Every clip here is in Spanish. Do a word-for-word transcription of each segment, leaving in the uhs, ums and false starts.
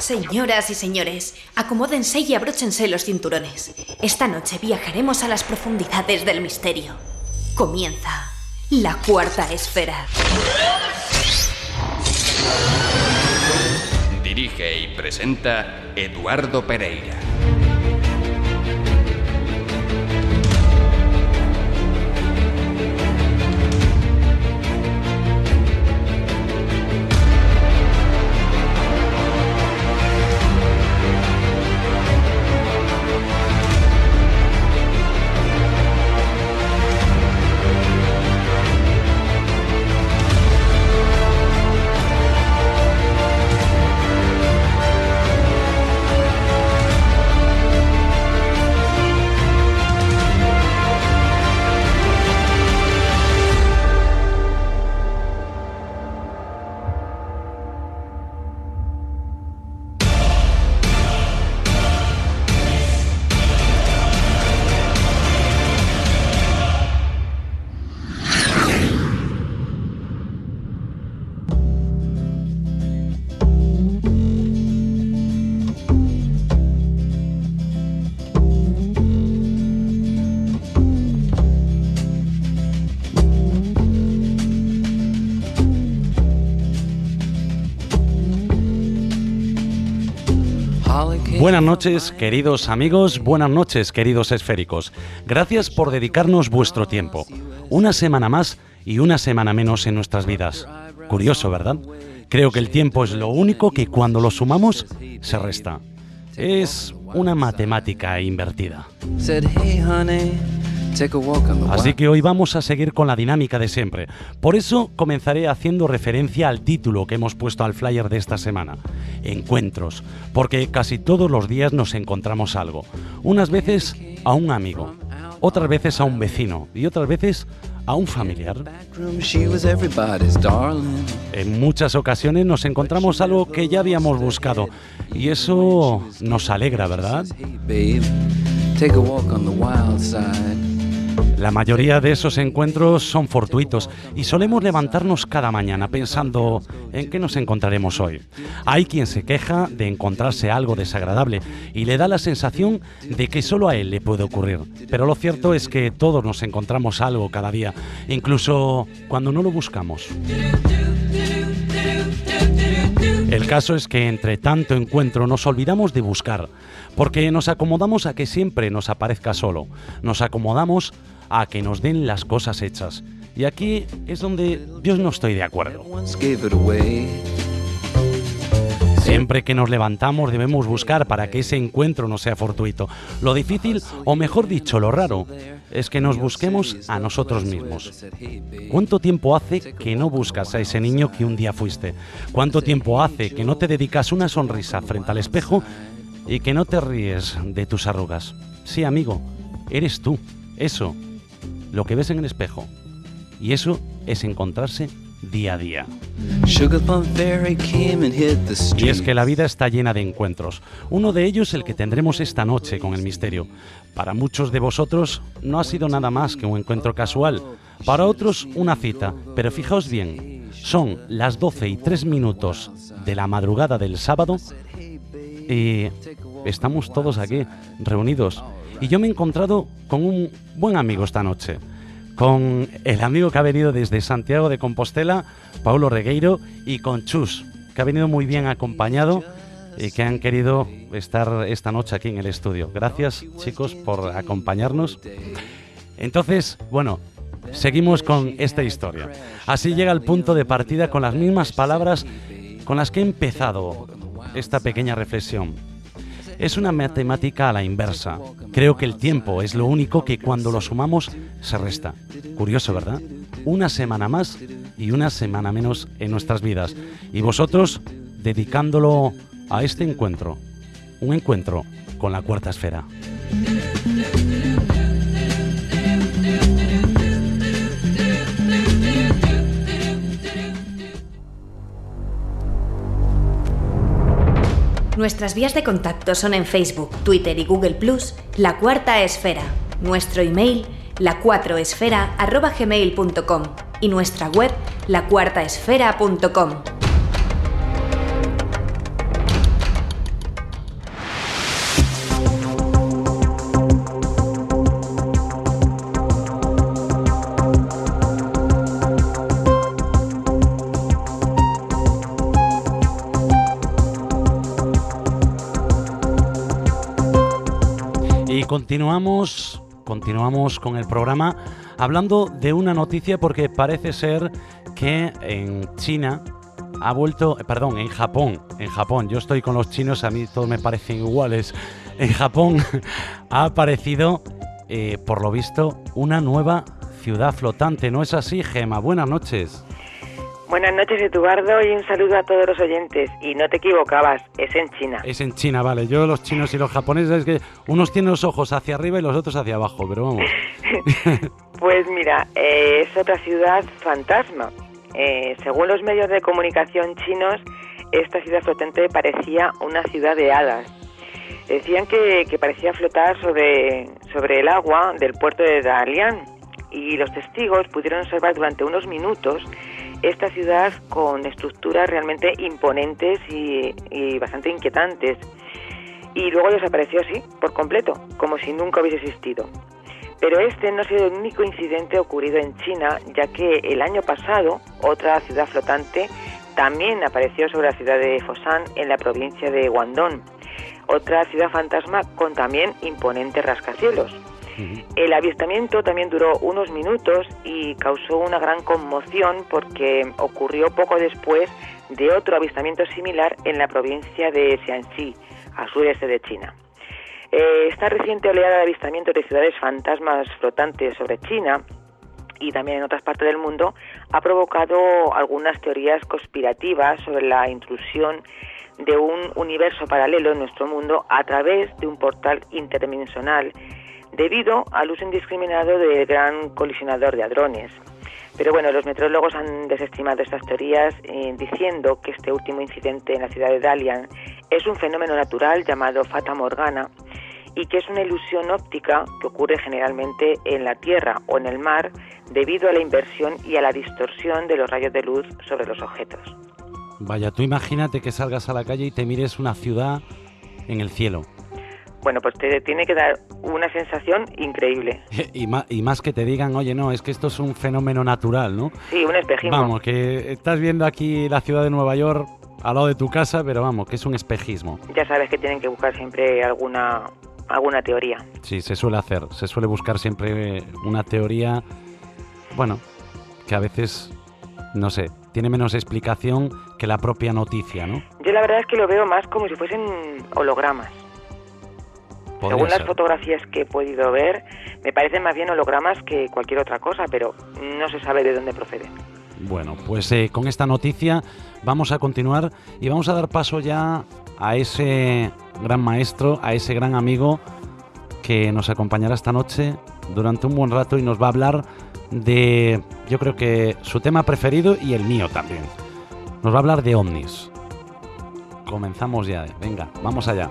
Señoras y señores, acomódense y abróchense los cinturones. Esta noche viajaremos a las profundidades del misterio. Comienza la Cuarta Esfera. Dirige y presenta Eduardo Pereira. Buenas noches, queridos amigos, buenas noches, queridos esféricos. Gracias por dedicarnos vuestro tiempo. Una semana más y una semana menos en nuestras vidas. Curioso, ¿verdad? Creo que el tiempo es lo único que cuando lo sumamos se resta. Es una matemática invertida. Así que hoy vamos a seguir con la dinámica de siempre. Por eso comenzaré haciendo referencia al título que hemos puesto al flyer de esta semana. Encuentros. Porque casi todos los días nos encontramos algo. Unas veces a un amigo, otras veces a un vecino y otras veces a un familiar. En muchas ocasiones nos encontramos algo que ya habíamos buscado y eso nos alegra, ¿verdad? La mayoría de esos encuentros son fortuitos y solemos levantarnos cada mañana pensando en qué nos encontraremos hoy. Hay quien se queja de encontrarse algo desagradable y le da la sensación de que solo a él le puede ocurrir. Pero lo cierto es que todos nos encontramos algo cada día, incluso cuando no lo buscamos. El caso es que entre tanto encuentro nos olvidamos de buscar, porque nos acomodamos a que siempre nos aparezca solo, nos acomodamos a que nos den las cosas hechas. Y aquí es donde yo no estoy de acuerdo. Siempre que nos levantamos debemos buscar para que ese encuentro no sea fortuito. Lo difícil, o mejor dicho, lo raro, es que nos busquemos a nosotros mismos. ¿Cuánto tiempo hace que no buscas a ese niño que un día fuiste? ¿Cuánto tiempo hace que no te dedicas una sonrisa frente al espejo y que no te ríes de tus arrugas? Sí, amigo, eres tú, eso, lo que ves en el espejo. Y eso es encontrarse día a día. Y es que la vida está llena de encuentros. Uno de ellos el que tendremos esta noche con el misterio. Para muchos de vosotros no ha sido nada más que un encuentro casual. Para otros una cita. Pero fijaos bien, son las doce y tres minutos de la madrugada del sábado y estamos todos aquí reunidos. Y yo me he encontrado con un buen amigo esta noche. Con el amigo que ha venido desde Santiago de Compostela, Paulo Regueiro, y con Chus, que ha venido muy bien acompañado y que han querido estar esta noche aquí en el estudio. Gracias, chicos, por acompañarnos. Entonces, bueno, seguimos con esta historia. Así llega el punto de partida con las mismas palabras con las que he empezado esta pequeña reflexión. Es una matemática a la inversa. Creo que el tiempo es lo único que cuando lo sumamos se resta. Curioso, ¿verdad? Una semana más y una semana menos en nuestras vidas. Y vosotros dedicándolo a este encuentro. Un encuentro con la Cuarta Esfera. Nuestras vías de contacto son en Facebook, Twitter y Google plus, La Cuarta Esfera. Nuestro email, la cuatro esfera arroba gmail punto com y nuestra web, la cuarta esfera punto com. continuamos, continuamos con el programa hablando de una noticia porque parece ser que en China ha vuelto, perdón, en Japón, en Japón, yo estoy con los chinos, a mí todos me parecen iguales. En Japón ha aparecido, eh, por lo visto, una nueva ciudad flotante, ¿no es así, Gema? Buenas noches. Buenas noches, Eduardo, y un saludo a todos los oyentes. Y no te equivocabas, es en China. Es en China, vale. Yo los chinos y los japoneses es que unos tienen los ojos hacia arriba y los otros hacia abajo, pero vamos. Pues mira, eh, es otra ciudad fantasma. Eh, según los medios de comunicación chinos, esta ciudad flotante parecía una ciudad de hadas. Decían que, que parecía flotar sobre, sobre el agua del puerto de Dalian, y los testigos pudieron observar durante unos minutos esta ciudad con estructuras realmente imponentes y, y bastante inquietantes. Y luego desapareció así, por completo, como si nunca hubiese existido. Pero este no ha sido el único incidente ocurrido en China, ya que el año pasado otra ciudad flotante también apareció sobre la ciudad de Foshan, en la provincia de Guangdong. Otra ciudad fantasma con también imponentes rascacielos. El avistamiento también duró unos minutos y causó una gran conmoción porque ocurrió poco después de otro avistamiento similar en la provincia de Jiangxi, al sureste de China. Eh, esta reciente oleada de avistamientos de ciudades fantasmas flotantes sobre China y también en otras partes del mundo ha provocado algunas teorías conspirativas sobre la intrusión de un universo paralelo en nuestro mundo a través de un portal interdimensional, debido al uso indiscriminado del gran colisionador de hadrones. Pero bueno, los meteorólogos han desestimado estas teorías eh, diciendo que este último incidente en la ciudad de Dalian es un fenómeno natural llamado Fata Morgana y que es una ilusión óptica que ocurre generalmente en la Tierra o en el mar debido a la inversión y a la distorsión de los rayos de luz sobre los objetos. Vaya, tú imagínate que salgas a la calle y te mires una ciudad en el cielo. Bueno, pues te tiene que dar una sensación increíble. Y más, y más que te digan, oye, no, es que esto es un fenómeno natural, ¿no? Sí, un espejismo. Vamos, que estás viendo aquí la ciudad de Nueva York al lado de tu casa, pero vamos, que es un espejismo. Ya sabes que tienen que buscar siempre alguna, alguna teoría. Sí, se suele hacer, se suele buscar siempre una teoría, bueno, que a veces, no sé, tiene menos explicación que la propia noticia, ¿no? Yo la verdad es que lo veo más como si fuesen hologramas. Según las fotografías que he podido ver, me parecen más bien hologramas que cualquier otra cosa, pero no se sabe de dónde proceden. Bueno, pues eh, con esta noticia vamos a continuar y vamos a dar paso ya a ese gran maestro, a ese gran amigo que nos acompañará esta noche durante un buen rato y nos va a hablar de, yo creo que su tema preferido y el mío también. Nos va a hablar de ovnis. Comenzamos ya, venga, vamos allá.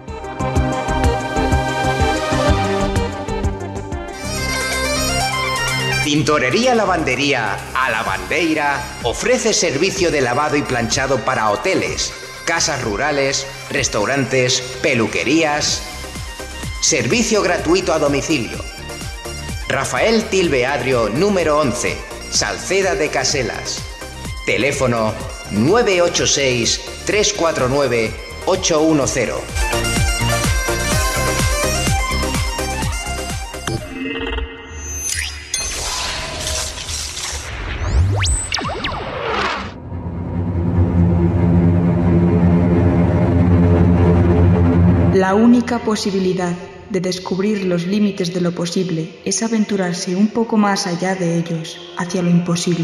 Tintorería Lavandería A Lavandeira ofrece servicio de lavado y planchado para hoteles, casas rurales, restaurantes, peluquerías. Servicio gratuito a domicilio. Rafael Tilbe Adrio, número once, Salceda de Caselas. Teléfono nueve ocho seis, tres cuatro nueve, ocho uno cero. La única posibilidad de descubrir los límites de lo posible es aventurarse un poco más allá de ellos, hacia lo imposible.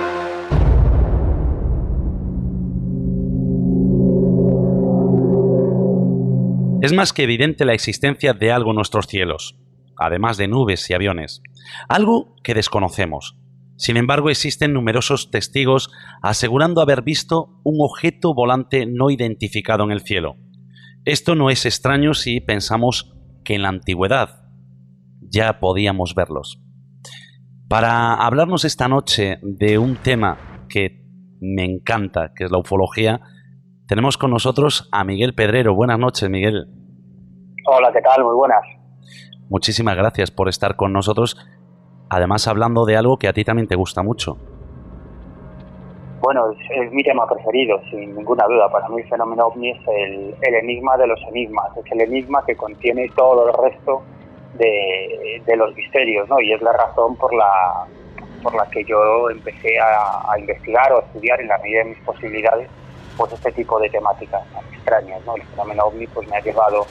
Es más que evidente la existencia de algo en nuestros cielos, además de nubes y aviones, algo que desconocemos. Sin embargo, existen numerosos testigos asegurando haber visto un objeto volante no identificado en el cielo. Esto no es extraño si pensamos que en la antigüedad ya podíamos verlos. Para hablarnos esta noche de un tema que me encanta, que es la ufología, tenemos con nosotros a Miguel Pedrero. Buenas noches, Miguel. Hola, ¿qué tal? Muy buenas. Muchísimas gracias por estar con nosotros, además hablando de algo que a ti también te gusta mucho. Bueno, es, es mi tema preferido, sin ninguna duda. Para mí el fenómeno ovni es el, el enigma de los enigmas. Es el enigma que contiene todo el resto de, de los misterios, ¿no? Y es la razón por la, por la que yo empecé a, a investigar o a estudiar en la medida de mis posibilidades pues este tipo de temáticas tan extrañas, ¿no? El fenómeno ovni pues me ha llevado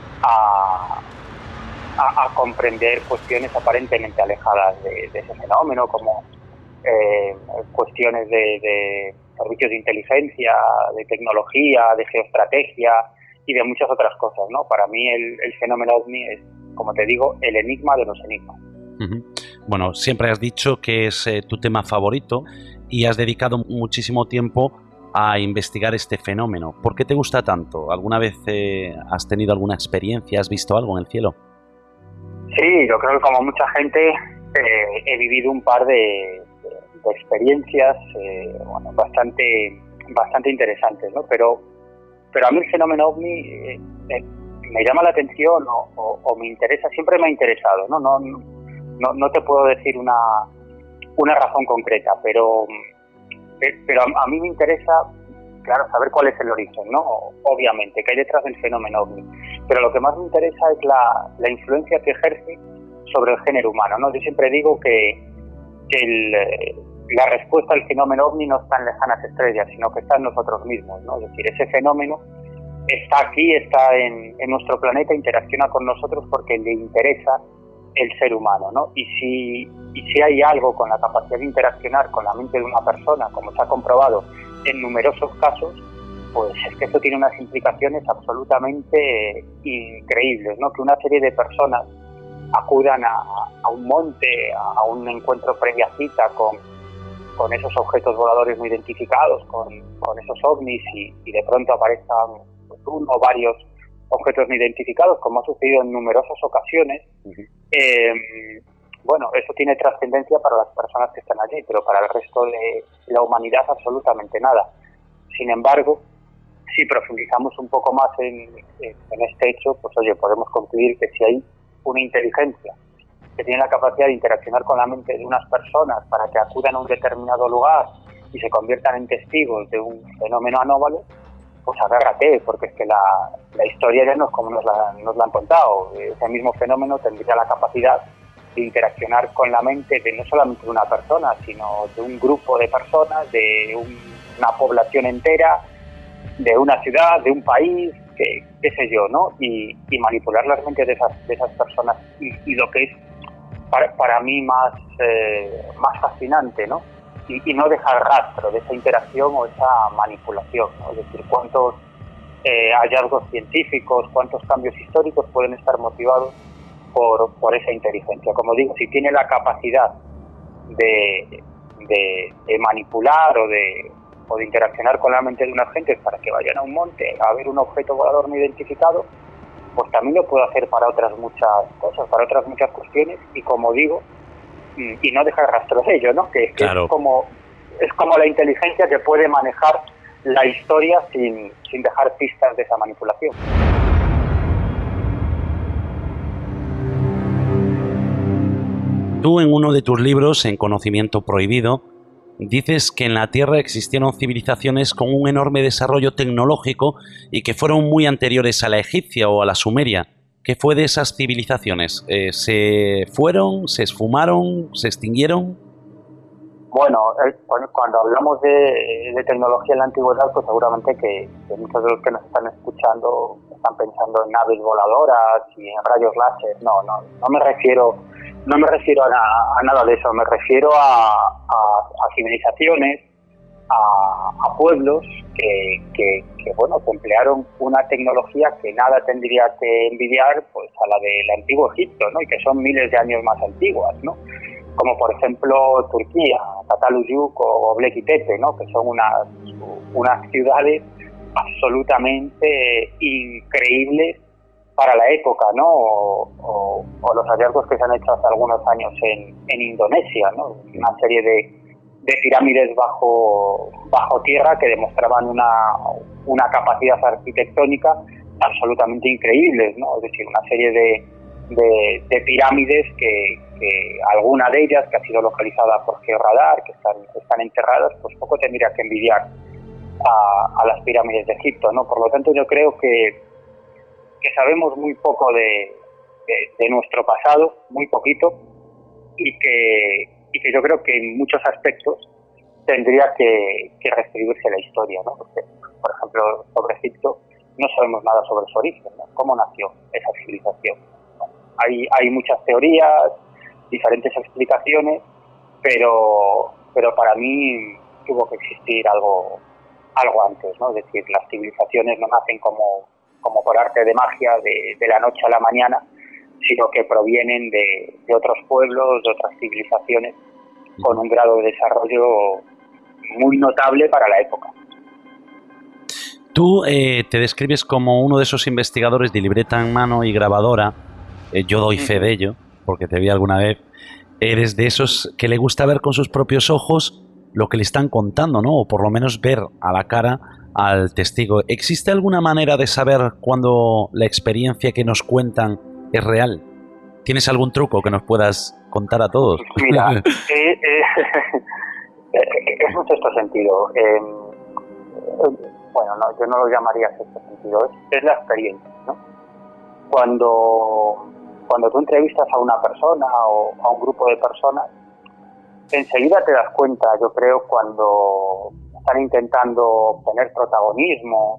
a, a, a comprender cuestiones aparentemente alejadas de, de ese fenómeno, como eh, cuestiones de, de servicios de inteligencia, de tecnología, de geoestrategia y de muchas otras cosas, ¿no? Para mí el, el fenómeno ovni es, como te digo, el enigma de los enigmas. Uh-huh. Bueno, siempre has dicho que es eh, tu tema favorito y has dedicado muchísimo tiempo a investigar este fenómeno. ¿Por qué te gusta tanto? ¿Alguna vez eh, has tenido alguna experiencia? ¿Has visto algo en el cielo? Sí, yo creo que como mucha gente eh, he vivido un par de, de, de experiencias eh, bueno, bastante, bastante interesantes, ¿no? Pero, pero a mí el fenómeno ovni eh, eh, me llama la atención o, o, o me interesa, siempre me ha interesado, ¿no? No, no, no te puedo decir una, una razón concreta, pero, pero a, a mí me interesa, claro, saber cuál es el origen, ¿no? Obviamente, que hay detrás del fenómeno ovni. Pero lo que más me interesa es la, la influencia que ejerce sobre el género humano, ¿no? Yo siempre digo que, que el, la respuesta al fenómeno ovni no está en lejanas estrellas, sino que está en nosotros mismos, ¿no? Es decir, ese fenómeno está aquí, está en, en nuestro planeta, interacciona con nosotros porque le interesa el ser humano, ¿no? Y si, y si hay algo con la capacidad de interaccionar con la mente de una persona, como se ha comprobado en numerosos casos, pues es que esto tiene unas implicaciones absolutamente increíbles, ¿no? Que una serie de personas acudan a, a un monte, a un encuentro previa cita con, con esos objetos voladores no identificados, con, con esos ovnis, y, y de pronto aparezcan pues, uno o varios objetos no identificados, como ha sucedido en numerosas ocasiones. Uh-huh. eh, bueno, eso tiene trascendencia para las personas que están allí, pero para el resto de la humanidad absolutamente nada. Sin embargo, si profundizamos un poco más en, en este hecho, pues oye, podemos concluir que si hay una inteligencia que tiene la capacidad de interaccionar con la mente de unas personas para que acudan a un determinado lugar y se conviertan en testigos de un fenómeno anómalo, pues agárrate, porque es que la, la historia ya no es como nos la, nos la han contado. Ese mismo fenómeno tendría la capacidad de interaccionar con la mente de no solamente de una persona, sino de un grupo de personas, de un, una población entera, de una ciudad, de un país, que, qué sé yo, ¿no? Y, y manipular las mentes de esas, de esas personas. Y, y lo que es para, para mí más, eh, más fascinante, ¿no? Y, y no dejar rastro de esa interacción o esa manipulación, ¿no? Es decir, cuántos eh, hallazgos científicos, cuántos cambios históricos pueden estar motivados por, por esa inteligencia. Como digo, si tiene la capacidad de, de, de manipular o de, o de interaccionar con la mente de unas gentes para que vayan a un monte a ver un objeto volador no identificado, pues también lo puede hacer para otras muchas cosas, para otras muchas cuestiones, y como digo, y no dejar rastro de ello, ¿no? Que, que claro. es como es como la inteligencia que puede manejar la historia sin, sin dejar pistas de esa manipulación. Tú, en uno de tus libros, En Conocimiento Prohibido, dices que en la Tierra existieron civilizaciones con un enorme desarrollo tecnológico y que fueron muy anteriores a la egipcia o a la sumeria. ¿Qué fue de esas civilizaciones? Eh, ¿Se fueron? ¿Se esfumaron? ¿Se extinguieron? Bueno, eh, cuando hablamos de, de tecnología en la antigüedad, pues seguramente que, que muchos de los que nos están escuchando están pensando en naves voladoras y en rayos láser. No, no, no me refiero, no me refiero a, a nada de eso. Me refiero a, a, a civilizaciones, a, a pueblos que, que, que, bueno, que emplearon una tecnología que nada tendría que envidiar pues a la del antiguo Egipto, ¿no? Y que son miles de años más antiguas, ¿no? Como por ejemplo Turquía, Çatalhöyük o Göbekli Tepe, ¿no? Que son unas, unas ciudades absolutamente increíbles para la época, ¿no? O, o, o los hallazgos que se han hecho hace algunos años en, en Indonesia, ¿no? Una serie de, de pirámides bajo, bajo tierra que demostraban una, una capacidad arquitectónica absolutamente increíbles, ¿no? Es decir, una serie de, de, de pirámides que, que alguna de ellas que ha sido localizada por georradar, que están, están enterradas, pues poco tendría que envidiar a, a las pirámides de Egipto, ¿no? Por lo tanto, yo creo que, que sabemos muy poco de, de, de nuestro pasado, muy poquito, y que, y que yo creo que en muchos aspectos tendría que, que reescribirse la historia, ¿no? Porque, por ejemplo, sobre Egipto no sabemos nada sobre su origen, ¿no? ¿Cómo nació esa civilización? Hay, hay muchas teorías, diferentes explicaciones, pero, pero para mí tuvo que existir algo, algo antes, ¿no? Es decir, las civilizaciones no nacen como, como por arte de magia de, de la noche a la mañana, sino que provienen de, de otros pueblos, de otras civilizaciones, con un grado de desarrollo muy notable para la época. Tú eh, te describes como uno de esos investigadores de libreta en mano y grabadora. Eh, yo doy fe de ello, porque te vi alguna vez. Eres de esos que le gusta ver con sus propios ojos lo que le están contando, ¿no? O por lo menos ver a la cara al testigo. ¿Existe alguna manera de saber cuando la experiencia que nos cuentan es real? ¿Tienes algún truco que nos puedas contar a todos? Mira, eh, eh, es un sexto sentido. Eh, bueno, no, yo no lo llamaría sexto sentido, es, es la experiencia, ¿no? Cuando, cuando tú entrevistas a una persona o a un grupo de personas, enseguida te das cuenta, yo creo, cuando están intentando obtener protagonismo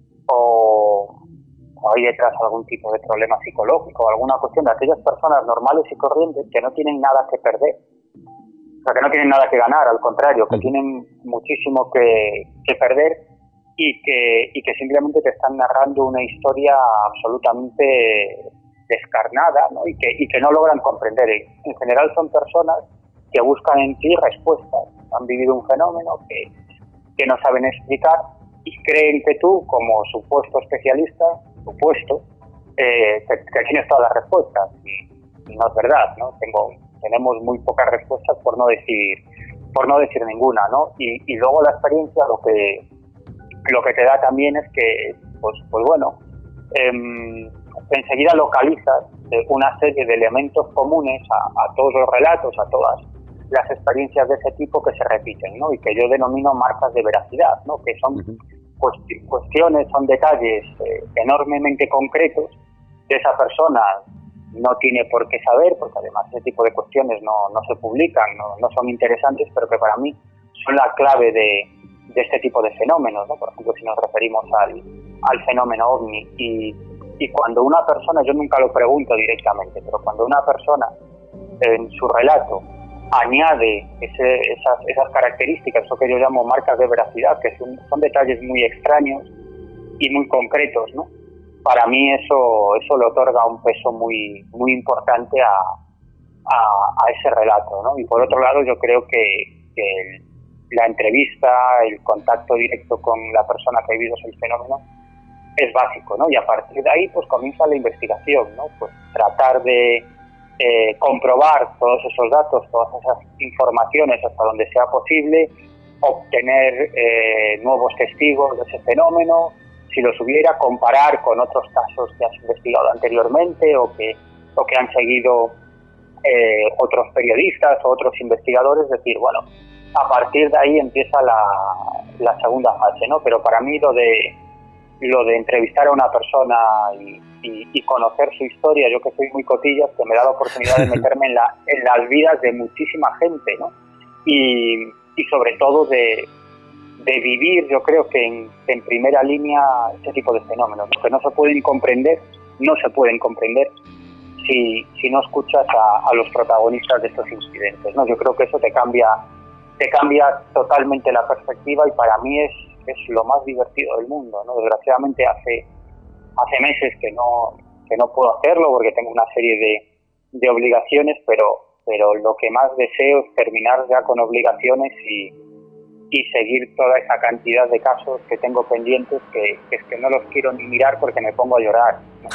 o, o hay detrás algún tipo de problema psicológico o alguna cuestión de aquellas personas normales y corrientes que no tienen nada que perder, o sea, que no tienen nada que ganar, al contrario, que tienen muchísimo que, que perder y que, y que simplemente te están narrando una historia absolutamente descarnada, ¿no? y, que, y que no logran comprender. En general son personas que buscan en ti respuestas, han vivido un fenómeno que, que no saben explicar y creen que tú, como supuesto especialista, supuesto, eh, que, que tienes todas las respuestas. Y, y no es verdad, ¿no? Tengo, tenemos muy pocas respuestas, por no decir, por no decir ninguna, ¿no? Y, y luego la experiencia lo que, lo que te da también es que, pues, pues bueno, eh, enseguida localizas una serie de elementos comunes a, a todos los relatos, a todas las experiencias de ese tipo que se repiten, ¿no? Y que yo denomino marcas de veracidad, ¿no? Que son cuest- cuestiones, son detalles eh, enormemente concretos que esa persona no tiene por qué saber, porque además ese tipo de cuestiones no, no se publican, no, no son interesantes, pero que para mí son la clave de, de este tipo de fenómenos, ¿no? Por ejemplo, si nos referimos al, al fenómeno ovni y, y cuando una persona, yo nunca lo pregunto directamente, pero cuando una persona en su relato añade ese, esas, esas características, eso que yo llamo marcas de veracidad, que son, son detalles muy extraños y muy concretos, ¿no? Para mí eso eso le otorga un peso muy muy importante a, a, a ese relato, ¿no? Y por otro lado, yo creo que, que el, la entrevista, el contacto directo con la persona que ha vivido el fenómeno es básico, ¿no? Y a partir de ahí, pues comienza la investigación, ¿no? Pues tratar de Eh, comprobar todos esos datos, todas esas informaciones hasta donde sea posible, obtener eh, nuevos testigos de ese fenómeno, si los hubiera, comparar con otros casos que has investigado anteriormente o que, o que han seguido eh, otros periodistas o otros investigadores, es decir, bueno, a partir de ahí empieza la, la segunda fase, ¿no? Pero para mí lo de lo de entrevistar a una persona y, y, y conocer su historia, yo que soy muy cotillas, que me da la oportunidad de meterme en, la, en las vidas de muchísima gente, ¿no? Y, y sobre todo de, de vivir, yo creo que en, en primera línea ese tipo de fenómenos, ¿no? Que no se pueden comprender, no se pueden comprender si, si no escuchas a, a los protagonistas de estos incidentes, ¿no? Yo creo que eso te cambia, te cambia totalmente la perspectiva y para mí es es lo más divertido del mundo, ¿no? Desgraciadamente hace hace meses que no que no puedo hacerlo porque tengo una serie de, de obligaciones, pero pero lo que más deseo es terminar ya con obligaciones y, y seguir toda esa cantidad de casos que tengo pendientes que, que es que no los quiero ni mirar porque me pongo a llorar, ¿no?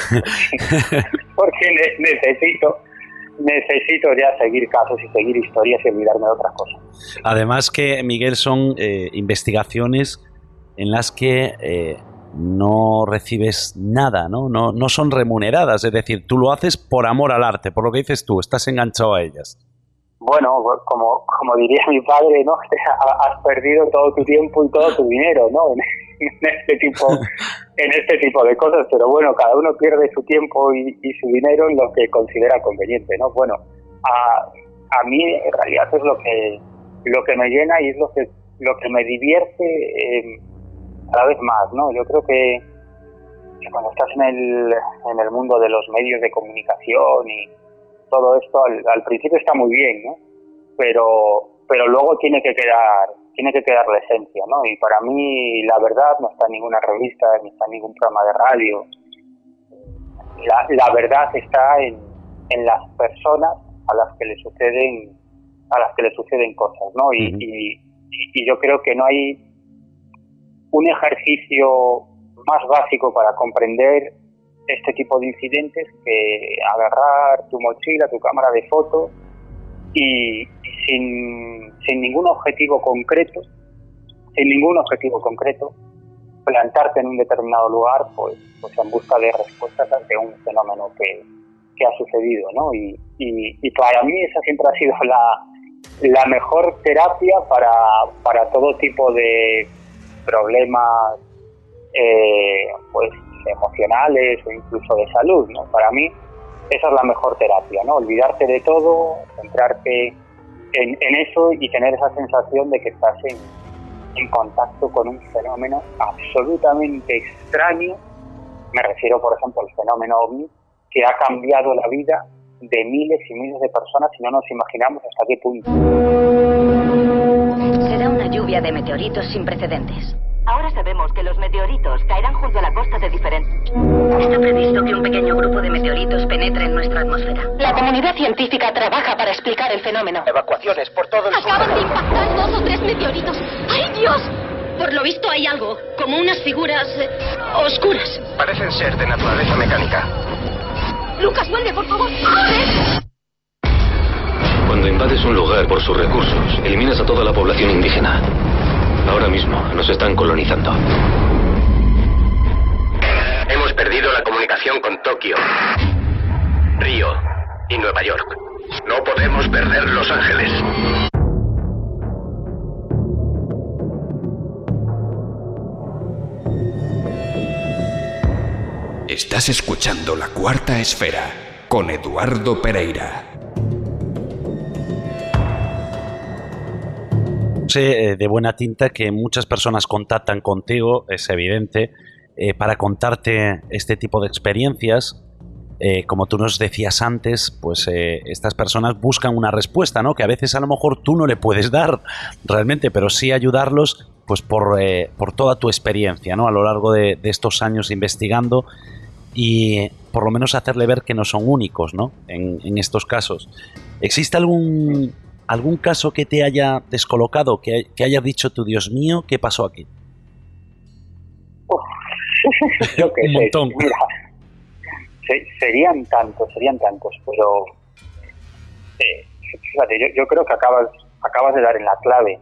Porque ne- necesito necesito ya seguir casos y seguir historias y olvidarme de otras cosas. Además que, Miguel, son eh, investigaciones en las que eh, no recibes nada, ¿no? No, no son remuneradas, es decir, tú lo haces por amor al arte, por lo que dices tú, estás enganchado a ellas. Bueno, como, como diría mi padre, ¿no? Has perdido todo tu tiempo y todo tu dinero, ¿no? En este tipo, en este tipo de cosas, pero bueno, cada uno pierde su tiempo y, y su dinero en lo que considera conveniente, ¿no? Bueno, a, a mí en realidad es lo que lo que me llena y es lo que lo que me divierte eh, cada vez más, ¿no? Yo creo que, que cuando estás en el en el mundo de los medios de comunicación y todo esto, al, al principio está muy bien, ¿no? Pero pero luego tiene que quedar tiene que quedar la esencia, ¿no? Y para mí la verdad no está en ninguna revista, ni está en ningún programa de radio. La, la verdad está en, en las personas a las que le suceden a las que le suceden cosas, ¿no? Y, uh-huh. y, y yo creo que no hay un ejercicio más básico para comprender este tipo de incidentes que agarrar tu mochila, tu cámara de fotos y, y sin, sin ningún objetivo concreto, sin ningún objetivo concreto, plantarte en un determinado lugar, pues, pues en busca de respuestas ante un fenómeno que, que ha sucedido, ¿no? Y, y, y para mí esa siempre ha sido la, la mejor terapia para, para todo tipo de problemas eh, pues emocionales o incluso de salud, ¿no? Para mí esa es la mejor terapia, ¿no? Olvidarte de todo, centrarte en, en eso y tener esa sensación de que estás en, en contacto con un fenómeno absolutamente extraño. Me refiero, por ejemplo, al fenómeno OVNI, que ha cambiado la vida de miles y miles de personas y no nos imaginamos hasta qué punto. Será una lluvia de meteoritos sin precedentes. Ahora sabemos que los meteoritos caerán junto a la costa de diferentes... Está previsto que un pequeño grupo de meteoritos penetre en nuestra atmósfera. La comunidad científica trabaja para explicar el fenómeno. Evacuaciones por todo el sur. Acaban de impactar dos o tres meteoritos. ¡Ay, Dios! Por lo visto hay algo, como unas figuras eh, oscuras. Parecen ser de naturaleza mecánica. Lucas, vuelve, por favor. ¡Corre! Cuando invades un lugar por sus recursos, eliminas a toda la población indígena. Ahora mismo nos están colonizando. Hemos perdido la comunicación con Tokio, Río y Nueva York. No podemos perder Los Ángeles. Estás escuchando La Cuarta Esfera con Eduardo Pereira. Sé de buena tinta que muchas personas contactan contigo, es evidente, eh, para contarte este tipo de experiencias. Eh, como tú nos decías antes, pues eh, estas personas buscan una respuesta, ¿no? Que a veces a lo mejor tú no le puedes dar realmente, pero sí ayudarlos, pues por, eh, por toda tu experiencia, ¿no? A lo largo de, de estos años investigando y por lo menos hacerle ver que no son únicos, ¿no? En, en estos casos. ¿Existe algún algún caso que te haya descolocado, que, que hayas dicho tú, Dios mío, qué pasó aquí? Uf, yo qué Un sé, montón. Mira, se, serían tantos, serían tantos, pero eh, fíjate, yo, yo creo que acabas, acabas de dar en la clave.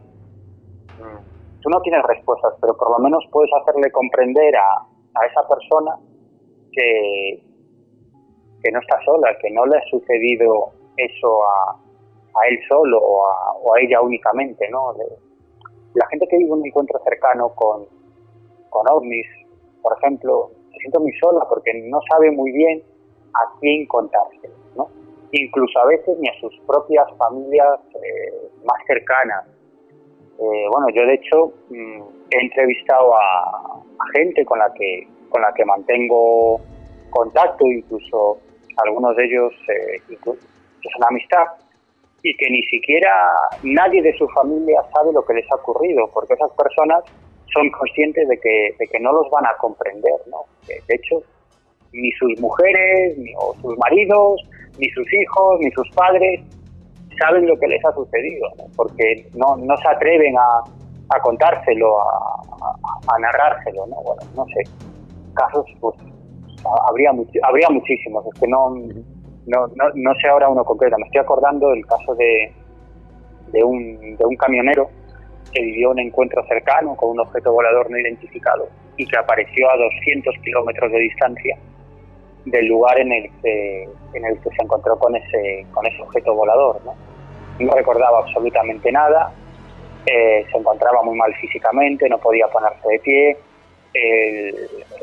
Tú no tienes respuestas, pero por lo menos puedes hacerle comprender a, a esa persona que, que no está sola, que no le ha sucedido eso a, a él solo o a, o a ella únicamente, ¿no? La gente que vive un encuentro cercano con, con ovnis, por ejemplo, se siente muy sola porque no sabe muy bien a quién contarse, ¿no? Incluso a veces ni a sus propias familias eh, más cercanas. Eh, bueno, yo de hecho mmm, he entrevistado a, a gente con la que con la que mantengo contacto, incluso algunos de ellos eh, incluso, que son amistad, y que ni siquiera nadie de su familia sabe lo que les ha ocurrido, porque esas personas son conscientes de que, de que no los van a comprender, ¿no? De, de hecho, ni sus mujeres, ni o sus maridos, ni sus hijos, ni sus padres saben lo que les ha sucedido, ¿no? Porque no, no se atreven a, a contárselo, a, a, a narrárselo, ¿no? Bueno, no sé, casos, pues habría, much- habría muchísimos, es que no... No, no, no sé ahora uno concreto. Me estoy acordando del caso de, de, un, de un camionero que vivió un encuentro cercano con un objeto volador no identificado y que apareció a doscientos kilómetros de distancia del lugar en el que, en el que se encontró con ese, con ese objeto volador, ¿no? No recordaba absolutamente nada, eh, se encontraba muy mal físicamente, no podía ponerse de pie, el,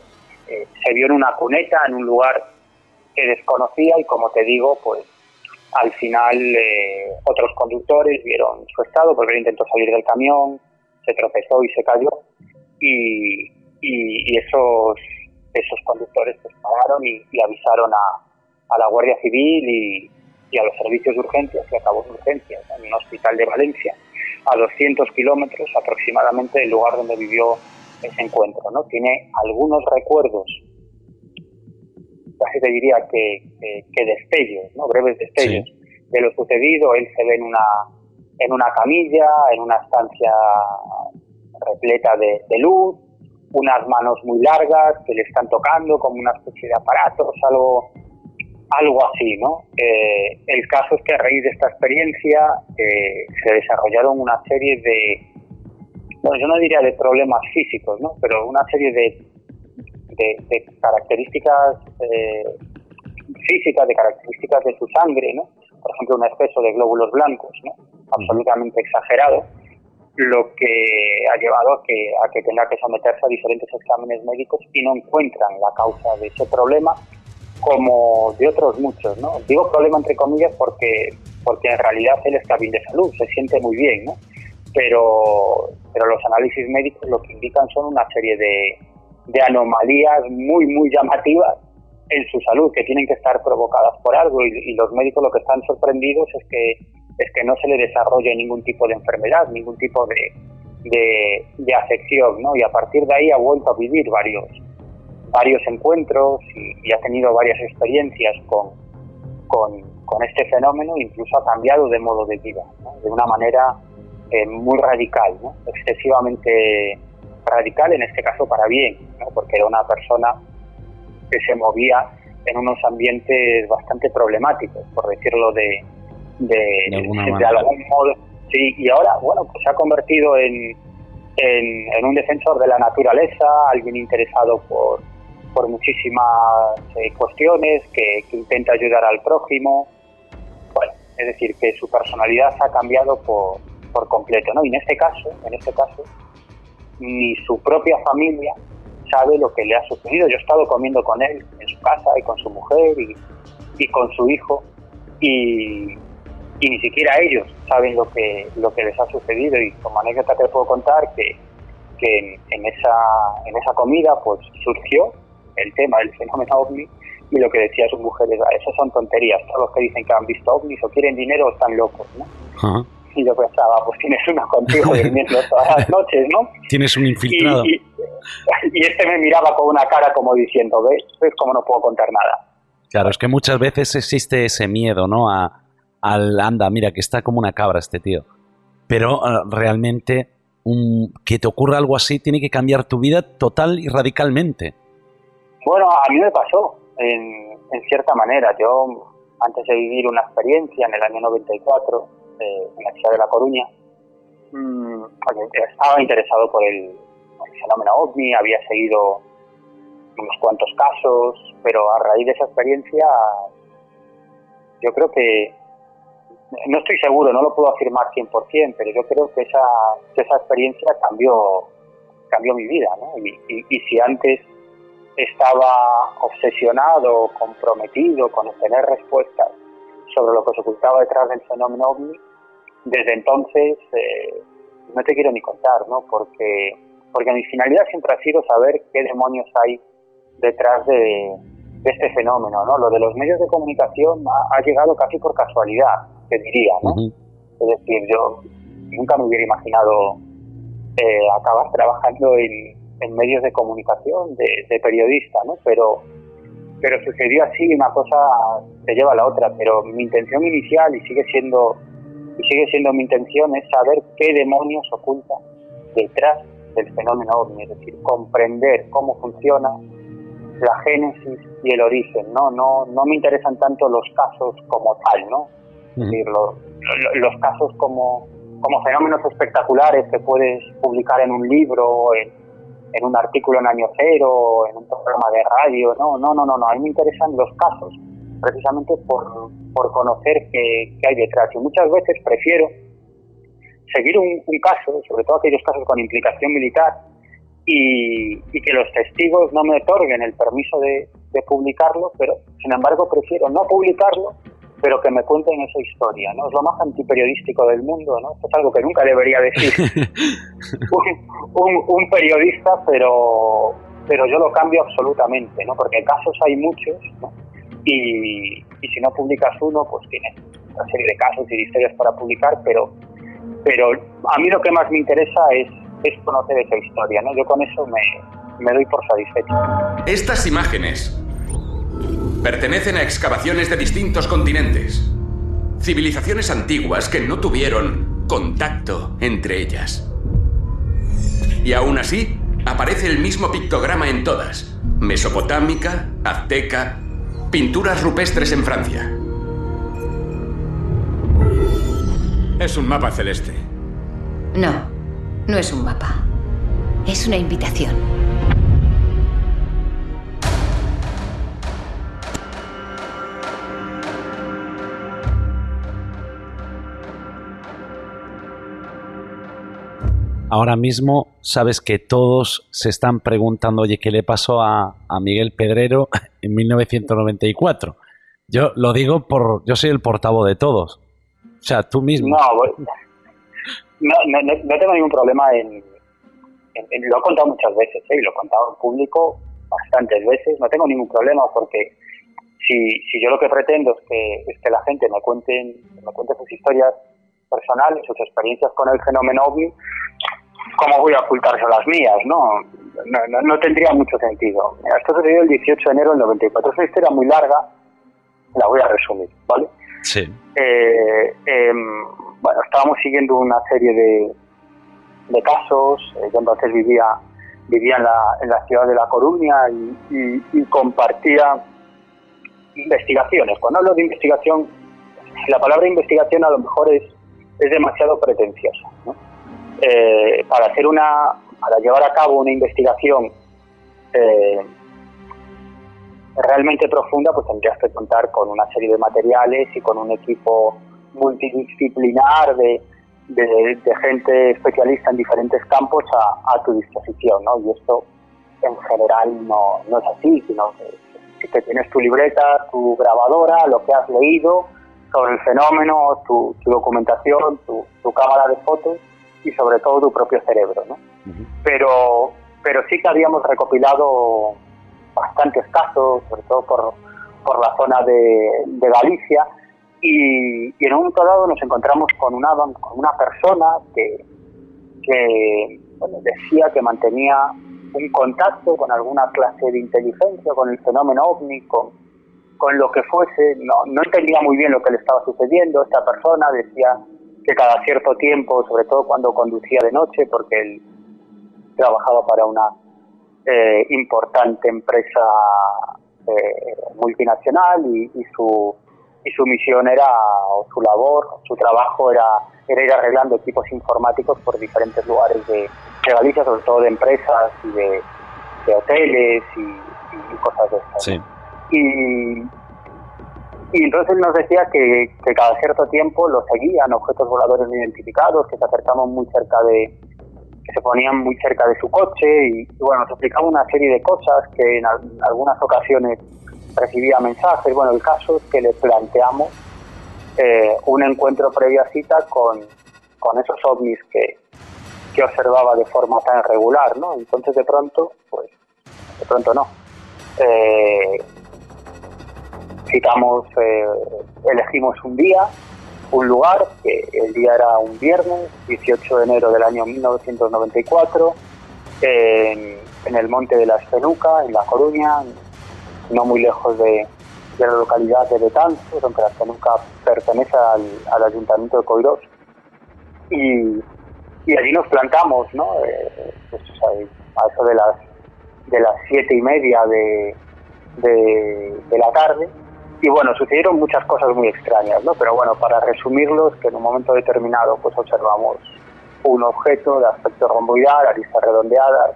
eh, se vio en una cuneta, en un lugar que desconocía, y como te digo, pues al final eh, otros conductores vieron su estado porque él intentó salir del camión, se tropezó y se cayó, y, y, y esos, esos conductores pues pararon y, y avisaron a, a la Guardia Civil y, y a los servicios de urgencias, que acabó en urgencias en un hospital de Valencia, a doscientos kilómetros aproximadamente del lugar donde vivió ese encuentro, ¿no? Tiene algunos recuerdos, casi te diría que, que, que destellos, ¿no? Breves destellos, sí, de lo sucedido. Él se ve en una en una camilla, en una estancia repleta de, de luz, unas manos muy largas que le están tocando como una especie de aparatos, algo algo así, ¿no? Eh, el caso es que a raíz de esta experiencia eh, se desarrollaron una serie de, bueno, yo no diría de problemas físicos, ¿no? Pero una serie de, de, de características eh, físicas, de características de su sangre, ¿no? Por ejemplo, un exceso de glóbulos blancos, ¿no? Absolutamente exagerado, lo que ha llevado a que, a que tenga que someterse a diferentes exámenes médicos y no encuentran la causa de ese problema, como de otros muchos, ¿no? Digo problema entre comillas porque, porque en realidad él está bien de salud, se siente muy bien, ¿no? Pero, pero los análisis médicos lo que indican son una serie de, de anomalías muy, muy llamativas en su salud, que tienen que estar provocadas por algo, y, y los médicos lo que están sorprendidos es que, es que no se le desarrolle ningún tipo de enfermedad, ningún tipo de, de, de afección, ¿no? Y a partir de ahí ha vuelto a vivir varios varios encuentros y, y ha tenido varias experiencias con, con, con este fenómeno, incluso ha cambiado de modo de vida, ¿no? De una manera eh, muy radical, ¿no? Excesivamente radical, en este caso para bien, ¿no? Porque era una persona que se movía en unos ambientes bastante problemáticos, por decirlo de, de, de, de algún modo. Sí, y ahora, bueno, pues se ha convertido en, en, en un defensor de la naturaleza, alguien interesado por por muchísimas eh, cuestiones, que, que intenta ayudar al prójimo. Bueno, es decir, que su personalidad se ha cambiado por, por completo, ¿no? Y en este caso, en este caso, ni su propia familia sabe lo que le ha sucedido. Yo he estado comiendo con él en su casa y con su mujer y, y con su hijo, y, y ni siquiera ellos saben lo que lo que les ha sucedido. Y como anécdota te puedo contar que, que en, en esa en esa comida pues surgió el tema del fenómeno ovni, y lo que decía su mujer era: eso son tonterías, todos los que dicen que han visto ovnis o quieren dinero o están locos, ¿no? Uh-huh. Y yo pensaba, pues tienes uno contigo durmiendo todas las noches, ¿no? Tienes un infiltrado. Y, y, y este me miraba con una cara como diciendo, ¿ves? ¿Ves cómo no puedo contar nada? Claro, es que muchas veces existe ese miedo, ¿no? A, al, anda, mira, que está como una cabra este tío. Pero uh, realmente un, que te ocurra algo así tiene que cambiar tu vida total y radicalmente. Bueno, a mí me pasó, en, en cierta manera. Yo, antes de vivir una experiencia en el año noventa y cuatro, eh, en la ciudad de La Coruña, mmm, estaba interesado por el, el fenómeno ovni, había seguido unos cuantos casos, pero a raíz de esa experiencia, yo creo que, no estoy seguro, no lo puedo afirmar cien por ciento, pero yo creo que esa, que esa experiencia cambió, cambió mi vida, ¿no? Y, y, y si antes estaba obsesionado, comprometido con obtener respuestas sobre lo que se ocultaba detrás del fenómeno ovni, desde entonces eh, no te quiero ni contar, ¿no? Porque, porque mi finalidad siempre ha sido saber qué demonios hay detrás de, de este fenómeno, ¿no? Lo de los medios de comunicación ha, ha llegado casi por casualidad, te diría, ¿no? Uh-huh. Es decir, yo nunca me hubiera imaginado eh, acabar trabajando en en medios de comunicación, de, de periodista, ¿no? Pero, pero sucedió así, una cosa te lleva a la otra, pero mi intención inicial, y sigue siendo, y sigue siendo mi intención, es saber qué demonios oculta detrás del fenómeno ovni, es decir, comprender cómo funciona la génesis y el origen, ¿no? No, no me interesan tanto los casos como tal, ¿no? Es decir, los, los casos como, como fenómenos espectaculares que puedes publicar en un libro, en en un artículo en Año Cero, en un programa de radio, no, no, no, no, no. A mí me interesan los casos, precisamente por, por conocer qué, qué hay detrás. Y muchas veces prefiero seguir un, un caso, sobre todo aquellos casos con implicación militar, y, y que los testigos no me otorguen el permiso de, de publicarlo, pero sin embargo prefiero no publicarlo, pero que me cuenten esa historia, ¿no? Es lo más antiperiodístico del mundo, ¿no? Esto es algo que nunca debería decir un, un, un periodista, pero, pero yo lo cambio absolutamente, ¿no? Porque casos hay muchos, ¿no? Y, y si no publicas uno, pues tienes una serie de casos y de historias para publicar, pero, pero a mí lo que más me interesa es, es conocer esa historia, ¿no? Yo con eso me, me doy por satisfecho. Estas imágenes pertenecen a excavaciones de distintos continentes, civilizaciones antiguas que no tuvieron contacto entre ellas. Y aún así, aparece el mismo pictograma en todas: mesopotámica, azteca, pinturas rupestres en Francia. Es un mapa celeste. No, no es un mapa. Es una invitación. Ahora mismo sabes que todos se están preguntando, oye, ¿qué le pasó a, a Miguel Pedrero en mil novecientos noventa y cuatro? Yo lo digo por... Yo soy el portavoz de todos. O sea, tú mismo. No, no, no, no tengo ningún problema en, en, en... Lo he contado muchas veces, ¿eh? Y lo he contado en público bastantes veces. No tengo ningún problema porque si, si yo lo que pretendo es que, es que la gente me cuente, me cuente sus historias personales, sus experiencias con el fenómeno ovni, ¿cómo voy a ocultarse las mías? No, no, no, no tendría mucho sentido. Esto sucedió el dieciocho de enero del noventa y cuatro. Es una historia muy larga, la voy a resumir, ¿vale? Sí. Eh, eh, bueno, estábamos siguiendo una serie de, de casos. Eh, yo entonces vivía, vivía en, la, en la ciudad de La Coruña y, y, y compartía investigaciones. Cuando hablo de investigación, la palabra investigación a lo mejor es, es demasiado pretenciosa, ¿no? Eh, para hacer una, para llevar a cabo una investigación eh, realmente profunda, pues tendrías que contar con una serie de materiales y con un equipo multidisciplinar de, de, de gente especialista en diferentes campos a, a tu disposición, ¿no? Y esto en general no, no es así, sino que, que tienes tu libreta, tu grabadora, lo que has leído sobre el fenómeno, tu, tu documentación, tu, tu cámara de fotos y sobre todo tu propio cerebro, ¿no? Uh-huh. Pero, pero sí que habíamos recopilado bastantes casos, sobre todo por, por la zona de, de Galicia, y, y en un momento dado nos encontramos con una, con una persona que, que bueno, decía que mantenía un contacto con alguna clase de inteligencia, con el fenómeno ovni, con, con lo que fuese. No, no entendía muy bien lo que le estaba sucediendo. Esta persona decía que cada cierto tiempo, sobre todo cuando conducía de noche, porque él trabajaba para una eh, importante empresa eh, multinacional y, y su y su misión era, o su labor, su trabajo era, era ir arreglando equipos informáticos por diferentes lugares de, de Galicia, sobre todo de empresas y de, de hoteles y, y cosas de estas. Sí. Y Y entonces nos decía que, que cada cierto tiempo lo seguían objetos voladores no identificados, que se acercaban muy cerca de, que se ponían muy cerca de su coche y, y bueno, nos explicaba una serie de cosas que en, al, en algunas ocasiones recibía mensajes. Bueno, el caso es que le planteamos eh, un encuentro previa cita con, con esos ovnis que, que observaba de forma tan regular, ¿no? Entonces de pronto, pues, de pronto no. Eh, Citamos, eh, elegimos un día, un lugar, que el día era un viernes, dieciocho de enero del año mil novecientos noventa y cuatro, en, en el Monte de la Espeluca, en La Coruña, no muy lejos de, de la localidad de Betanzos, aunque la Espeluca pertenece al, al Ayuntamiento de Coirós. Y, y allí nos plantamos, ¿no? Eh, pues, a eso de las, de las siete y media de, de, de la tarde. Y bueno, sucedieron muchas cosas muy extrañas, ¿no? Pero bueno, para resumirlos, que en un momento determinado pues observamos un objeto de aspecto romboidal, aristas redondeadas,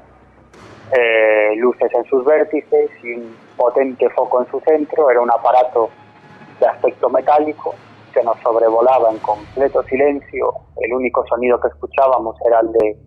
eh, luces en sus vértices y un potente foco en su centro. Era un aparato de aspecto metálico que nos sobrevolaba en completo silencio. El único sonido que escuchábamos era el de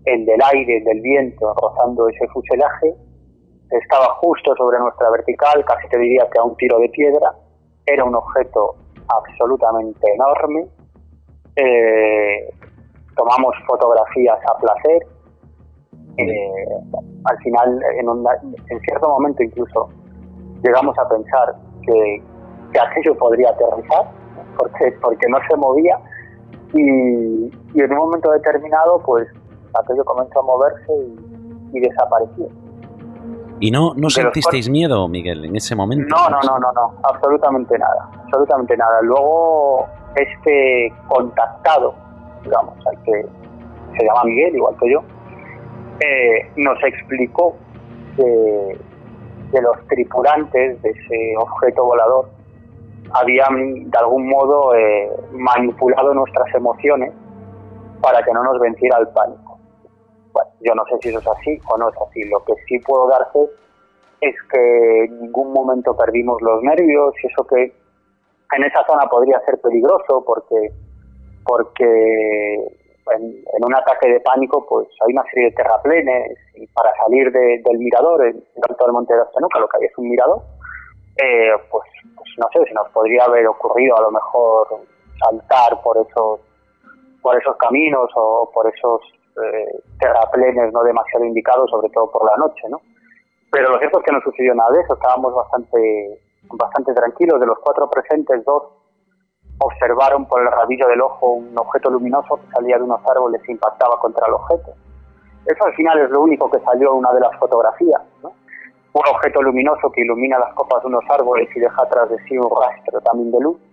el del aire, el del viento, rozando ese fuselaje. Estaba justo sobre nuestra vertical, casi te diría que a un tiro de piedra. Era un objeto absolutamente enorme. Eh, tomamos fotografías a placer. Eh, al final, en, un, en cierto momento incluso, llegamos a pensar que, que aquello podría aterrizar, porque, porque no se movía. Y, y en un momento determinado, pues aquello comenzó a moverse y, y desapareció. ¿Y no, no sentisteis miedo, Miguel, en ese momento? No, no, no, no, no, absolutamente nada, absolutamente nada. Luego, este contactado, digamos, al que se llama Miguel, igual que yo, eh, nos explicó que, que los tripulantes de ese objeto volador habían, de algún modo, eh, manipulado nuestras emociones para que no nos venciera el pánico. Bueno, yo no sé si eso es así o no es así. Lo que sí puedo darte es que en ningún momento perdimos los nervios, y eso que en esa zona podría ser peligroso porque porque en, en un ataque de pánico pues hay una serie de terraplenes, y para salir de, del mirador, en el alto del Monte de las Tenucas, lo que hay es un mirador, eh, pues, pues no sé, si nos podría haber ocurrido a lo mejor saltar por esos por esos caminos o por esos eh, terraplenes no demasiado indicados, sobre todo por la noche, ¿no? Pero lo cierto es que no sucedió nada de eso, estábamos bastante bastante tranquilos. De los cuatro presentes, dos observaron por el rabillo del ojo un objeto luminoso que salía de unos árboles e impactaba contra el objeto. Eso al final es lo único que salió en una de las fotografías, ¿no? Un objeto luminoso que ilumina las copas de unos árboles y deja atrás de sí un rastro también de luz.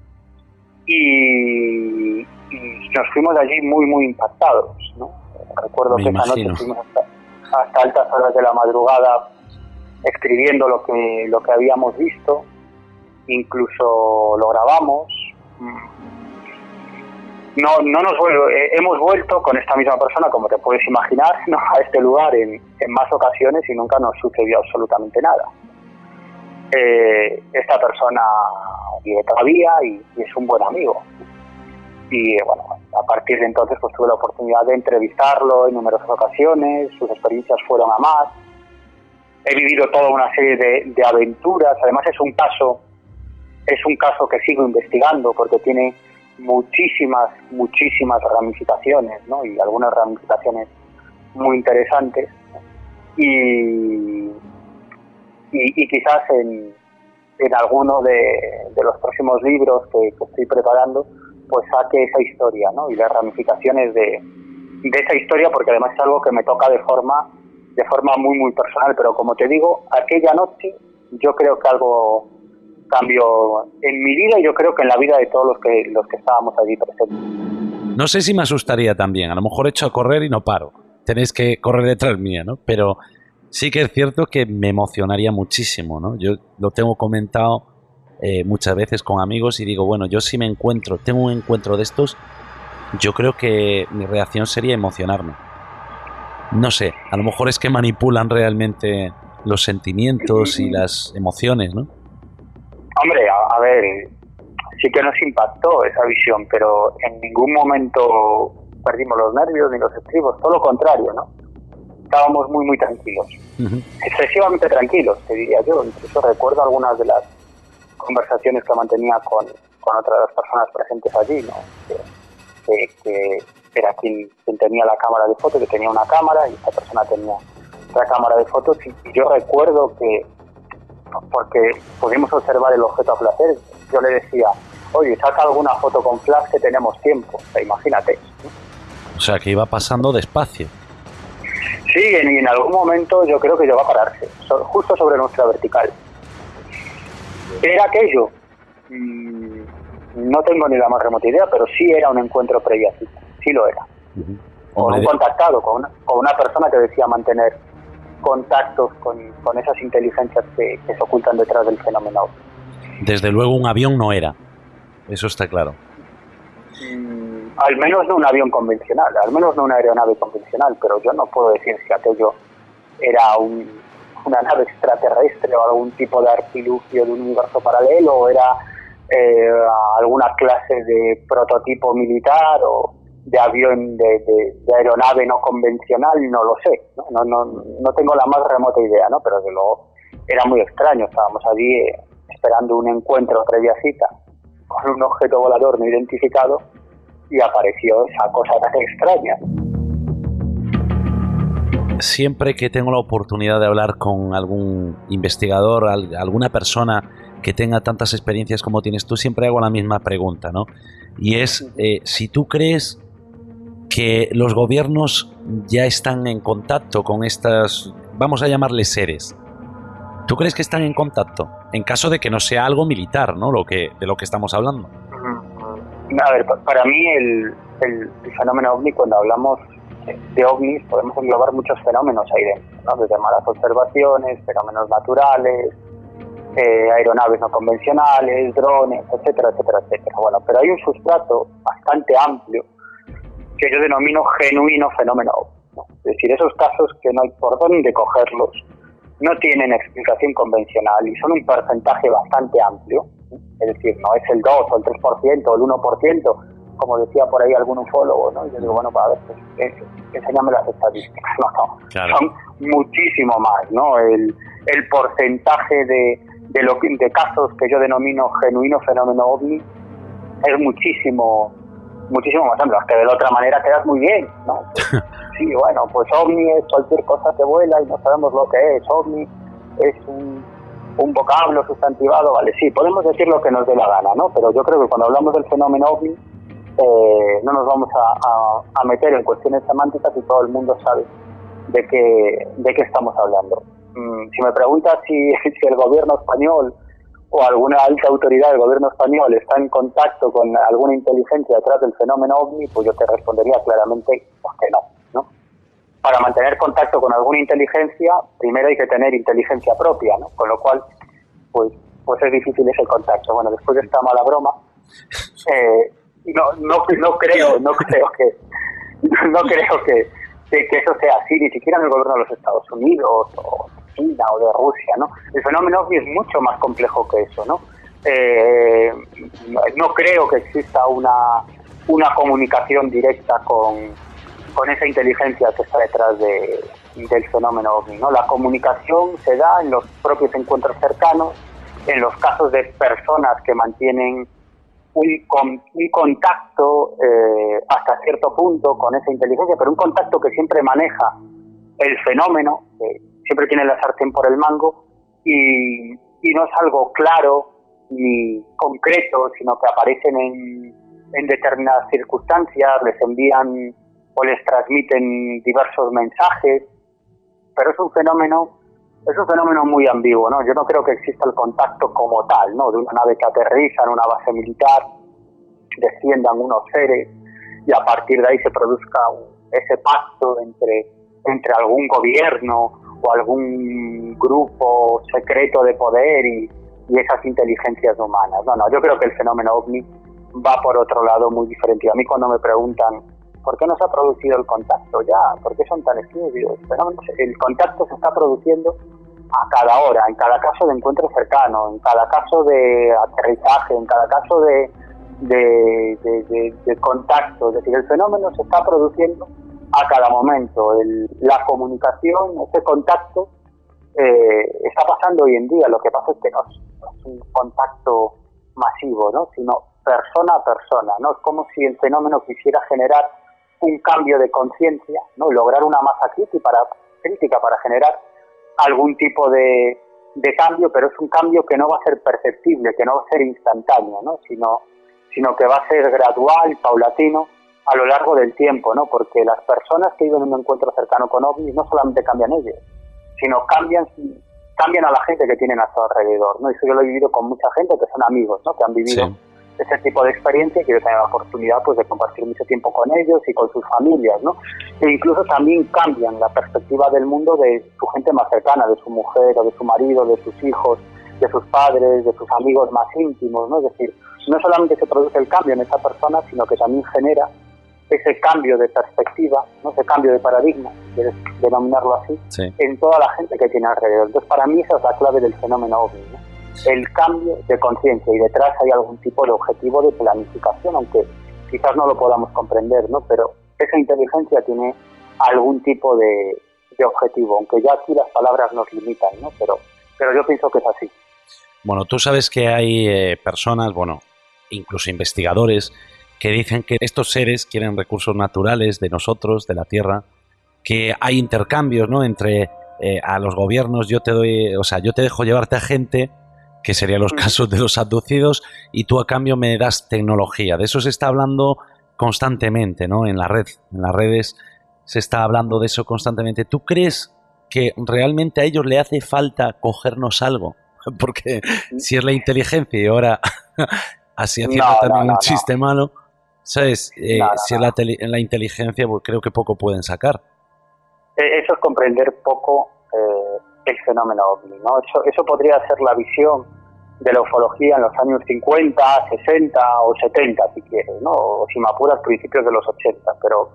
Y, y nos fuimos de allí muy, muy impactados, ¿no? Recuerdo Me que imagino. esa noche fuimos hasta, hasta altas horas de la madrugada escribiendo lo que, lo que habíamos visto, incluso lo grabamos. No, no nos vuelvo, eh, hemos vuelto con esta misma persona, como te puedes imaginar, ¿no?, a este lugar en, en más ocasiones y nunca nos sucedió absolutamente nada. Eh, esta persona vive todavía y, y es un buen amigo. Y bueno, a partir de entonces pues tuve la oportunidad de entrevistarlo en numerosas ocasiones, sus experiencias fueron a más. He vivido toda una serie de, de aventuras. Además es un caso, es un caso que sigo investigando porque tiene muchísimas, muchísimas ramificaciones, ¿no? Y algunas ramificaciones muy interesantes. Y, y, y quizás en, en alguno de, de los próximos libros que, que estoy preparando, pues saque esa historia, ¿no? Y las ramificaciones de, de esa historia, porque además es algo que me toca de forma de forma muy, muy personal. Pero como te digo, aquella noche yo creo que algo cambió en mi vida y yo creo que en la vida de todos los que los que estábamos allí presentes. No sé si me asustaría también. A lo mejor echo a correr y no paro. Tenéis que correr detrás mía, ¿no? Pero sí que es cierto que me emocionaría muchísimo, ¿no? Yo lo tengo comentado eh, muchas veces con amigos y digo, bueno, yo si me encuentro, tengo un encuentro de estos, yo creo que mi reacción sería emocionarme. No sé, a lo mejor es que manipulan realmente los sentimientos y las emociones, ¿no? Hombre, a, a ver, sí que nos impactó esa visión, pero en ningún momento perdimos los nervios ni los estribos, todo lo contrario, ¿no? Estábamos muy, muy tranquilos. Uh-huh. Excesivamente tranquilos, te diría yo. Incluso recuerdo algunas de las conversaciones que mantenía con, con otras personas presentes allí, ¿no? Que, que, que era quien, quien tenía la cámara de fotos, que tenía una cámara y esta persona tenía otra cámara de fotos. Y, y yo recuerdo que, porque pudimos observar el objeto a placer, yo le decía, oye, saca alguna foto con flash que tenemos tiempo. O sea, imagínate. O sea, que iba pasando despacio. Sí, en, en algún momento yo creo que llegó a pararse, so, justo sobre nuestra vertical. ¿Era aquello? Mm, no tengo ni la más remota idea, pero sí era un encuentro previo a cita, sí lo era. Uh-huh. Con un contactado, con una, con una persona que decía mantener contactos con, con esas inteligencias que, que se ocultan detrás del fenómeno. Desde luego un avión no era, eso está claro. Mm, al menos no un avión convencional, al menos no una aeronave convencional, pero yo no puedo decir si aquello era un, una nave extraterrestre o algún tipo de artilugio de un universo paralelo, o era eh, alguna clase de prototipo militar, o de avión, de, de, de aeronave no convencional, no lo sé, ¿no? No, no, no tengo la más remota idea, ¿no? Pero desde luego era muy extraño. Estábamos allí eh, esperando un encuentro previa cita con un objeto volador no identificado y apareció esa cosa tan extraña. Siempre que tengo la oportunidad de hablar con algún investigador, alguna persona que tenga tantas experiencias como tienes tú, siempre hago la misma pregunta, ¿no? Y es eh, si tú crees que los gobiernos ya están en contacto con estas, vamos a llamarles seres. ¿Tú crees que están en contacto? En caso de que no sea algo militar, ¿no? Lo que, de lo que estamos hablando. A ver, para mí el, el, el fenómeno ovni, cuando hablamos de ovnis, podemos englobar muchos fenómenos ahí dentro, ¿no? Desde malas observaciones, fenómenos naturales, eh, aeronaves no convencionales, drones, etcétera, etcétera, etcétera. Bueno, pero hay un sustrato bastante amplio que yo denomino genuino fenómeno ovni, ¿no? Es decir, esos casos que no hay por dónde cogerlos, no tienen explicación convencional y son un porcentaje bastante amplio, ¿sí? Es decir, no es el dos o el tres por ciento o el uno por ciento, como decía por ahí algún ufólogo, ¿no? Y yo digo, bueno, pues a ver, pues, eh, enséñame las estadísticas. No, no, claro. Son muchísimo más, ¿no? El, el porcentaje de, de, lo, de casos que yo denomino genuino fenómeno ovni es muchísimo, muchísimo más amplio, que de la otra manera quedas muy bien, ¿no? Sí, bueno, pues ovni es cualquier cosa que vuela y no sabemos lo que es. Ovni es un, un vocablo sustantivado, vale, sí, podemos decir lo que nos dé la gana, ¿no? Pero yo creo que cuando hablamos del fenómeno ovni, eh, no nos vamos a, a, a meter en cuestiones semánticas y todo el mundo sabe de qué, de qué estamos hablando. Mm, si me preguntas si, si el gobierno español o alguna alta autoridad del gobierno español está en contacto con alguna inteligencia detrás del fenómeno ovni, pues yo te respondería claramente pues que no, ¿no? Para mantener contacto con alguna inteligencia, primero hay que tener inteligencia propia, ¿no? Con lo cual, pues, pues es difícil ese contacto. Bueno, después de esta mala broma, eh, no, no, no creo, no creo que, no creo que, que, que eso sea así, ni siquiera en el gobierno de los Estados Unidos o China o de Rusia, ¿no? El fenómeno ovni es mucho más complejo que eso, ¿no? Eh, no creo que exista una, una comunicación directa con, con esa inteligencia que está detrás de, del fenómeno ovni, ¿no? La comunicación se da en los propios encuentros cercanos, en los casos de personas que mantienen un, con, un contacto eh, hasta cierto punto con esa inteligencia, pero un contacto que siempre maneja el fenómeno, eh, siempre tiene la sartén por el mango y, y no es algo claro ni concreto, sino que aparecen en, en determinadas circunstancias, les envían o les transmiten diversos mensajes, pero es un fenómeno es un fenómeno muy ambiguo, ¿no? Yo no creo que exista el contacto como tal, ¿no? De una nave que aterriza en una base militar, desciendan unos seres y a partir de ahí se produzca un, ese pacto entre, entre algún gobierno o algún grupo secreto de poder y, y esas inteligencias humanas. No, no, yo creo que el fenómeno ovni va por otro lado muy diferente. A mí cuando me preguntan ¿por qué no se ha producido el contacto ya? ¿Por qué son tan estudios? El contacto se está produciendo a cada hora, en cada caso de encuentro cercano, en cada caso de aterrizaje, en cada caso de, de, de, de, de contacto. Es decir, el fenómeno se está produciendo a cada momento. El, la comunicación, ese contacto, eh, está pasando hoy en día. Lo que pasa es que no es, no es un contacto masivo, ¿no? Sino persona a persona, ¿no? Es como si el fenómeno quisiera generar un cambio de conciencia, ¿no? Lograr una masa crítica para, crítica para generar algún tipo de, de cambio, pero es un cambio que no va a ser perceptible, que no va a ser instantáneo, ¿no? Sino, sino que va a ser gradual, paulatino, a lo largo del tiempo, ¿no? Porque las personas que viven en un encuentro cercano con ovnis no solamente cambian ellos, sino cambian, cambian a la gente que tienen a su alrededor, ¿no? Eso yo lo he vivido con mucha gente que son amigos, ¿no? Que han vivido sí. ese tipo de experiencia y que yo tengo la oportunidad pues de compartir mucho tiempo con ellos y con sus familias, ¿no? E incluso también cambian la perspectiva del mundo de su gente más cercana, de su mujer o de su marido, de sus hijos, de sus padres, de sus amigos más íntimos, ¿no? Es decir, no solamente se produce el cambio en esa persona, sino que también genera ese cambio de perspectiva, ¿no? Ese cambio de paradigma, quieres denominarlo así, sí. en toda la gente que tiene alrededor. Entonces, para mí esa es la clave del fenómeno ovni, ¿no? El cambio de conciencia, y detrás hay algún tipo de objetivo de planificación, aunque quizás no lo podamos comprender, ¿no? Pero esa inteligencia tiene algún tipo de, de objetivo, aunque ya aquí las palabras nos limitan, ¿no? Pero, pero yo pienso que es así. Bueno, tú sabes que hay eh, personas, bueno, incluso investigadores, que dicen que estos seres quieren recursos naturales de nosotros, de la Tierra, que hay intercambios, ¿no? Entre eh, a los gobiernos, yo te doy, o sea, yo te dejo llevarte a gente, que serían los casos de los abducidos, y tú a cambio me das tecnología. De eso se está hablando constantemente, ¿no? En la red, en las redes se está hablando de eso constantemente. ¿Tú crees que realmente a ellos le hace falta cogernos algo? Porque si es la inteligencia y ahora así haciendo No, también no, no, un chiste no. malo, ¿sabes? Eh, No, no, si es la, tele- la inteligencia, pues creo que poco pueden sacar. Eh, Eso es comprender poco eh, el fenómeno ovni, ¿no? Eso, eso podría ser la visión de la ufología en los años cincuenta, sesenta o setenta, si quieres, ¿no? O si me apuras, principios de los ochenta, pero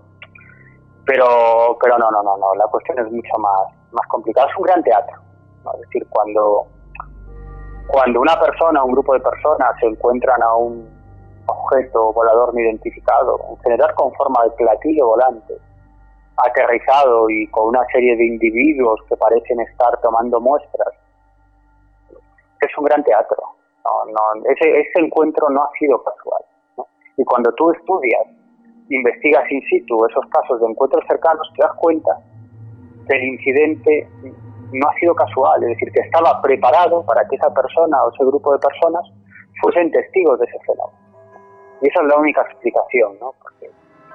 pero pero no, no, no, no, la cuestión es mucho más, más complicada. Es un gran teatro, ¿no? Es decir, cuando, cuando una persona, un grupo de personas se encuentran a un objeto volador no identificado, en general con forma de platillo volante, aterrizado y con una serie de individuos que parecen estar tomando muestras, es un gran teatro. No, no, ese, ese encuentro no ha sido casual, ¿no? Y cuando tú estudias, investigas in situ esos casos de encuentros cercanos, te das cuenta que el incidente no ha sido casual, es decir, que estaba preparado para que esa persona o ese grupo de personas fuesen testigos de ese fenómeno. Y esa es la única explicación, ¿no? Porque,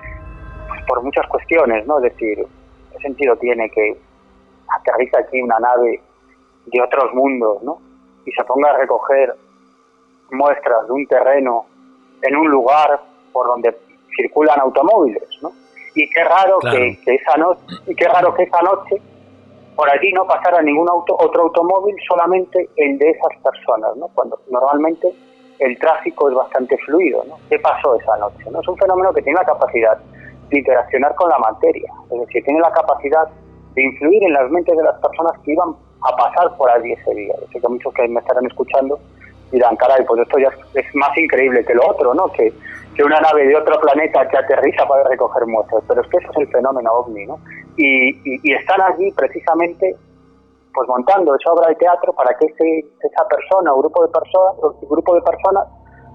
pues, por muchas cuestiones, ¿no? Es decir, ¿qué sentido tiene que aterriza aquí una nave de otros mundos, ¿no? Y se ponga a recoger muestras de un terreno en un lugar por donde circulan automóviles, ¿no? Y qué raro claro. que, que esa noche, y qué raro que esa noche por allí no pasara ningún auto, otro automóvil, solamente el de esas personas, ¿no? Cuando normalmente el tráfico es bastante fluido, ¿no? ¿Qué pasó esa noche? ¿No? Es un fenómeno que tiene la capacidad de interaccionar con la materia, es decir, tiene la capacidad de influir en las mentes de las personas que iban a pasar por allí ese día. Yo sé que muchos que me estarán escuchando dirán, caray, pues esto ya es, es más increíble que lo otro, ¿no? Que, que una nave de otro planeta que aterriza para recoger muestras, pero es que eso es el fenómeno ovni, ¿no? Y, y, y están allí precisamente pues montando esa obra de teatro para que ese, esa persona o grupo de personas grupo de personas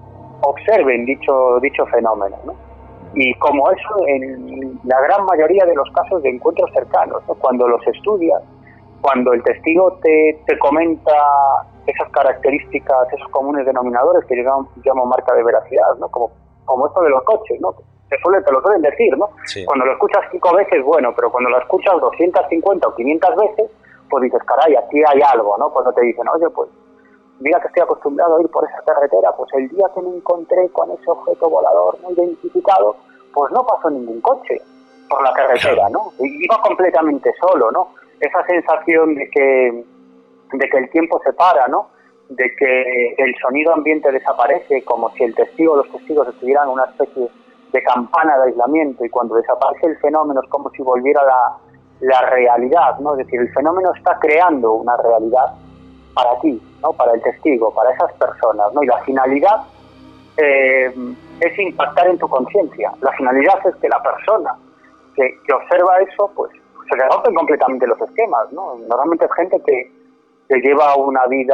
observen dicho dicho fenómeno, ¿no? Y como eso en la gran mayoría de los casos de encuentros cercanos, ¿no? Cuando los estudias, cuando el testigo te, te comenta esas características, esos comunes denominadores que yo llamo, llamo marca de veracidad, ¿no? Como, como esto de los coches, ¿no? Te, suele, te lo suelen decir, ¿no? Sí. Cuando lo escuchas cinco veces, bueno, pero cuando lo escuchas doscientas cincuenta o quinientas veces, pues dices, caray, aquí hay algo, ¿no? Cuando te dicen, oye, pues mira que estoy acostumbrado a ir por esa carretera, pues el día que me encontré con ese objeto volador no identificado, pues no pasó ningún coche por la carretera, ¿no? Iba completamente solo, ¿no? Esa sensación de que, de que el tiempo se para, ¿no? De que el sonido ambiente desaparece, como si el testigo o los testigos estuvieran en una especie de campana de aislamiento, y cuando desaparece el fenómeno es como si volviera la, la realidad, ¿no? Es decir, el fenómeno está creando una realidad para ti, ¿no? Para el testigo, para esas personas, ¿no? Y la finalidad eh, es impactar en tu conciencia. La finalidad es que la persona que, que observa eso, pues se le rompen completamente los esquemas, ¿no? Normalmente es gente que, que lleva una vida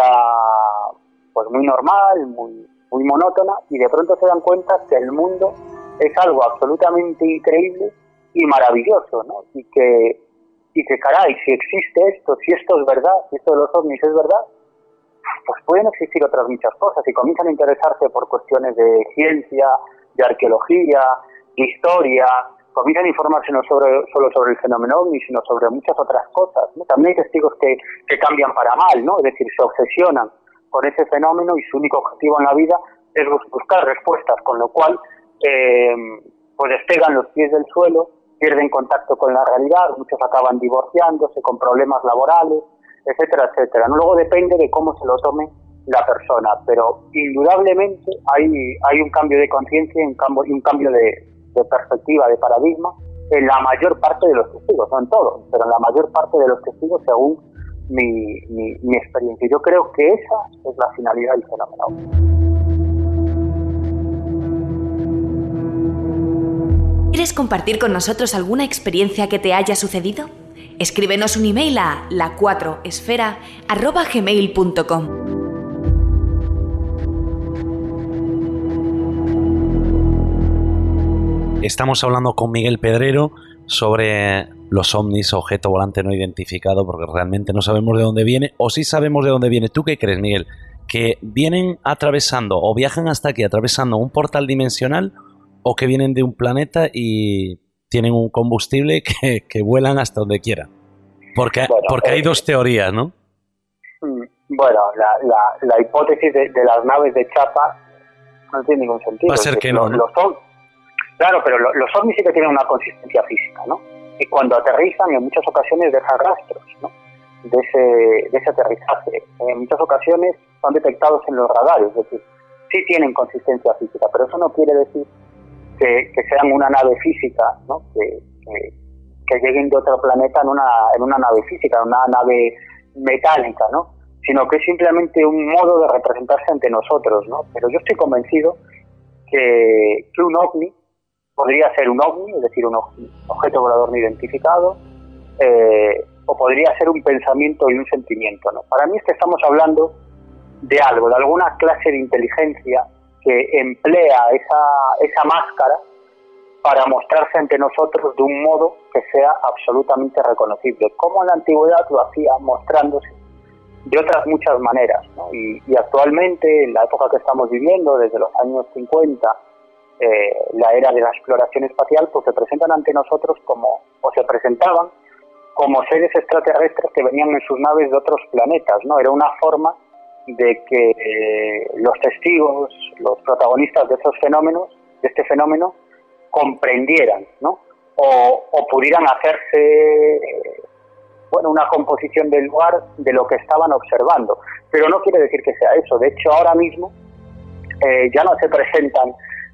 pues muy normal, muy, muy monótona, y de pronto se dan cuenta que el mundo es algo absolutamente increíble y maravilloso, ¿no? Y que, y que caray, si existe esto, si esto es verdad, si esto de los ovnis es verdad, pues pueden existir otras muchas cosas, y comienzan a interesarse por cuestiones de ciencia, de arqueología, de historia, comienzan a informarse no sobre, solo sobre el fenómeno ovni, sino sobre muchas otras cosas, ¿no? También hay testigos que, que cambian para mal, ¿no? Es decir, se obsesionan con ese fenómeno y su único objetivo en la vida es buscar respuestas, con lo cual eh, pues despegan los pies del suelo, pierden contacto con la realidad, muchos acaban divorciándose, con problemas laborales, etcétera, etcétera. ¿No? Luego depende de cómo se lo tome la persona, pero indudablemente hay, hay un cambio de conciencia y un cambio, un cambio de, de perspectiva, de paradigma, en la mayor parte de los testigos, no en todos, pero en la mayor parte de los testigos según mi, mi, mi experiencia. Yo creo que esa es la finalidad del fenómeno. ¿Quieres compartir con nosotros alguna experiencia que te haya sucedido? Escríbenos un email a la cuatro esfera arroba gmail punto com. Estamos hablando con Miguel Pedrero sobre los ovnis, objeto volante no identificado, porque realmente no sabemos de dónde viene, o sí sabemos de dónde viene. ¿Tú qué crees, Miguel? ¿Que vienen atravesando o viajan hasta aquí atravesando un portal dimensional, o que vienen de un planeta y tienen un combustible que, que vuelan hasta donde quieran? Porque, bueno, porque hay eh, dos teorías, ¿no? Bueno, la, la, la hipótesis de, de las naves de chapa no tiene ningún sentido. Va a ser que, que no, los, ¿no? Los, claro, pero los, los ovnis sí que tienen una consistencia física, ¿no? Y cuando aterrizan, en muchas ocasiones dejan rastros, ¿no? De ese, de ese aterrizaje. En muchas ocasiones son detectados en los radares, es decir, sí tienen consistencia física, pero eso no quiere decir que, que sean una nave física, ¿no? Que, que, que lleguen de otro planeta en una, en una nave física, en una nave metálica, ¿no? Sino que es simplemente un modo de representarse ante nosotros, ¿no? Pero yo estoy convencido que, que un ovni podría ser un ovni, es decir, un objeto volador no identificado, eh, o podría ser un pensamiento y un sentimiento, ¿no? Para mí es que estamos hablando de algo, de alguna clase de inteligencia que emplea esa, esa máscara para mostrarse ante nosotros de un modo que sea absolutamente reconocible, como en la antigüedad lo hacía, mostrándose de otras muchas maneras, ¿no? Y, y actualmente, en la época que estamos viviendo, desde los años cincuenta, eh, la era de la exploración espacial, pues se presentan ante nosotros como, o se presentaban como seres extraterrestres que venían en sus naves de otros planetas, ¿no? Era una forma de que eh, los testigos, los protagonistas de esos fenómenos, de este fenómeno, comprendieran, ¿no? O, o pudieran hacerse, eh, bueno, una composición del lugar de lo que estaban observando. Pero no quiere decir que sea eso. De hecho, ahora mismo eh, ya no se presentan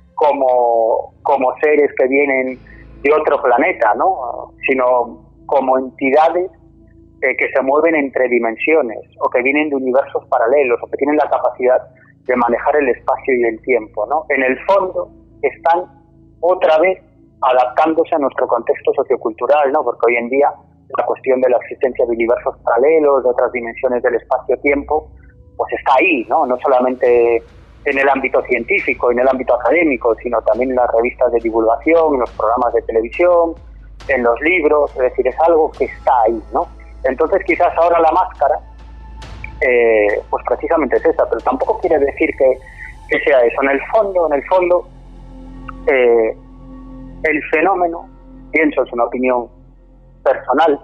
como, como seres que vienen de otro planeta, ¿no? Sino como entidades eh, que se mueven entre dimensiones, o que vienen de universos paralelos, o que tienen la capacidad de manejar el espacio y el tiempo, ¿no? En el fondo están otra vez adaptándose a nuestro contexto sociocultural, ¿no? Porque hoy en día la cuestión de la existencia de universos paralelos, de otras dimensiones del espacio-tiempo, pues está ahí, ¿no? No solamente en el ámbito científico, en el ámbito académico, sino también en las revistas de divulgación, en los programas de televisión, en los libros, es decir, es algo que está ahí, ¿no? Entonces quizás ahora la máscara, eh, pues precisamente es esa, pero tampoco quiere decir que, que sea eso. En el fondo, en el fondo, eh, el fenómeno, pienso, es una opinión personal,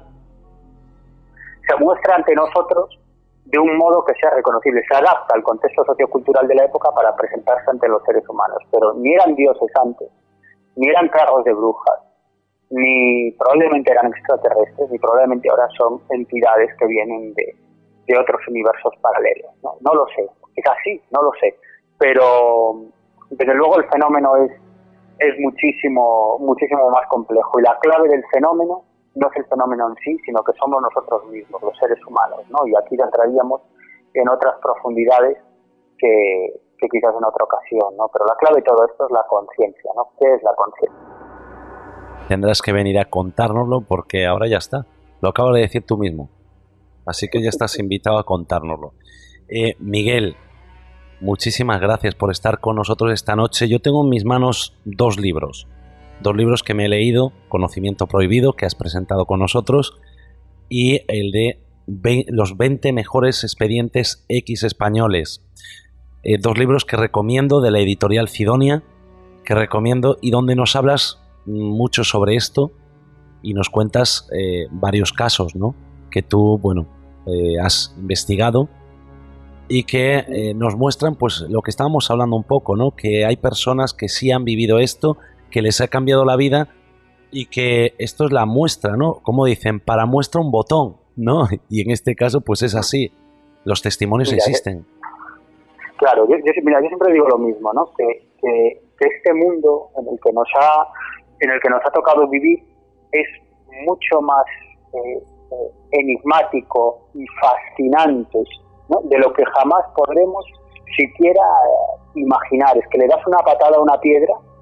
se muestra ante nosotros de un modo que sea reconocible, se adapta al contexto sociocultural de la época para presentarse ante los seres humanos, pero ni eran dioses antes, ni eran carros de brujas, ni probablemente eran extraterrestres, ni probablemente ahora son entidades que vienen de, de otros universos paralelos, ¿no? No lo sé, quizás sí, no lo sé, pero desde luego el fenómeno es, es muchísimo, muchísimo más complejo, y la clave del fenómeno no es el fenómeno en sí, sino que somos nosotros mismos, los seres humanos, ¿no? Y aquí entraríamos en otras profundidades que, que quizás en otra ocasión, ¿no? Pero la clave de todo esto es la conciencia, ¿no? ¿Qué es la conciencia? Tendrás que venir a contárnoslo, porque ahora ya está. Lo acabas de decir tú mismo. Así que ya estás invitado a contárnoslo. Eh, Miguel, muchísimas gracias por estar con nosotros esta noche. Yo tengo en mis manos dos libros. Dos libros que me he leído, Conocimiento Prohibido, que has presentado con nosotros, y el de los veinte mejores expedientes X españoles. Eh, dos libros que recomiendo, de la editorial Cidonia, que recomiendo, y donde nos hablas mucho sobre esto y nos cuentas eh, varios casos, ¿no? Que tú, bueno, eh, has investigado y que eh, nos muestran, pues, lo que estábamos hablando un poco, ¿no? Que hay personas que sí han vivido esto, que les ha cambiado la vida, y que esto es la muestra, ¿no? Como dicen, para muestra un botón, ¿no? Y en este caso, pues es así. Los testimonios mira, existen. Claro, yo, yo, mira, yo siempre digo lo mismo, ¿no? Que, que, que este mundo en el que nos ha, en el que nos ha tocado vivir es mucho más eh, eh, enigmático y fascinante, ¿no? De lo que jamás podremos siquiera eh, imaginar. Es que le das una patada a una piedra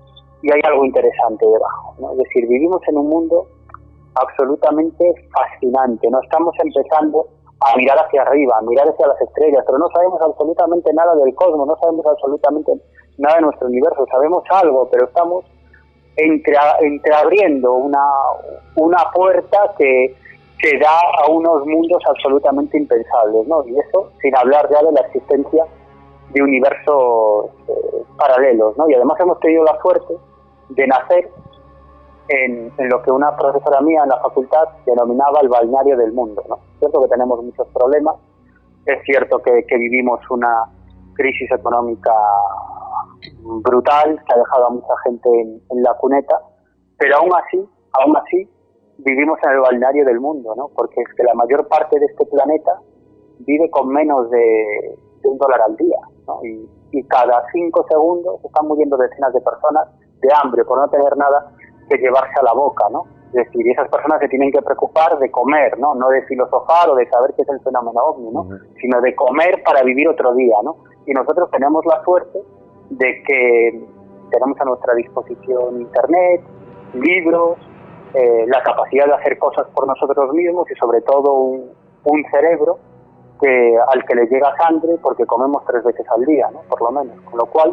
y hay algo interesante debajo, ¿no? Es decir, vivimos en un mundo absolutamente fascinante, no estamos empezando a mirar hacia arriba, a mirar hacia las estrellas, pero no sabemos absolutamente nada del cosmos, no sabemos absolutamente nada de nuestro universo, sabemos algo, pero estamos entre, entreabriendo una, una puerta que, que da a unos mundos absolutamente impensables, ¿no? Y eso sin hablar ya de la existencia de universos eh, paralelos, ¿no? Y además hemos tenido la suerte de nacer en, en lo que una profesora mía en la facultad denominaba el balneario del mundo, ¿no? Es cierto que tenemos muchos problemas, es cierto que, que vivimos una crisis económica brutal que ha dejado a mucha gente en, en la cuneta, pero aún así, aún así vivimos en el balneario del mundo, ¿no? Porque es que la mayor parte de este planeta vive con menos de, de un dólar al día, ¿no? Y, y cada cinco segundos están muriendo decenas de personas de hambre por no tener nada que llevarse a la boca, ¿no? Es decir, y esas personas se tienen que preocupar de comer, ¿no? No de filosofar o de saber qué es el fenómeno ovni, ¿no? Uh-huh. Sino de comer para vivir otro día, ¿no? Y nosotros tenemos la suerte de que tenemos a nuestra disposición internet, libros, eh, la capacidad de hacer cosas por nosotros mismos y sobre todo un, un cerebro que al que le llega sangre porque comemos tres veces al día, ¿no? Por lo menos. Con lo cual,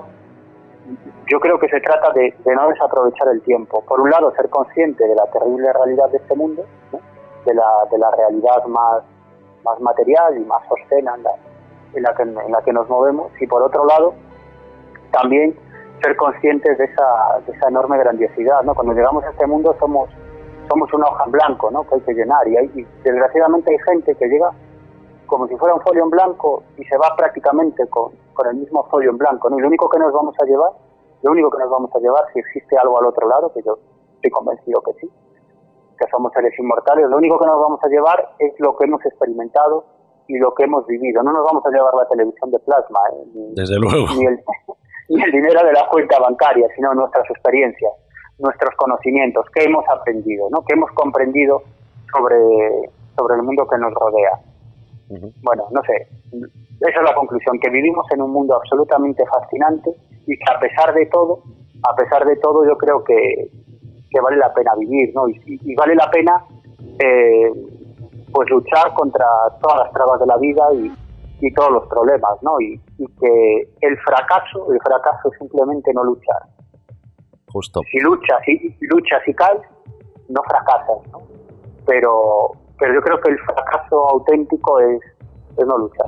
yo creo que se trata de, de no desaprovechar el tiempo. Por un lado, ser consciente de la terrible realidad de este mundo, ¿no? de, la, de la realidad más, más material y más obscena en la, en, la que, en la que nos movemos. Y por otro lado, también ser conscientes de esa, de esa enorme grandiosidad, ¿no? Cuando llegamos a este mundo somos, somos una hoja en blanco, ¿no? Que hay que llenar. Y, hay, y desgraciadamente hay gente que llega como si fuera un folio en blanco y se va prácticamente con, con el mismo folio en blanco, ¿no? Y lo único que nos vamos a llevar, lo único que nos vamos a llevar, si existe algo al otro lado, que yo estoy convencido que sí, que somos seres inmortales, lo único que nos vamos a llevar es lo que hemos experimentado y lo que hemos vivido. No nos vamos a llevar la televisión de plasma, ¿eh? ni, Desde luego. Ni el, ni el dinero de la cuenta bancaria, sino nuestras experiencias, nuestros conocimientos, que hemos aprendido, ¿no? Que hemos comprendido sobre, sobre el mundo que nos rodea. Uh-huh. Bueno, no sé, esa es la conclusión, que vivimos en un mundo absolutamente fascinante y que a pesar de todo, a pesar de todo yo creo que, que vale la pena vivir, ¿no? Y, y, y vale la pena eh, pues luchar contra todas las trabas de la vida y, y todos los problemas, ¿no? Y, y que el fracaso, el fracaso es simplemente no luchar. Justo. Si luchas y si luchas y caes, no fracasas, ¿no? Pero pero yo creo que el fracaso auténtico es, es no luchar.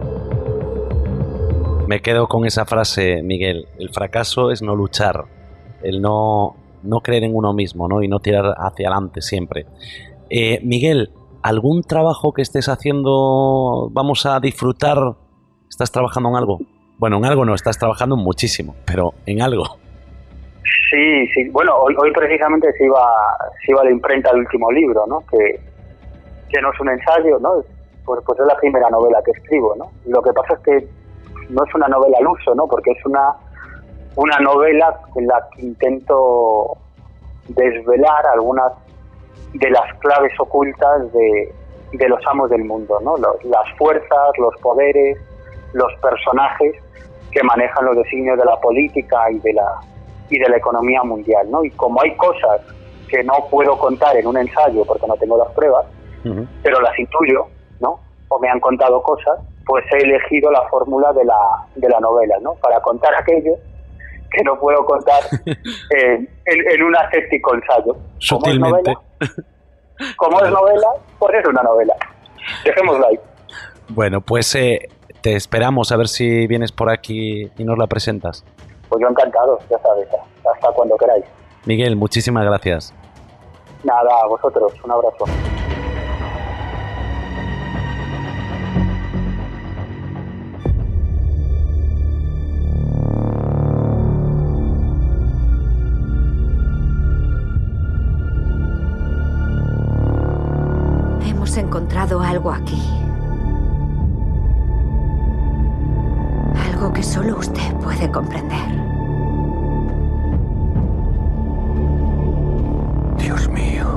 Me quedo con esa frase, Miguel. El fracaso es no luchar, el no, no creer en uno mismo, ¿no? Y no tirar hacia adelante siempre. Eh, Miguel, ¿algún trabajo que estés haciendo vamos a disfrutar? ¿Estás trabajando en algo? Bueno, en algo no, estás trabajando muchísimo, pero en algo. Sí, sí. Bueno, hoy, hoy precisamente se iba, se iba a la imprenta del último libro, ¿no? Que, que no es un ensayo, ¿no? Pues, pues es la primera novela que escribo, ¿no? Y lo que pasa es que no es una novela al uso, ¿no? Porque es una, una novela en la que intento desvelar algunas de las claves ocultas de, de los amos del mundo, ¿no? Los, las fuerzas, los poderes, los personajes que manejan los designios de la política y de la y de la economía mundial, ¿no? Y como hay cosas que no puedo contar en un ensayo porque no tengo las pruebas, uh-huh. pero las intuyo, ¿no? O me han contado cosas, pues he elegido la fórmula de la de la novela, ¿no? Para contar aquello que no puedo contar en, en, en un aséptico ensayo. Como es novela, como es novela, pues es una novela. Dejémoslo ahí. Bueno, pues eh, te esperamos a ver si vienes por aquí y nos la presentas. Pues yo encantado, ya sabes, hasta cuando queráis. Miguel, muchísimas gracias. Nada, a vosotros, un abrazo. Hemos encontrado algo aquí. Algo que solo usted puede comprender. Dios mío.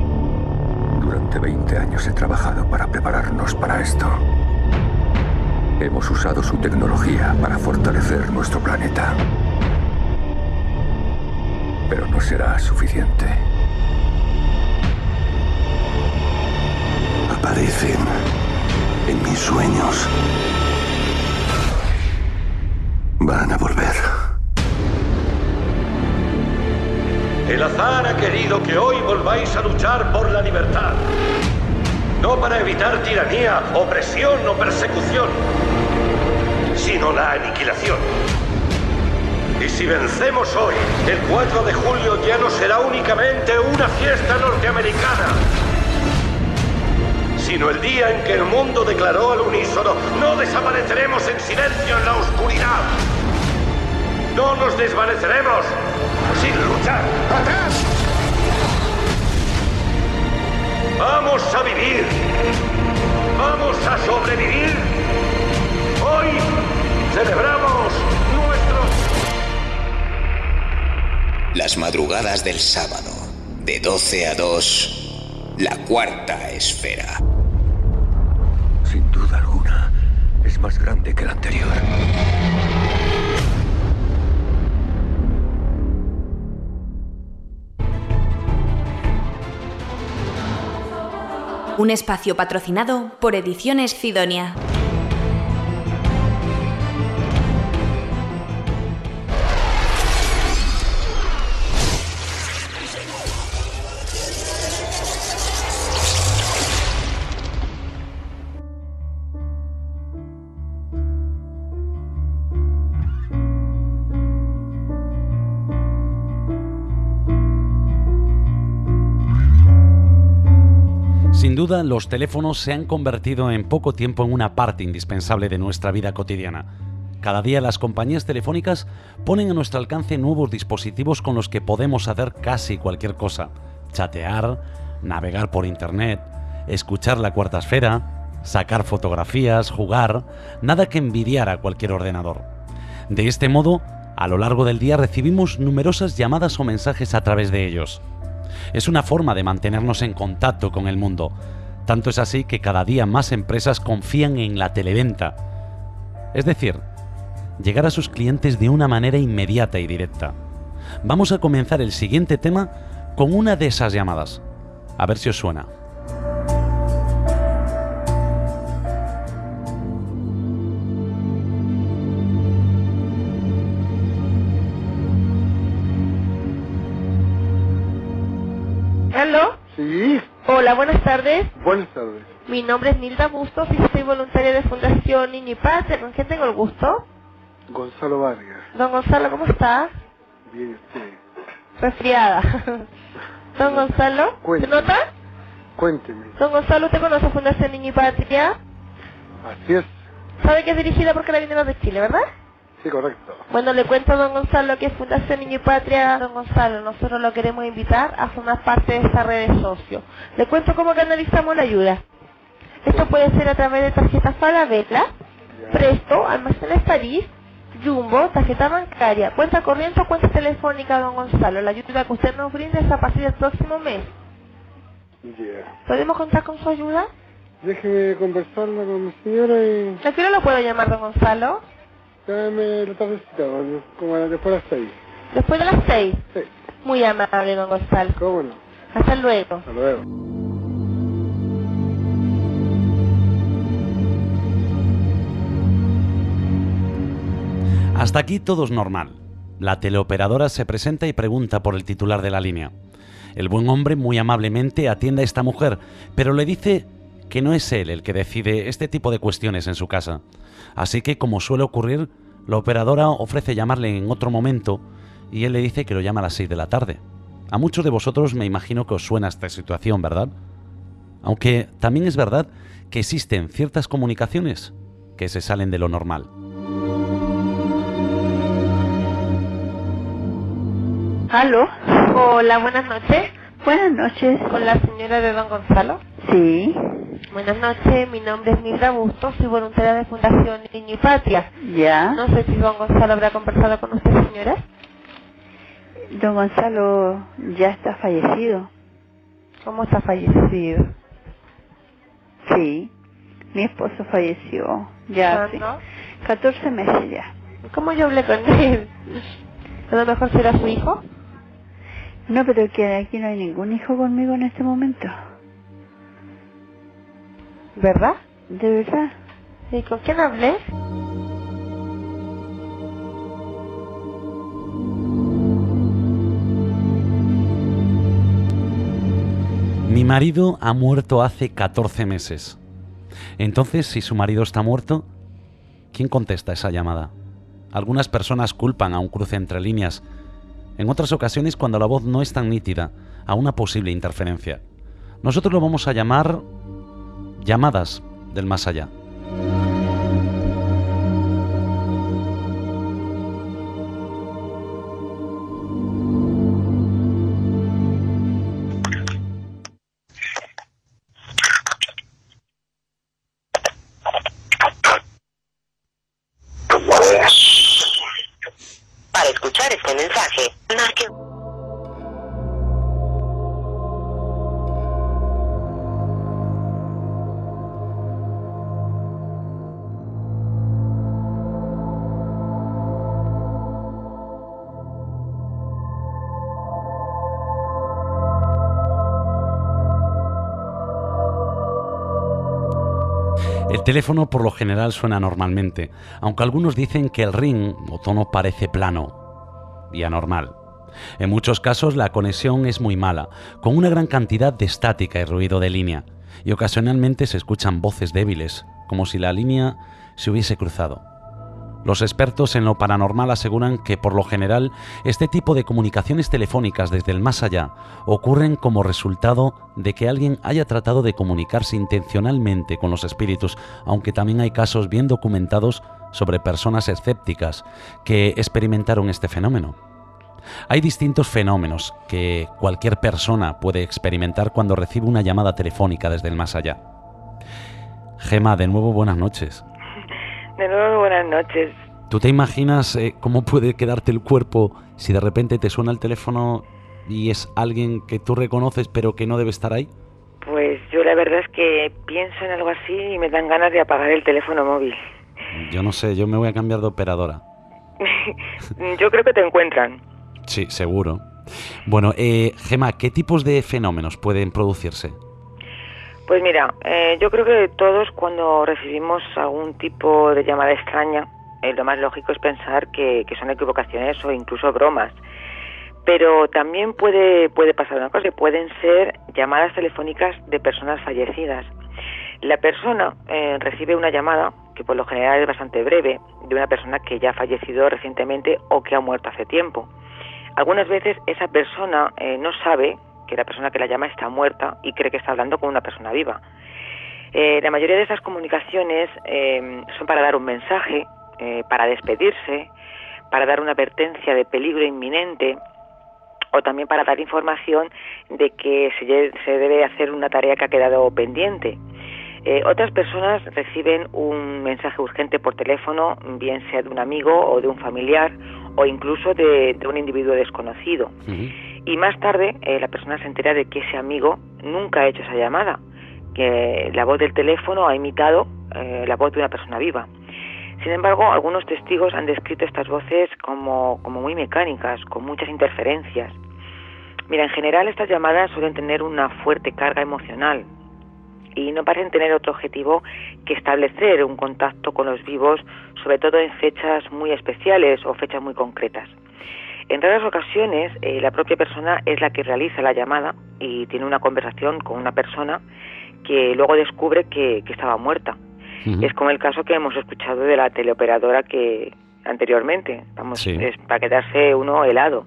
Durante veinte años he trabajado para prepararnos para esto. Hemos usado su tecnología para fortalecer nuestro planeta. Pero no será suficiente. Aparecen en mis sueños. Van a volver. El azar ha querido que hoy volváis a luchar por la libertad. No para evitar tiranía, opresión o persecución, sino la aniquilación. Y si vencemos hoy, el cuatro de julio ya no será únicamente una fiesta norteamericana, sino el día en que el mundo declaró al unísono: no desapareceremos en silencio en la oscuridad. No nos desvaneceremos sin luchar. ¡Atrás! Vamos a vivir. Vamos a sobrevivir. Hoy celebramos nuestro... Las madrugadas del sábado, de doce a dos, la cuarta esfera. Sin duda alguna, es más grande que la anterior. Un espacio patrocinado por Ediciones Cidonia. Sin duda, los teléfonos se han convertido en poco tiempo en una parte indispensable de nuestra vida cotidiana. Cada día las compañías telefónicas ponen a nuestro alcance nuevos dispositivos con los que podemos hacer casi cualquier cosa. Chatear, navegar por internet, escuchar la cuarta esfera, sacar fotografías, jugar, nada que envidiar a cualquier ordenador. De este modo, a lo largo del día recibimos numerosas llamadas o mensajes a través de ellos. Es una forma de mantenernos en contacto con el mundo. Tanto es así que cada día más empresas confían en la televenta. Es decir, llegar a sus clientes de una manera inmediata y directa. Vamos a comenzar el siguiente tema con una de esas llamadas. A ver si os suena. ¿Aló? Sí. Hola, buenas tardes. Buenas tardes. Mi nombre es Nilda Bustos y soy voluntaria de Fundación Niño y Patria. ¿Con quién tengo el gusto? Gonzalo Vargas. Don Gonzalo, ¿cómo está? Bien, usted. Resfriada. Don Gonzalo, Cuénteme. ¿se nota? Cuénteme. Don Gonzalo, ¿usted conoce Fundación Niño y Patria? Así es. ¿Sabe que es dirigida por Carabineros de Chile, verdad? Sí, correcto. Bueno, le cuento a don Gonzalo que es Fundación Niño y Patria. Don Gonzalo, nosotros lo queremos invitar a formar parte de esta red de socios. Le cuento cómo canalizamos la ayuda. Esto puede ser a través de tarjetas Falabella, Presto, Almacenes París, Jumbo, tarjeta bancaria, cuenta corriente o cuenta telefónica, don Gonzalo. La ayuda que usted nos brinda es a partir del próximo mes. Yeah. ¿Podemos contar con su ayuda? Déjeme conversarla con mi señora y... ¿A qué hora lo puedo llamar, don Gonzalo? Llámeme la tardecita, como a las después de las seis. ¿Después de las seis? Sí. Muy amable, don Gonzalo. ¿Cómo no? Hasta luego. Hasta luego. Hasta aquí todo es normal. La teleoperadora se presenta y pregunta por el titular de la línea. El buen hombre muy amablemente atiende a esta mujer, pero le dice que no es él el que decide este tipo de cuestiones en su casa. Así que, como suele ocurrir, la operadora ofrece llamarle en otro momento y él le dice que lo llama a las seis de la tarde. A muchos de vosotros me imagino que os suena esta situación, ¿verdad? Aunque también es verdad que existen ciertas comunicaciones que se salen de lo normal. ¿Aló? Hola, buenas noches. Buenas noches. ¿Con la señora de don Gonzalo? Sí. Buenas noches, mi nombre es Nilda Bustos, soy voluntaria de Fundación Niño y Patria. Ya. No sé si don Gonzalo habrá conversado con usted, señora. Don Gonzalo ya está fallecido. ¿Cómo está fallecido? Sí. Mi esposo falleció ya hace catorce meses ya. ¿Cómo yo hablé con él? ¿A lo mejor será su hijo? No, pero que aquí no hay ningún hijo conmigo en este momento. ¿Verdad? ¿De verdad? ¿Y con quién hablé? Mi marido ha muerto hace catorce meses. Entonces, si su marido está muerto, ¿quién contesta esa llamada? Algunas personas culpan a un cruce entre líneas. En otras ocasiones, cuando la voz no es tan nítida, a una posible interferencia. Nosotros lo vamos a llamar llamadas del más allá. Para escuchar este mensaje, marque... El teléfono por lo general suena normalmente, aunque algunos dicen que el ring o tono parece plano y anormal. En muchos casos la conexión es muy mala, con una gran cantidad de estática y ruido de línea, y ocasionalmente se escuchan voces débiles, como si la línea se hubiese cruzado. Los expertos en lo paranormal aseguran que por lo general este tipo de comunicaciones telefónicas desde el más allá ocurren como resultado de que alguien haya tratado de comunicarse intencionalmente con los espíritus, aunque también hay casos bien documentados sobre personas escépticas que experimentaron este fenómeno. Hay distintos fenómenos que cualquier persona puede experimentar cuando recibe una llamada telefónica desde el más allá. Gema, de nuevo buenas noches. De nuevo, buenas noches. ¿Tú te imaginas eh, cómo puede quedarte el cuerpo si de repente te suena el teléfono y es alguien que tú reconoces pero que no debe estar ahí? Pues yo la verdad es que pienso en algo así y me dan ganas de apagar el teléfono móvil. Yo no sé, yo me voy a cambiar de operadora. Yo creo que te encuentran. Sí, seguro. Bueno, eh, Gema, ¿qué tipos de fenómenos pueden producirse? Pues mira, eh, yo creo que todos cuando recibimos algún tipo de llamada extraña, eh, lo más lógico es pensar que, que son equivocaciones o incluso bromas. Pero también puede, puede pasar una cosa, pueden ser llamadas telefónicas de personas fallecidas. La persona eh, recibe una llamada, que por lo general es bastante breve, de una persona que ya ha fallecido recientemente o que ha muerto hace tiempo. Algunas veces esa persona eh, no sabe que la persona que la llama está muerta y cree que está hablando con una persona viva. Eh, la mayoría de esas comunicaciones eh, son para dar un mensaje, eh, para despedirse, para dar una advertencia de peligro inminente o también para dar información de que se, se debe hacer una tarea que ha quedado pendiente. Eh, otras personas reciben un mensaje urgente por teléfono, bien sea de un amigo o de un familiar o incluso de, de un individuo desconocido. Uh-huh. Y más tarde eh, la persona se entera de que ese amigo nunca ha hecho esa llamada, que la voz del teléfono ha imitado eh, la voz de una persona viva. Sin embargo, algunos testigos han descrito estas voces como, como muy mecánicas, con muchas interferencias. Mira, en general estas llamadas suelen tener una fuerte carga emocional y no parecen tener otro objetivo que establecer un contacto con los vivos, sobre todo en fechas muy especiales o fechas muy concretas. En raras ocasiones, eh, la propia persona es la que realiza la llamada y tiene una conversación con una persona que luego descubre que, que estaba muerta. Uh-huh. Es como el caso que hemos escuchado de la teleoperadora que anteriormente, vamos, sí. Es para quedarse uno helado.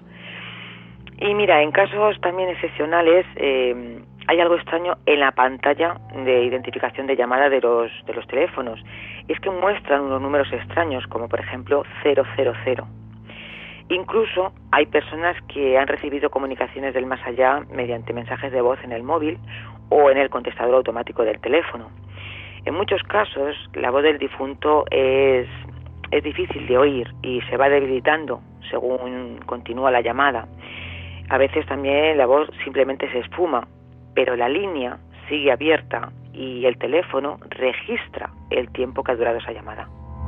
Y mira, en casos también excepcionales, eh, hay algo extraño en la pantalla de identificación de llamada de los, de los teléfonos. Y es que muestran unos números extraños, como por ejemplo cero cero cero. Incluso hay personas que han recibido comunicaciones del más allá mediante mensajes de voz en el móvil o en el contestador automático del teléfono. En muchos casos, la voz del difunto es, es difícil de oír y se va debilitando según continúa la llamada. A veces también la voz simplemente se esfuma, pero la línea sigue abierta y el teléfono registra el tiempo que ha durado esa llamada.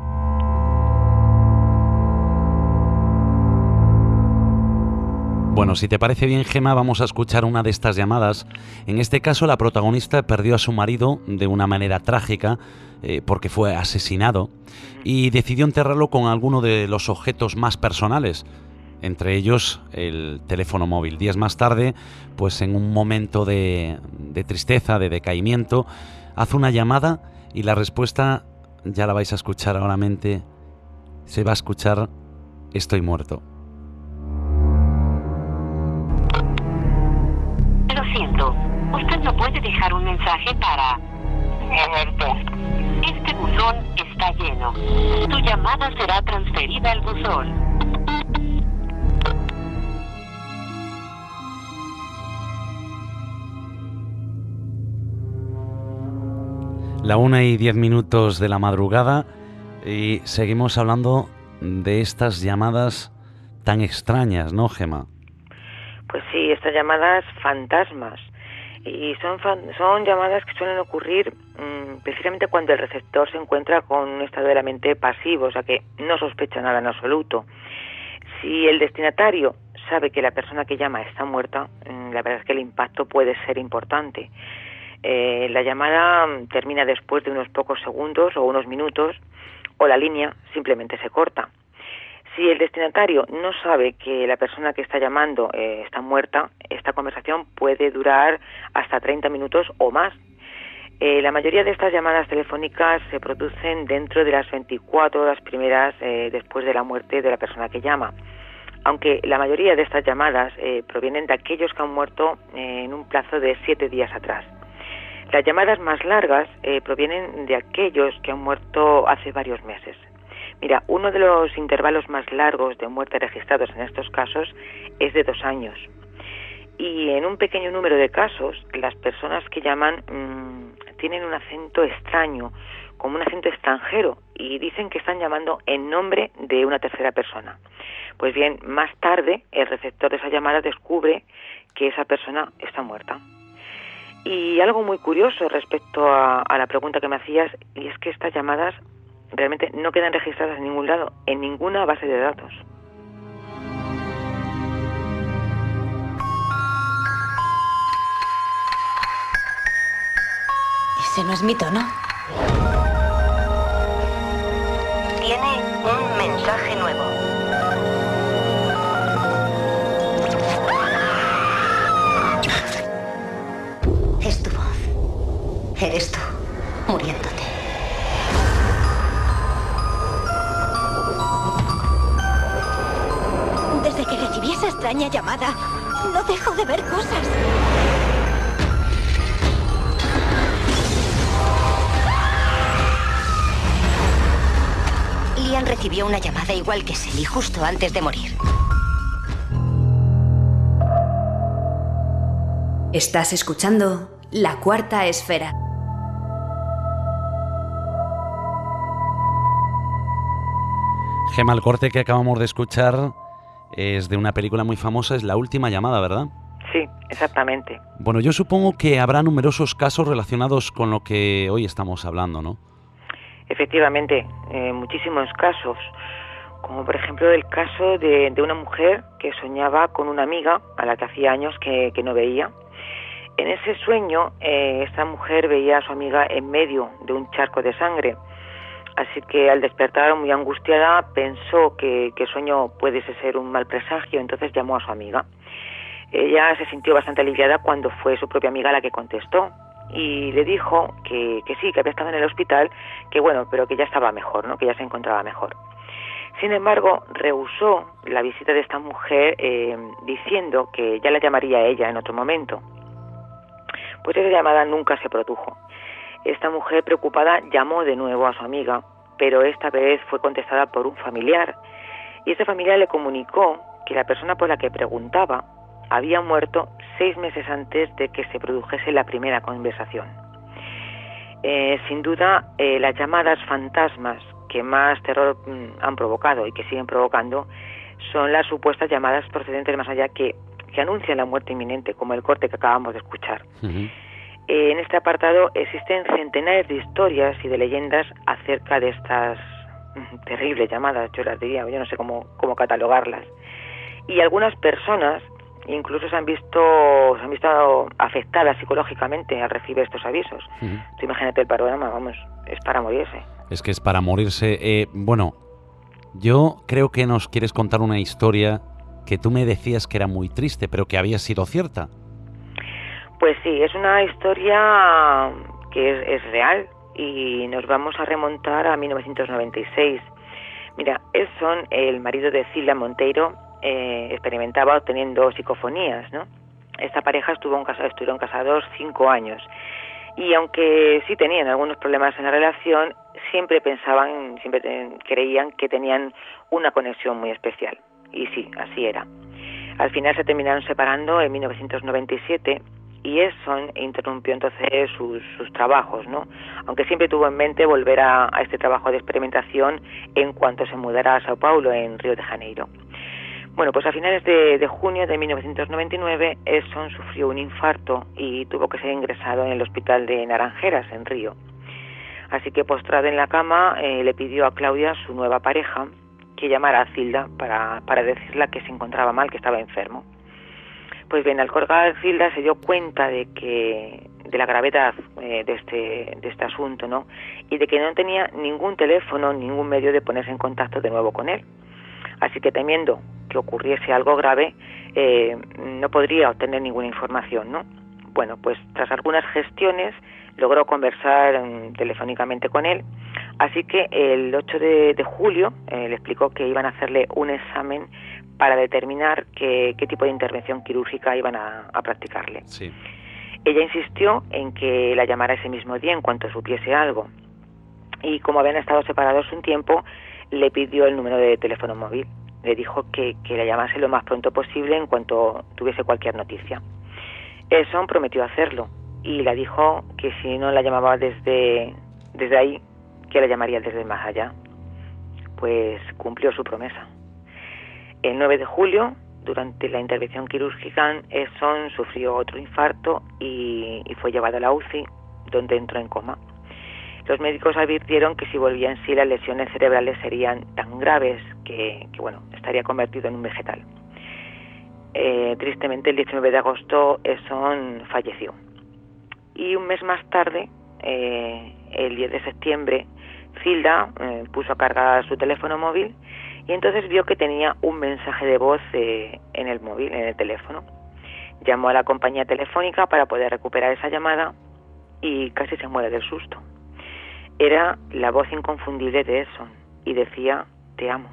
Bueno, si te parece bien, Gemma, vamos a escuchar una de estas llamadas. En este caso, la protagonista perdió a su marido de una manera trágica eh, porque fue asesinado y decidió enterrarlo con alguno de los objetos más personales, entre ellos el teléfono móvil. Días más tarde, pues en un momento de, de tristeza, de decaimiento, hace una llamada y la respuesta ya la vais a escuchar ahora mente. Se va a escuchar: estoy muerto. Lo siento, usted no puede dejar un mensaje para... Este buzón está lleno. Tu llamada será transferida al buzón. La una y diez minutos de la madrugada y seguimos hablando de estas llamadas tan extrañas, ¿no, Gemma? Pues sí, estas llamadas fantasmas. Y son, fan, son llamadas que suelen ocurrir mmm, precisamente cuando el receptor se encuentra con un estado de la mente pasivo, o sea que no sospecha nada en absoluto. Si el destinatario sabe que la persona que llama está muerta, mmm, la verdad es que el impacto puede ser importante. Eh, la llamada termina después de unos pocos segundos o unos minutos, o la línea simplemente se corta. Si el destinatario no sabe que la persona que está llamando eh, está muerta, esta conversación puede durar hasta treinta minutos o más. Eh, la mayoría de estas llamadas telefónicas se producen dentro de las veinticuatro horas primeras eh, después de la muerte de la persona que llama, aunque la mayoría de estas llamadas eh, provienen de aquellos que han muerto eh, en un plazo de siete días atrás. Las llamadas más largas eh, provienen de aquellos que han muerto hace varios meses. Mira, uno de los intervalos más largos de muerte registrados en estos casos es de dos años. Y en un pequeño número de casos, las personas que llaman mmm, tienen un acento extraño, como un acento extranjero, y dicen que están llamando en nombre de una tercera persona. Pues bien, más tarde, el receptor de esa llamada descubre que esa persona está muerta. Y algo muy curioso respecto a, a la pregunta que me hacías, y es que estas llamadas realmente no quedan registradas en ningún lado, en ninguna base de datos. Ese no es mi tono. Tiene un mensaje nuevo. Es tu voz. Eres tú, muriéndote. Desde que recibí esa extraña llamada, no dejo de ver cosas. Liam recibió una llamada igual que Sally justo antes de morir. Estás escuchando La Cuarta Esfera. Gemma, el corte que acabamos de escuchar es de una película muy famosa, es La Última Llamada, ¿verdad? Sí, exactamente. Bueno, yo supongo que habrá numerosos casos relacionados con lo que hoy estamos hablando, ¿no? Efectivamente, eh, muchísimos casos, como por ejemplo el caso de, de una mujer que soñaba con una amiga a la que hacía años que, que no veía. En ese sueño, eh, esta mujer veía a su amiga en medio de un charco de sangre. Así que al despertar muy angustiada pensó que, que el sueño pudiese ser un mal presagio, entonces llamó a su amiga. Ella se sintió bastante aliviada cuando fue su propia amiga la que contestó y le dijo que, que sí, que había estado en el hospital, que bueno, pero que ya estaba mejor, ¿no? Que ya se encontraba mejor. Sin embargo, rehusó la visita de esta mujer eh, diciendo que ya la llamaría a ella en otro momento. Pues esa llamada nunca se produjo. Esta mujer preocupada llamó de nuevo a su amiga, pero esta vez fue contestada por un familiar. Y este familiar le comunicó que la persona por la que preguntaba había muerto seis meses antes de que se produjese la primera conversación. Eh, sin duda, eh, las llamadas fantasmas que más terror mm, han provocado y que siguen provocando son las supuestas llamadas procedentes de más allá que, que anuncian la muerte inminente, como el corte que acabamos de escuchar. Uh-huh. En este apartado existen centenares de historias y de leyendas acerca de estas terribles llamadas, yo las diría, yo no sé cómo, cómo catalogarlas. Y algunas personas incluso se han visto se han visto afectadas psicológicamente al recibir estos avisos. Uh-huh. Tú imagínate el panorama, vamos, es para morirse. Es que es para morirse. Eh, bueno, yo creo que nos quieres contar una historia que tú me decías que era muy triste, pero que había sido cierta. Pues sí, es una historia que es, es real y nos vamos a remontar a mil novecientos noventa y seis. Mira, Edson, el marido de Cilda Monteiro, eh, experimentaba obteniendo psicofonías, ¿no? Esta pareja estuvo en casa, estuvieron casados cinco años y aunque sí tenían algunos problemas en la relación, siempre pensaban, siempre ten, creían que tenían una conexión muy especial. Y sí, así era. Al final se terminaron separando en mil novecientos noventa y siete y Edson interrumpió entonces sus, sus trabajos, ¿no? Aunque siempre tuvo en mente volver a, a este trabajo de experimentación en cuanto se mudara a Sao Paulo, en Río de Janeiro. Bueno, pues a finales de, de junio de mil novecientos noventa y nueve, Edson sufrió un infarto y tuvo que ser ingresado en el hospital de Naranjeras, en Río. Así que postrado en la cama, eh, le pidió a Claudia, su nueva pareja, que llamara a Cilda para, para decirle que se encontraba mal, que estaba enfermo. Pues bien, al colgar Cilda se dio cuenta de que de la gravedad eh, de este de este asunto, ¿no? Y de que no tenía ningún teléfono, ningún medio de ponerse en contacto de nuevo con él. Así que temiendo que ocurriese algo grave, eh, no podría obtener ninguna información, ¿no? Bueno, pues tras algunas gestiones logró conversar um, telefónicamente con él, así que el ocho de julio eh, le explicó que iban a hacerle un examen para determinar qué, qué tipo de intervención quirúrgica iban a, a practicarle. Sí. Ella insistió en que la llamara ese mismo día en cuanto supiese algo, y como habían estado separados un tiempo, le pidió el número de teléfono móvil. Le dijo que, que la llamase lo más pronto posible en cuanto tuviese cualquier noticia. Edson prometió hacerlo y le dijo que si no la llamaba desde, desde ahí, que la llamaría desde más allá. Pues cumplió su promesa. El nueve de julio, durante la intervención quirúrgica, Edson sufrió otro infarto y, y fue llevado a la U C I, donde entró en coma. Los médicos advirtieron que si volvía en sí las lesiones cerebrales serían tan graves que, que bueno, estaría convertido en un vegetal. Eh, tristemente, el diecinueve de agosto, Edson falleció. Y un mes más tarde, eh, el diez de septiembre, Cilda eh, puso a cargar su teléfono móvil y entonces vio que tenía un mensaje de voz eh, en el móvil, en el teléfono. Llamó a la compañía telefónica para poder recuperar esa llamada y casi se muere del susto. Era la voz inconfundible de Edson y decía: te amo.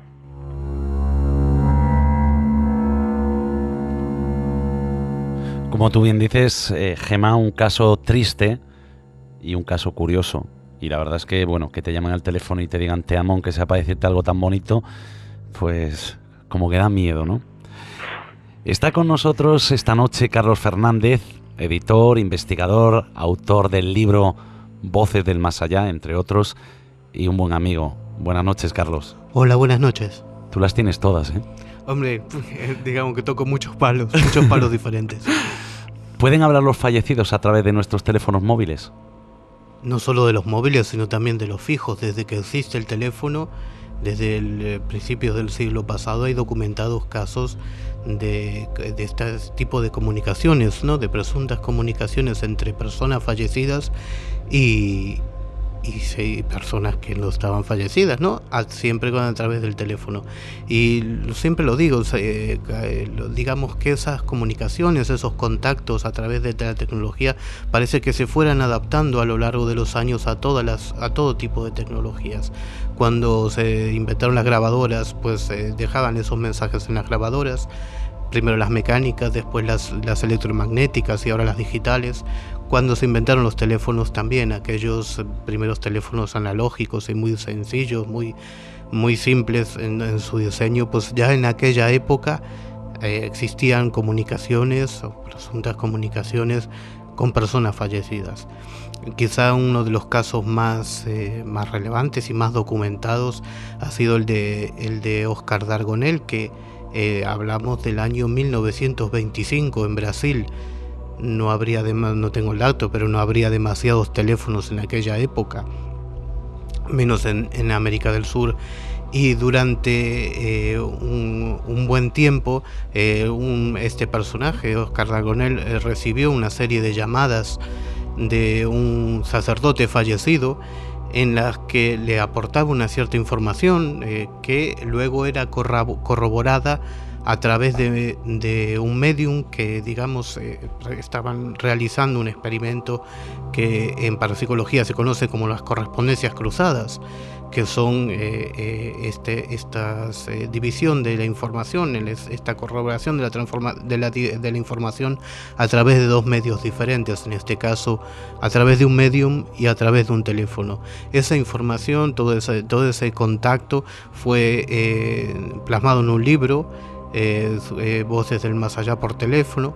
Como tú bien dices, eh, Gemma, un caso triste y un caso curioso. Y la verdad es que, bueno, que te llamen al teléfono y te digan te amo, aunque sea para decirte algo tan bonito, pues como que da miedo, ¿no? Está con nosotros esta noche Carlos Fernández, editor, investigador, autor del libro Voces del Más Allá, entre otros, y un buen amigo. Buenas noches, Carlos. Hola, buenas noches. Tú las tienes todas, ¿eh? Hombre, digamos que toco muchos palos, muchos palos diferentes. ¿Pueden hablar los fallecidos a través de nuestros teléfonos móviles? No solo de los móviles, sino también de los fijos. Desde que existe el teléfono, desde el eh, principios del siglo pasado, hay documentados casos de, de este tipo de comunicaciones, ¿no? De presuntas comunicaciones entre personas fallecidas y, y sí, personas que no estaban fallecidas, ¿no? A, siempre a través del teléfono. Y siempre lo digo, eh, eh, digamos que esas comunicaciones, esos contactos a través de la tecnología, parece que se fueran adaptando a lo largo de los años a todas las, a todo tipo de tecnologías. Cuando se inventaron las grabadoras, pues eh, dejaban esos mensajes en las grabadoras, primero las mecánicas, después las, las electromagnéticas y ahora las digitales. Cuando se inventaron los teléfonos también, aquellos primeros teléfonos analógicos y muy sencillos, muy, muy simples en, en su diseño, pues ya en aquella época eh, existían comunicaciones o presuntas comunicaciones con personas fallecidas. Quizá uno de los casos más, eh, más relevantes y más documentados ha sido el de, el de Oscar Dargonel, que eh, hablamos del año mil novecientos veinticinco en Brasil. no habría, no tengo el dato, pero no habría demasiados teléfonos en aquella época, menos en, en América del Sur. Y durante eh, un, un buen tiempo, eh, un, este personaje, Oscar Dragonel, eh, recibió una serie de llamadas de un sacerdote fallecido en las que le aportaba una cierta información eh, que luego era corroborada a través de, de un medium que, digamos, eh, estaban realizando un experimento que en parapsicología se conoce como las correspondencias cruzadas, que son eh, eh, este, esta eh, división de la información, esta corroboración de la, transforma, de, la, de la información a través de dos medios diferentes, en este caso a través de un medium y a través de un teléfono. Esa información, todo ese, todo ese contacto fue eh, plasmado en un libro, eh, eh, Voces del Más Allá por teléfono.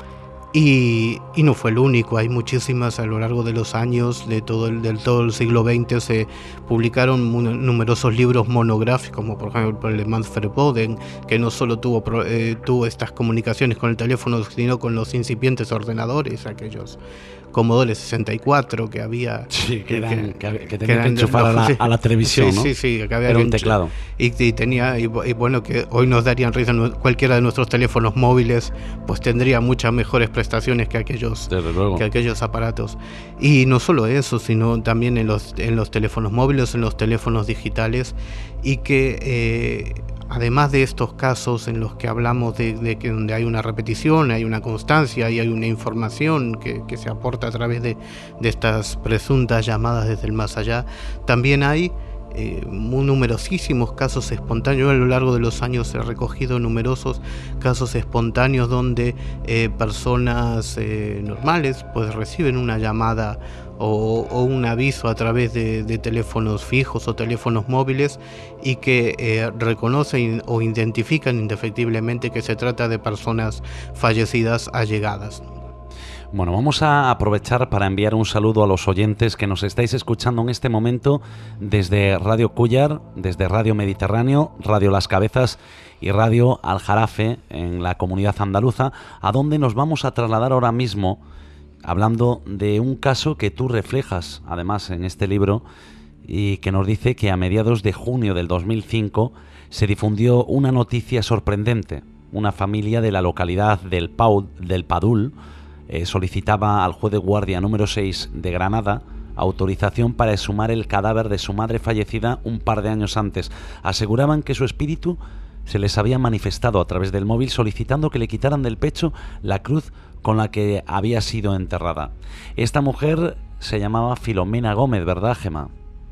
Y, y no fue el único, hay muchísimas a lo largo de los años, de todo el, del todo el siglo veinte se publicaron numerosos libros monográficos, como por ejemplo el de Manfred Boden, que no solo tuvo, eh, tuvo estas comunicaciones con el teléfono, sino con los incipientes ordenadores, aquellos Commodore sesenta y cuatro que había... Sí, que, eran, que, que, que tenían que enchufar no, a, la, a la televisión, sí, ¿no? Sí, sí, que había Era que un teclado. Y, y tenía, y, y bueno, que hoy nos darían risa, cualquiera de nuestros teléfonos móviles, pues tendría muchas mejores prestaciones que aquellos, que aquellos aparatos. Y no solo eso, sino también en los, en los teléfonos móviles, en los teléfonos digitales, y que... Eh, además de estos casos en los que hablamos de, de que donde hay una repetición, hay una constancia y hay una información que, que se aporta a través de, de estas presuntas llamadas desde el más allá, también hay eh, muy numerosísimos casos espontáneos. A lo largo de los años he recogido numerosos casos espontáneos donde eh, personas eh, normales pues reciben una llamada O, o un aviso a través de, de teléfonos fijos o teléfonos móviles y que eh, reconocen o identifican indefectiblemente que se trata de personas fallecidas allegadas. Bueno, vamos a aprovechar para enviar un saludo a los oyentes que nos estáis escuchando en este momento desde Radio Cúllar, desde Radio Mediterráneo, Radio Las Cabezas y Radio Aljarafe en la Comunidad Andaluza, a donde nos vamos a trasladar ahora mismo, hablando de un caso que tú reflejas, además, en este libro, y que nos dice que a mediados de junio del dos mil cinco se difundió una noticia sorprendente. Una familia de la localidad del, Pau, del Padul eh, solicitaba al juez de guardia número seis de Granada autorización para exhumar el cadáver de su madre fallecida un par de años antes. Aseguraban que su espíritu se les había manifestado a través del móvil solicitando que le quitaran del pecho la cruz con la que había sido enterrada. Esta mujer se llamaba Filomena Gómez, ¿verdad, Gemma?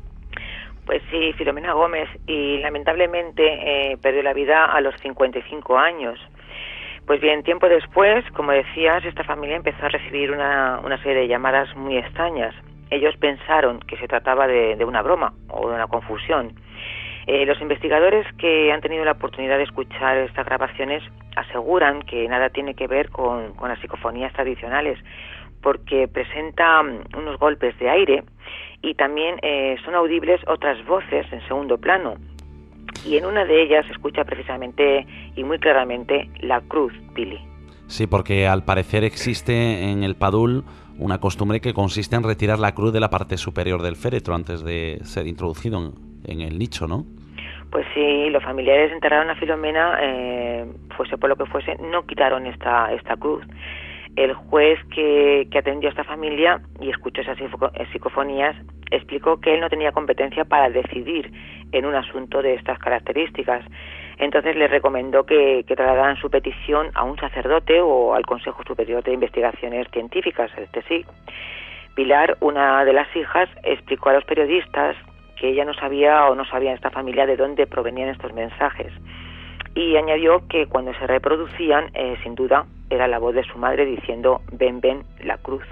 Pues sí, Filomena Gómez, y lamentablemente eh, perdió la vida a los cincuenta y cinco años. Pues bien, tiempo después, como decías, esta familia empezó a recibir una, una serie de llamadas muy extrañas. Ellos pensaron que se trataba de, de una broma o de una confusión. Eh, los investigadores que han tenido la oportunidad de escuchar estas grabaciones aseguran que nada tiene que ver con, con las psicofonías tradicionales, porque presenta unos golpes de aire y también eh, son audibles otras voces en segundo plano. Y en una de ellas se escucha precisamente y muy claramente la cruz, Pili. Sí, porque al parecer existe en el Padul una costumbre que consiste en retirar la cruz de la parte superior del féretro antes de ser introducido en, en el nicho, ¿no? Pues sí, los familiares enterraron a Filomena, eh, fuese por lo que fuese, no quitaron esta, esta cruz. El juez que, que atendió a esta familia y escuchó esas psicofonías explicó que él no tenía competencia para decidir en un asunto de estas características. Entonces le recomendó que, que trasladaran su petición a un sacerdote o al Consejo Superior de Investigaciones Científicas, el C S I C. Pilar, una de las hijas, explicó a los periodistas que ella no sabía o no sabía esta familia de dónde provenían estos mensajes. Y añadió que cuando se reproducían, eh, sin duda, era la voz de su madre diciendo «Ven, ven, la cruz».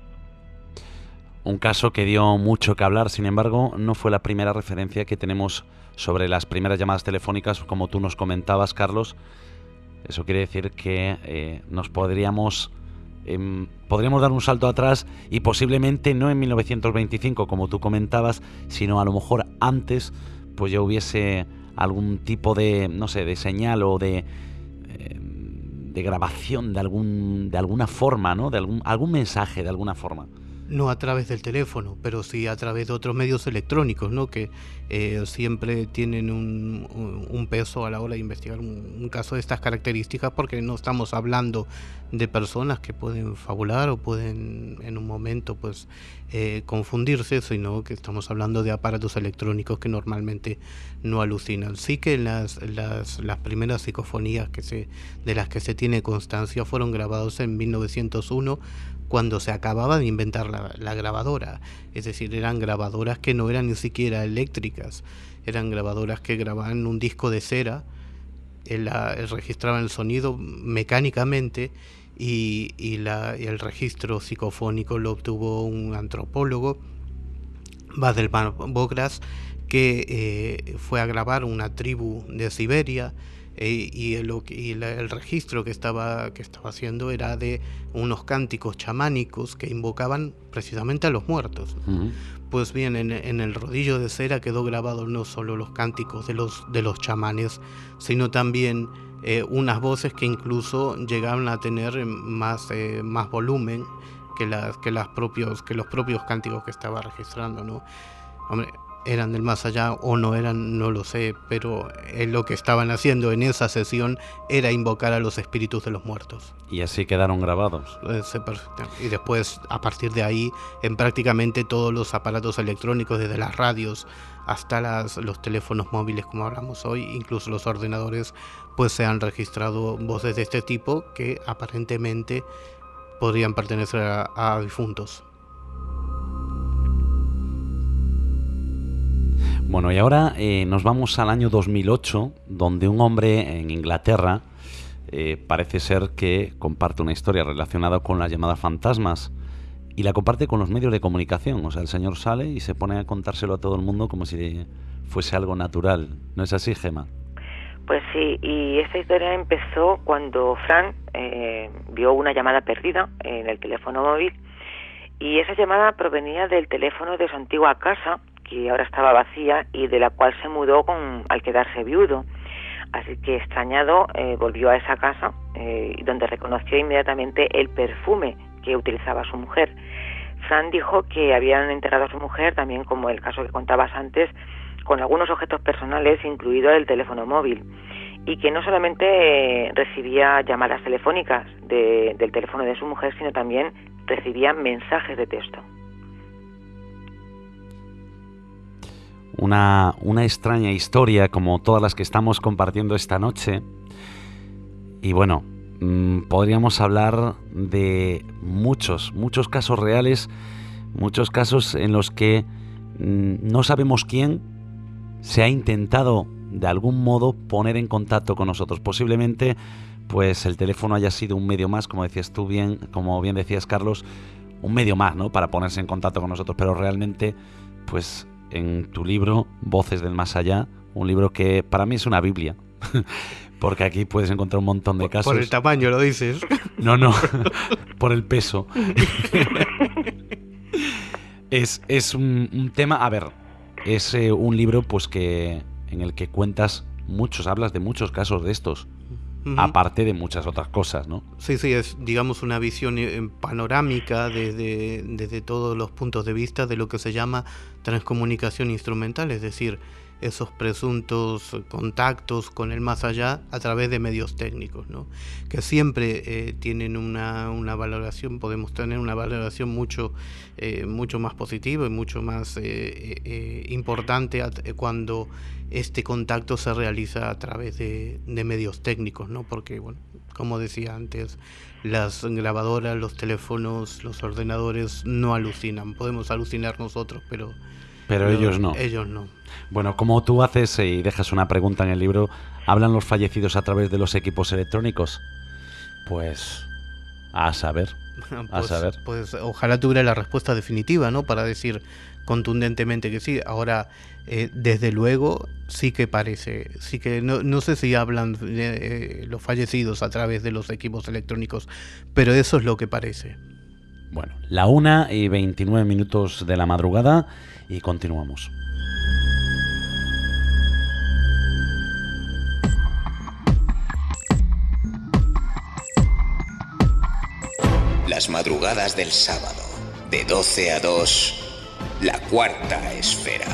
Un caso que dio mucho que hablar, sin embargo, no fue la primera referencia que tenemos sobre las primeras llamadas telefónicas, como tú nos comentabas, Carlos. Eso quiere decir que eh, nos podríamos, eh, podríamos dar un salto atrás y posiblemente no en mil novecientos veinticinco, como tú comentabas, sino a lo mejor antes, pues ya hubiese algún tipo de, no sé, de señal o de, eh, de grabación de algún de alguna forma, ¿no? De algún algún mensaje de alguna forma. No a través del teléfono, pero sí a través de otros medios electrónicos, ¿no? Que eh, siempre tienen un, un peso a la hora de investigar un, un caso de estas características, porque no estamos hablando de personas que pueden fabular o pueden en un momento pues eh, confundirse, sino que estamos hablando de aparatos electrónicos que normalmente no alucinan. Sí que las, las, las primeras psicofonías que se, de las que se tiene constancia fueron grabadas en mil novecientos uno, cuando se acababa de inventar la, la grabadora. Es decir, eran grabadoras que no eran ni siquiera eléctricas, eran grabadoras que grababan un disco de cera, el, el registraban el sonido mecánicamente y, y, la, y el registro psicofónico lo obtuvo un antropólogo, Badelman Bogras, que eh, fue a grabar una tribu de Siberia. Eh, y, el, y la, el registro que estaba, que estaba haciendo era de unos cánticos chamánicos que invocaban precisamente a los muertos. Uh-huh. Pues bien, en, en el rodillo de cera quedó grabado no solo los cánticos de los, de los chamanes, sino también eh, unas voces que incluso llegaban a tener más, eh, más volumen que, las, que, las propios, que los propios cánticos que estaba registrando, ¿no? Hombre, eran del más allá o no eran, no lo sé, pero eh, lo que estaban haciendo en esa sesión era invocar a los espíritus de los muertos. Y así quedaron grabados. Eh, y después, a partir de ahí, en prácticamente todos los aparatos electrónicos, desde las radios hasta las, los teléfonos móviles, como hablamos hoy, incluso los ordenadores, pues se han registrado voces de este tipo que aparentemente podrían pertenecer a, a difuntos. Bueno, y ahora eh, nos vamos al año dos mil ocho, donde un hombre en Inglaterra eh, parece ser que comparte una historia relacionada con las llamadas fantasmas y la comparte con los medios de comunicación. O sea, el señor sale y se pone a contárselo a todo el mundo como si fuese algo natural. ¿No es así, Gemma? Pues sí, y esta historia empezó cuando Fran eh, vio una llamada perdida en el teléfono móvil, y esa llamada provenía del teléfono de su antigua casa, que ahora estaba vacía y de la cual se mudó con, al quedarse viudo. Así que, extrañado, eh, volvió a esa casa, eh, donde reconoció inmediatamente el perfume que utilizaba su mujer. Fran dijo que habían enterrado a su mujer, también como el caso que contabas antes, con algunos objetos personales, incluido el teléfono móvil, y que no solamente eh, recibía llamadas telefónicas de, del teléfono de su mujer, sino también recibía mensajes de texto. Una, una extraña historia como todas las que estamos compartiendo esta noche. Y bueno, mmm, podríamos hablar de muchos, muchos casos reales, muchos casos en los que mmm, no sabemos quién se ha intentado de algún modo poner en contacto con nosotros. Posiblemente pues el teléfono haya sido un medio más, como decías tú bien, como bien decías, Carlos, un medio más, ¿no?, para ponerse en contacto con nosotros, pero realmente pues en tu libro, Voces del Más Allá, un libro que para mí es una Biblia, porque aquí puedes encontrar un montón de casos. Por el tamaño, ¿lo dices? No, no, por el peso. es es un, un tema, a ver, es eh, un libro pues que en el que cuentas muchos, hablas de muchos casos de estos, uh-huh, aparte de muchas otras cosas, ¿no? Sí, sí, es, digamos, una visión panorámica desde, desde todos los puntos de vista de lo que se llama transcomunicación instrumental, es decir, esos presuntos contactos con el más allá a través de medios técnicos, ¿no?, que siempre eh, tienen una, una valoración, podemos tener una valoración mucho, eh, mucho más positiva y mucho más eh, eh, importante cuando este contacto se realiza a través de, de medios técnicos, ¿no? Porque, bueno, como decía antes, las grabadoras, los teléfonos, los ordenadores no alucinan. Podemos alucinar nosotros, pero... Pero no, ellos no. Ellos no. Bueno, como tú haces y dejas una pregunta en el libro, ¿hablan los fallecidos a través de los equipos electrónicos? Pues a saber, a pues, saber. Pues ojalá tuviera la respuesta definitiva, ¿no?, para decir contundentemente que sí. Ahora, eh, desde luego, sí que parece, sí que no, no sé si hablan de, eh, los fallecidos a través de los equipos electrónicos, pero eso es lo que parece. Bueno, la una y veintinueve minutos de la madrugada y continuamos. las madrugadas del sábado, de doce a dos, la cuarta esfera.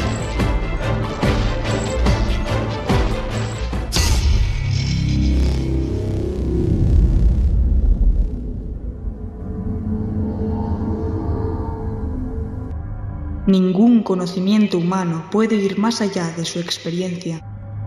Ningún conocimiento humano puede ir más allá de su experiencia.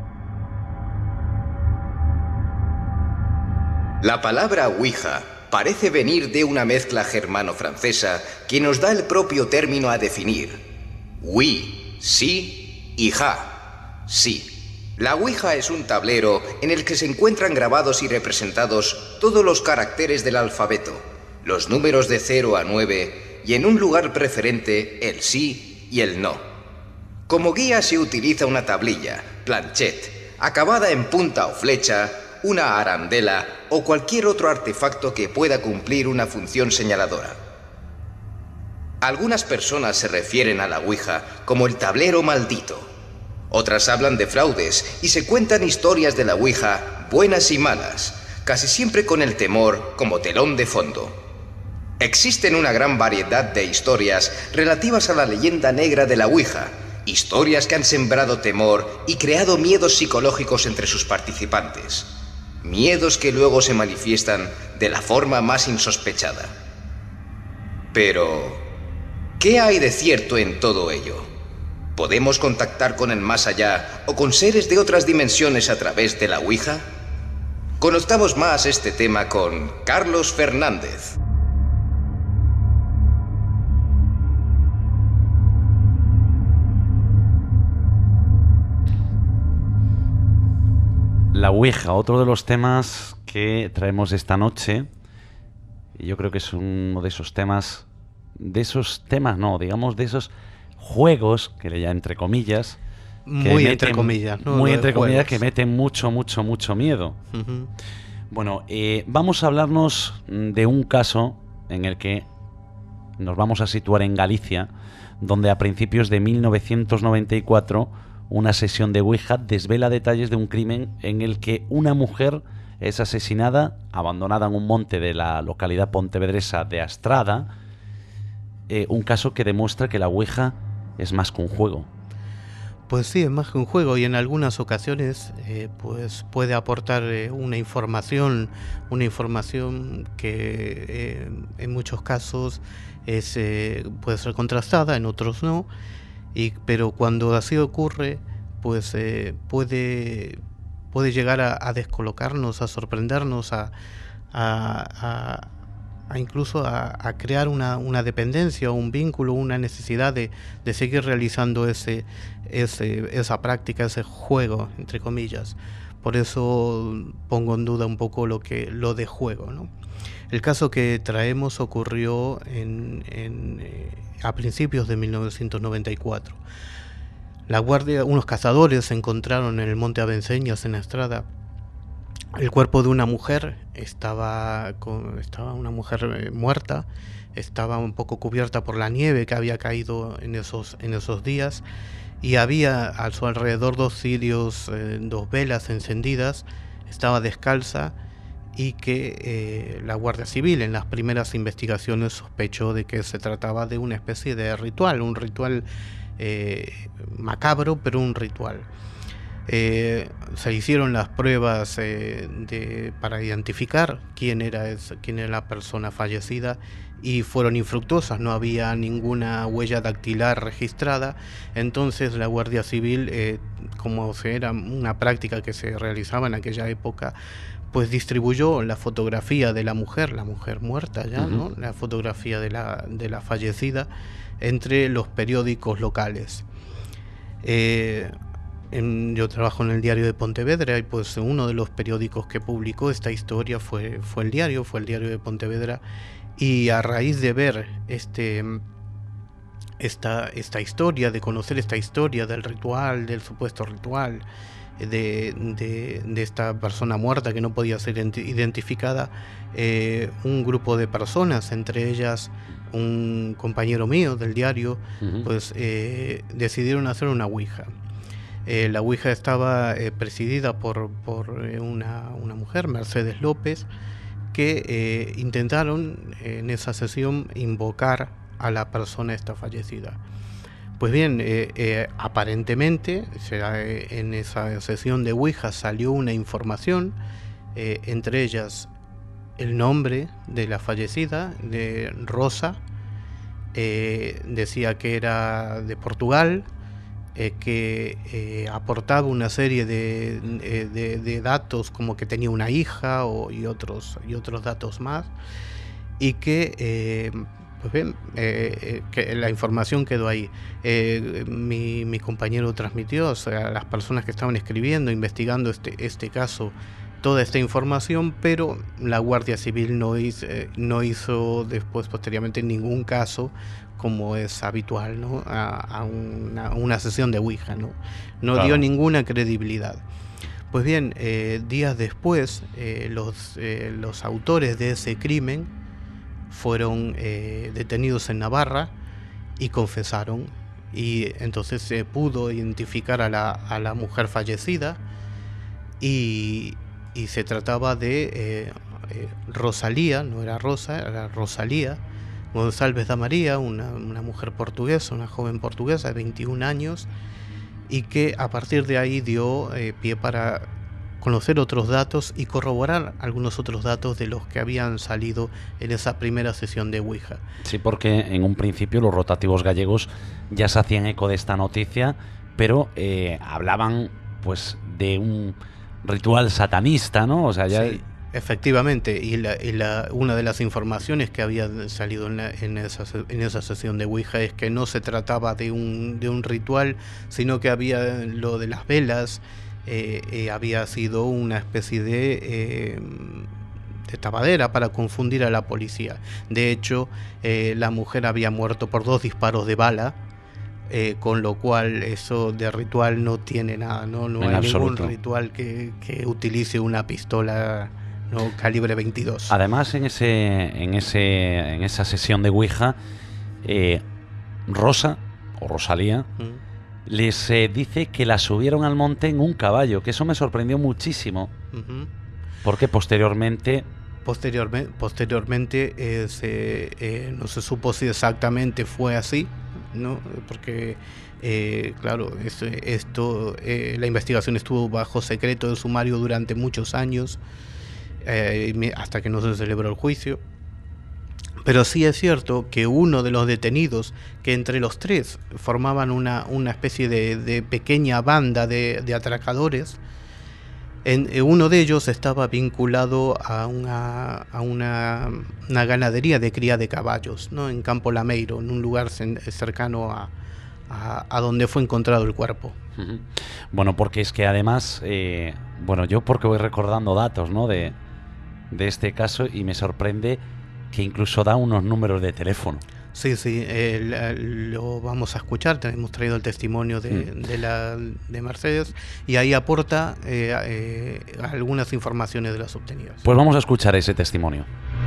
La palabra Ouija parece venir de una mezcla germano-francesa que nos da el propio término a definir. Oui, sí y ja, sí. La Ouija es un tablero en el que se encuentran grabados y representados todos los caracteres del alfabeto, los números de cero a nueve y en un lugar preferente el sí y el no. Como guía se utiliza una tablilla, planchette, acabada en punta o flecha, una arandela o cualquier otro artefacto que pueda cumplir una función señaladora. Algunas personas se refieren a la Ouija como el tablero maldito. Otras hablan de fraudes y se cuentan historias de la Ouija buenas y malas, casi siempre con el temor como telón de fondo. Existen una gran variedad de historias relativas a la leyenda negra de la Ouija, historias que han sembrado temor y creado miedos psicológicos entre sus participantes. Miedos que luego se manifiestan de la forma más insospechada. Pero, ¿qué hay de cierto en todo ello? ¿Podemos contactar con el más allá o con seres de otras dimensiones a través de la Ouija? Conozcamos más este tema con Carlos Fernández. La Ouija, otro de los temas que traemos esta noche, y yo creo que es uno de esos temas, de esos temas no, digamos de esos juegos, que le llaman entre comillas, muy meten, entre comillas, ¿no? Muy Lo entre comillas, juegos. que meten mucho, mucho, mucho miedo. Uh-huh. Bueno, eh, vamos a hablarnos de un caso en el que nos vamos a situar en Galicia, donde a principios de mil novecientos noventa y cuatro una sesión de Ouija desvela detalles de un crimen en el que una mujer es asesinada, abandonada en un monte de la localidad pontevedresa de Astrada, eh, un caso que demuestra que la Ouija es más que un juego. Pues sí, es más que un juego y en algunas ocasiones eh, pues puede aportar eh, una información, una información que eh, en muchos casos es, eh, puede ser contrastada, en otros no. Y, pero cuando así ocurre, pues eh, puede, puede llegar a, a descolocarnos, a sorprendernos, a, a, a, a incluso a, a crear una, una dependencia, un vínculo, una necesidad de, de seguir realizando ese, ese, esa práctica, ese juego, entre comillas. Por eso pongo en duda un poco lo, que, lo de juego, ¿no? El caso que traemos ocurrió en, en, eh, a principios de mil novecientos noventa y cuatro. La guardia, unos cazadores encontraron en el monte Avenceñas, en Astrada, el cuerpo de una mujer. Estaba, con, estaba una mujer eh, muerta, estaba un poco cubierta por la nieve que había caído en esos, en esos días, y había a su alrededor dos cirios, eh, dos velas encendidas, estaba descalza, y que eh, la Guardia Civil en las primeras investigaciones sospechó de que se trataba de una especie de ritual, un ritual eh, macabro, pero un ritual. Eh, se hicieron las pruebas eh, de, para identificar quién era, es, quién era la persona fallecida y fueron infructuosas, no había ninguna huella dactilar registrada. Entonces la Guardia Civil, eh, como era una práctica que se realizaba en aquella época, pues distribuyó la fotografía de la mujer, la mujer muerta ya, uh-huh. ¿no? La fotografía de la, de la fallecida entre los periódicos locales. Eh, en, yo trabajo en el Diario de Pontevedra y pues uno de los periódicos que publicó esta historia fue, fue el diario, fue el Diario de Pontevedra, y a raíz de ver este, esta, esta historia, de conocer esta historia del ritual, del supuesto ritual, De, de, de esta persona muerta que no podía ser identificada, eh, un grupo de personas, entre ellas un compañero mío del diario, uh-huh. pues eh, decidieron hacer una Ouija. Eh, la Ouija estaba eh, presidida por, por una, una mujer, Mercedes López, que eh, intentaron en esa sesión invocar a la persona esta fallecida. Pues bien, eh, eh, aparentemente eh, en esa sesión de Ouija salió una información, eh, entre ellas el nombre de la fallecida, de Rosa, eh, decía que era de Portugal, eh, que eh, aportaba una serie de, de, de datos como que tenía una hija o, y, otros, y otros datos más, y que... Eh, Pues bien, eh, que la información quedó ahí. Eh, mi, mi compañero transmitió, o sea, a las personas que estaban escribiendo, investigando este, este caso, toda esta información, pero la Guardia Civil no hizo, eh, no hizo después, posteriormente, ningún caso, como es habitual, ¿no? a, a una, una sesión de Ouija, ¿no? No claro. dio ninguna credibilidad. Pues bien, eh, días después, eh, los, eh, los autores de ese crimen fueron eh, detenidos en Navarra y confesaron, y entonces se pudo identificar a la, a la mujer fallecida, y, y se trataba de eh, eh, Rosalía, no era Rosa, era Rosalía González da María, una, una mujer portuguesa, una joven portuguesa de veintiún años, y que a partir de ahí dio eh, pie para conocer otros datos y corroborar algunos otros datos de los que habían salido en esa primera sesión de Ouija. Sí, porque en un principio los rotativos gallegos ya se hacían eco de esta noticia, pero eh, hablaban pues de un ritual satanista, ¿no? O sea, ya... Sí, efectivamente, y, la, y la, una de las informaciones que había salido en, la, en, esa, en esa sesión de Ouija es que no se trataba de un, de un ritual, sino que había lo de las velas. Eh, eh, había sido una especie de, eh, de tapadera para confundir a la policía. De hecho, eh, la mujer había muerto por dos disparos de bala, eh, con lo cual eso de ritual no tiene nada, no, no hay absoluto. Ningún ritual que, que utilice una pistola, no, calibre veintidós. Además, en ese, en ese, en esa sesión de Ouija, eh, Rosa o Rosalía ¿Mm? les eh, dice que la subieron al monte en un caballo, que eso me sorprendió muchísimo, uh-huh. porque posteriormente... Posteriormente, posteriormente eh, se, eh, no se supo si exactamente fue así, ¿no? Porque, eh, claro, es, esto, eh, la investigación estuvo bajo secreto de sumario durante muchos años, eh, hasta que no se celebró el juicio. Pero sí es cierto que uno de los detenidos, que entre los tres formaban una, una especie de, de pequeña banda de, de atracadores, en, uno de ellos estaba vinculado a una, a una, una ganadería de cría de caballos, ¿no? En Campo Lameiro, en un lugar cercano a, a, a donde fue encontrado el cuerpo. Uh-huh. Bueno, porque es que además, eh, bueno, yo porque voy recordando datos, ¿no? de, de este caso, y me sorprende que incluso da unos números de teléfono. Sí, sí, eh, lo vamos a escuchar. Hemos traído el testimonio de, mm. de, la, de Mercedes, y ahí aporta eh, eh, algunas informaciones de las obtenidas. Pues vamos a escuchar ese testimonio.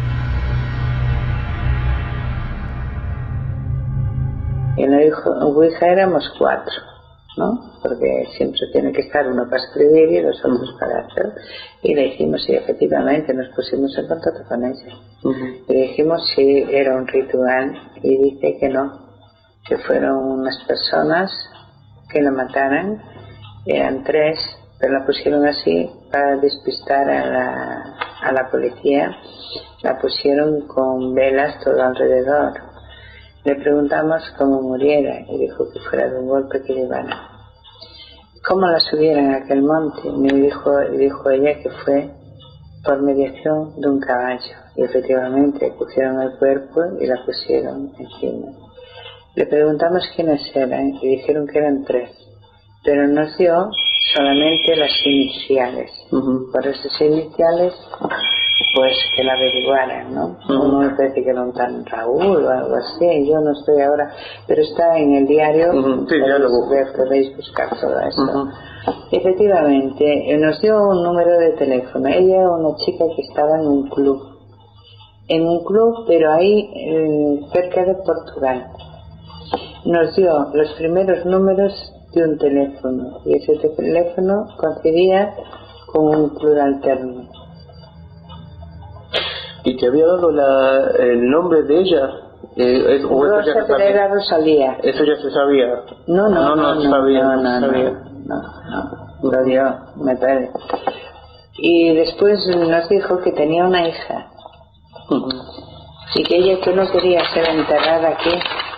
En la Ouija éramos cuatro, ¿no? Porque siempre tiene que estar uno para escribir y los otros para hacer. Y le dijimos si efectivamente nos pusimos en contacto con ella. Uh-huh. Le dijimos si era un ritual y dice que no, que fueron unas personas que la mataran, eran tres, pero la pusieron así para despistar a la, a la policía, la pusieron con velas todo alrededor. Le preguntamos cómo muriera y dijo que fuera de un golpe que llevara. ¿Cómo la subieran a aquel monte? Me dijo, dijo ella que fue por mediación de un caballo. Y efectivamente pusieron el cuerpo y la pusieron encima. Le preguntamos quiénes eran y dijeron que eran tres. Pero nos dio solamente las iniciales. Uh-huh. Por esas iniciales, pues que la averiguaran, ¿no? Uh-huh. Uno me parece que era un tan Raúl o algo así, yo no estoy ahora, pero está en el diario, uh-huh. sí, podéis, lo ver, podéis buscar todo eso. Uh-huh. Efectivamente, nos dio un número de teléfono. Ella era una chica que estaba en un club, en un club, pero ahí eh, cerca de Portugal. Nos dio los primeros números de un teléfono, y ese teléfono coincidía con un club alterno. ¿Y te había dado la, el nombre de ella? Eh, es, o Rosa eso ya se Pereira sabía. Rosalía. Eso ya se sabía. No, no, no, no, no, sabía, no, no, sabía. no, no, lo dio, me parece. Y después nos dijo que tenía una hija. Uh-huh. Y que ella que no quería ser enterrada aquí.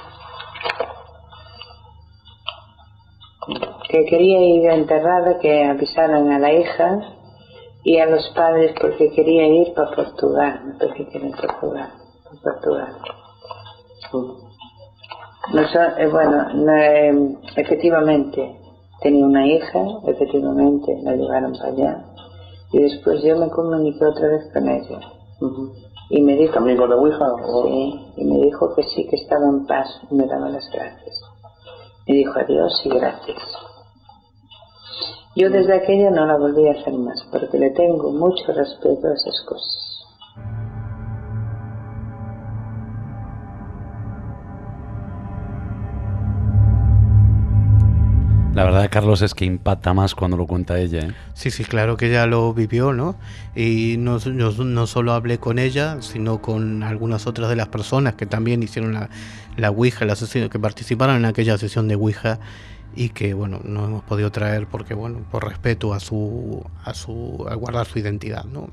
Que quería ir enterrada, que avisaran a la hija y a los padres porque quería ir para Portugal. Me parece que era en Portugal. En Portugal. No so, eh, bueno, no, eh, efectivamente tenía una hija, efectivamente la llevaron para allá y después yo me comuniqué otra vez con ella. Uh-huh. Y me dijo... ¿También con la Ouija? O... Sí, y me dijo que sí, que estaba en paz y me daba las gracias. Me dijo adiós y gracias. Yo desde aquella no la volví a hacer más porque le tengo mucho respeto a esas cosas. La verdad, Carlos, es que impacta más cuando lo cuenta ella, ¿eh? Sí, sí, claro que ella lo vivió, ¿no? Y no, no, no solo hablé con ella, sino con algunas otras de las personas que también hicieron la, la Ouija, la sesión, que participaron en aquella sesión de Ouija y que, bueno, no hemos podido traer porque, bueno, por respeto a su, a su, a guardar su identidad, ¿no?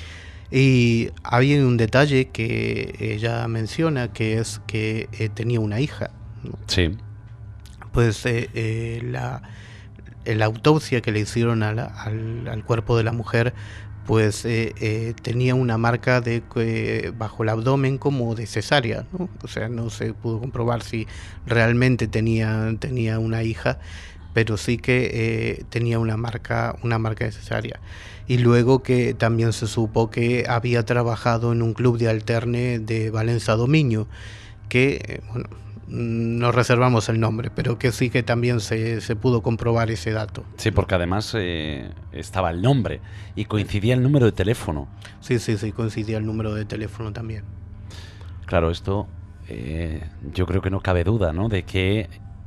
Y había un detalle que ella menciona, que es que eh, tenía una hija, ¿no? Sí. Pues eh, eh, la, la autopsia que le hicieron a la, al, al cuerpo de la mujer, pues eh, eh, tenía una marca de eh, bajo el abdomen como de cesárea, ¿no? O sea, no se pudo comprobar si realmente tenía, tenía una hija, pero sí que eh, tenía una marca, una marca de cesárea. Y luego que también se supo que había trabajado en un club de alterne de Valencia Dominio, que, eh, bueno, nos reservamos el nombre, pero que sí que también se, se pudo comprobar ese dato. Sí, porque además eh, estaba el nombre y coincidía el número de teléfono. Sí, sí, sí, coincidía el número de teléfono también. Claro, esto eh, yo creo que no cabe duda, ¿no? De que,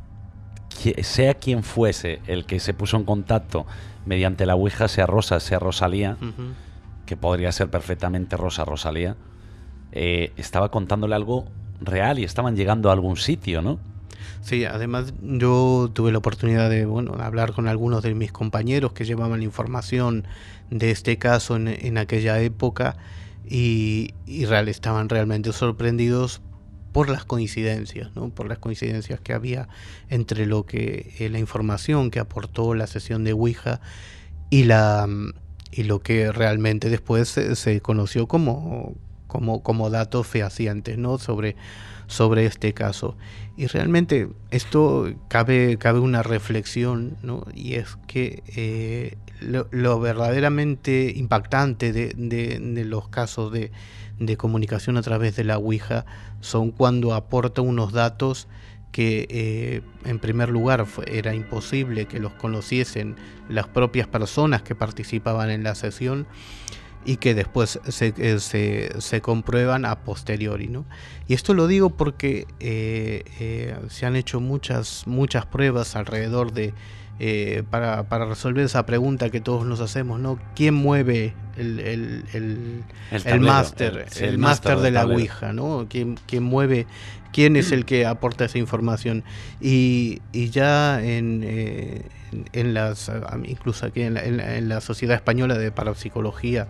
que sea quien fuese el que se puso en contacto mediante la Ouija, sea Rosa, sea Rosalía, uh-huh. que podría ser perfectamente Rosa Rosalía, eh, estaba contándole algo real y estaban llegando a algún sitio, ¿no? Sí, además yo tuve la oportunidad de, bueno, hablar con algunos de mis compañeros que llevaban información de este caso en, en aquella época y, y real, estaban realmente sorprendidos por las coincidencias, ¿no? Por las coincidencias que había entre lo que eh, la información que aportó la sesión de Ouija y la y lo que realmente después se, se conoció como Como, como datos fehacientes, ¿no? sobre, sobre este caso. Y realmente esto cabe, cabe una reflexión, ¿no? Y es que eh, lo, lo verdaderamente impactante de, de, de los casos de, de comunicación a través de la Ouija son cuando aporta unos datos que eh, en primer lugar fue, era imposible que los conociesen las propias personas que participaban en la sesión, y que después se, se, se comprueban a posteriori, ¿no? Y esto lo digo porque eh, eh, se han hecho muchas, muchas pruebas alrededor de, eh, para, para resolver esa pregunta que todos nos hacemos, ¿no? ¿Quién mueve el, el, el, el, el máster, el, el máster de la tablero. Ouija, ¿no? ¿Quién, quién mueve, quién es el que aporta esa información? Y, y ya en, eh, en las, incluso aquí en la, en la, en la Sociedad Española de Parapsicología,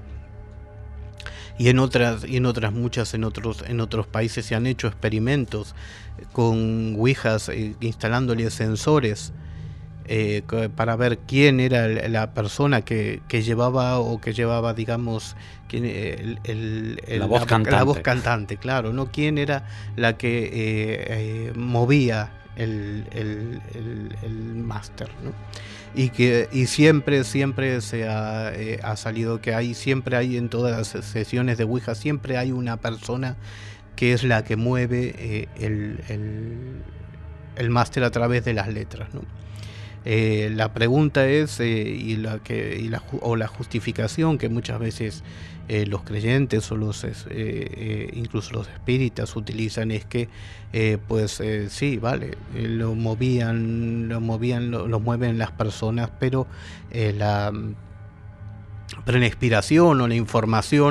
y en otras y en otras muchas en otros en otros países se han hecho experimentos con ouijas eh, instalándoles sensores eh, para ver quién era la persona que, que llevaba o que llevaba digamos quién, el, el, el, la, voz la, cantante. la voz cantante, claro, no quién era la que eh, eh, movía el, el, el, el máster, ¿no? Y que y siempre siempre se ha, eh, ha salido que hay siempre hay en todas las sesiones de Ouija siempre hay una persona que es la que mueve eh, el, el, el máster a través de las letras, ¿no? Eh, la pregunta es eh, y la que y la, o la justificación que muchas veces eh, los creyentes o los eh, eh, incluso los espíritas utilizan es que eh, pues eh, sí, vale, eh, lo movían lo movían lo, lo mueven las personas, pero eh, la pero la inspiración o la información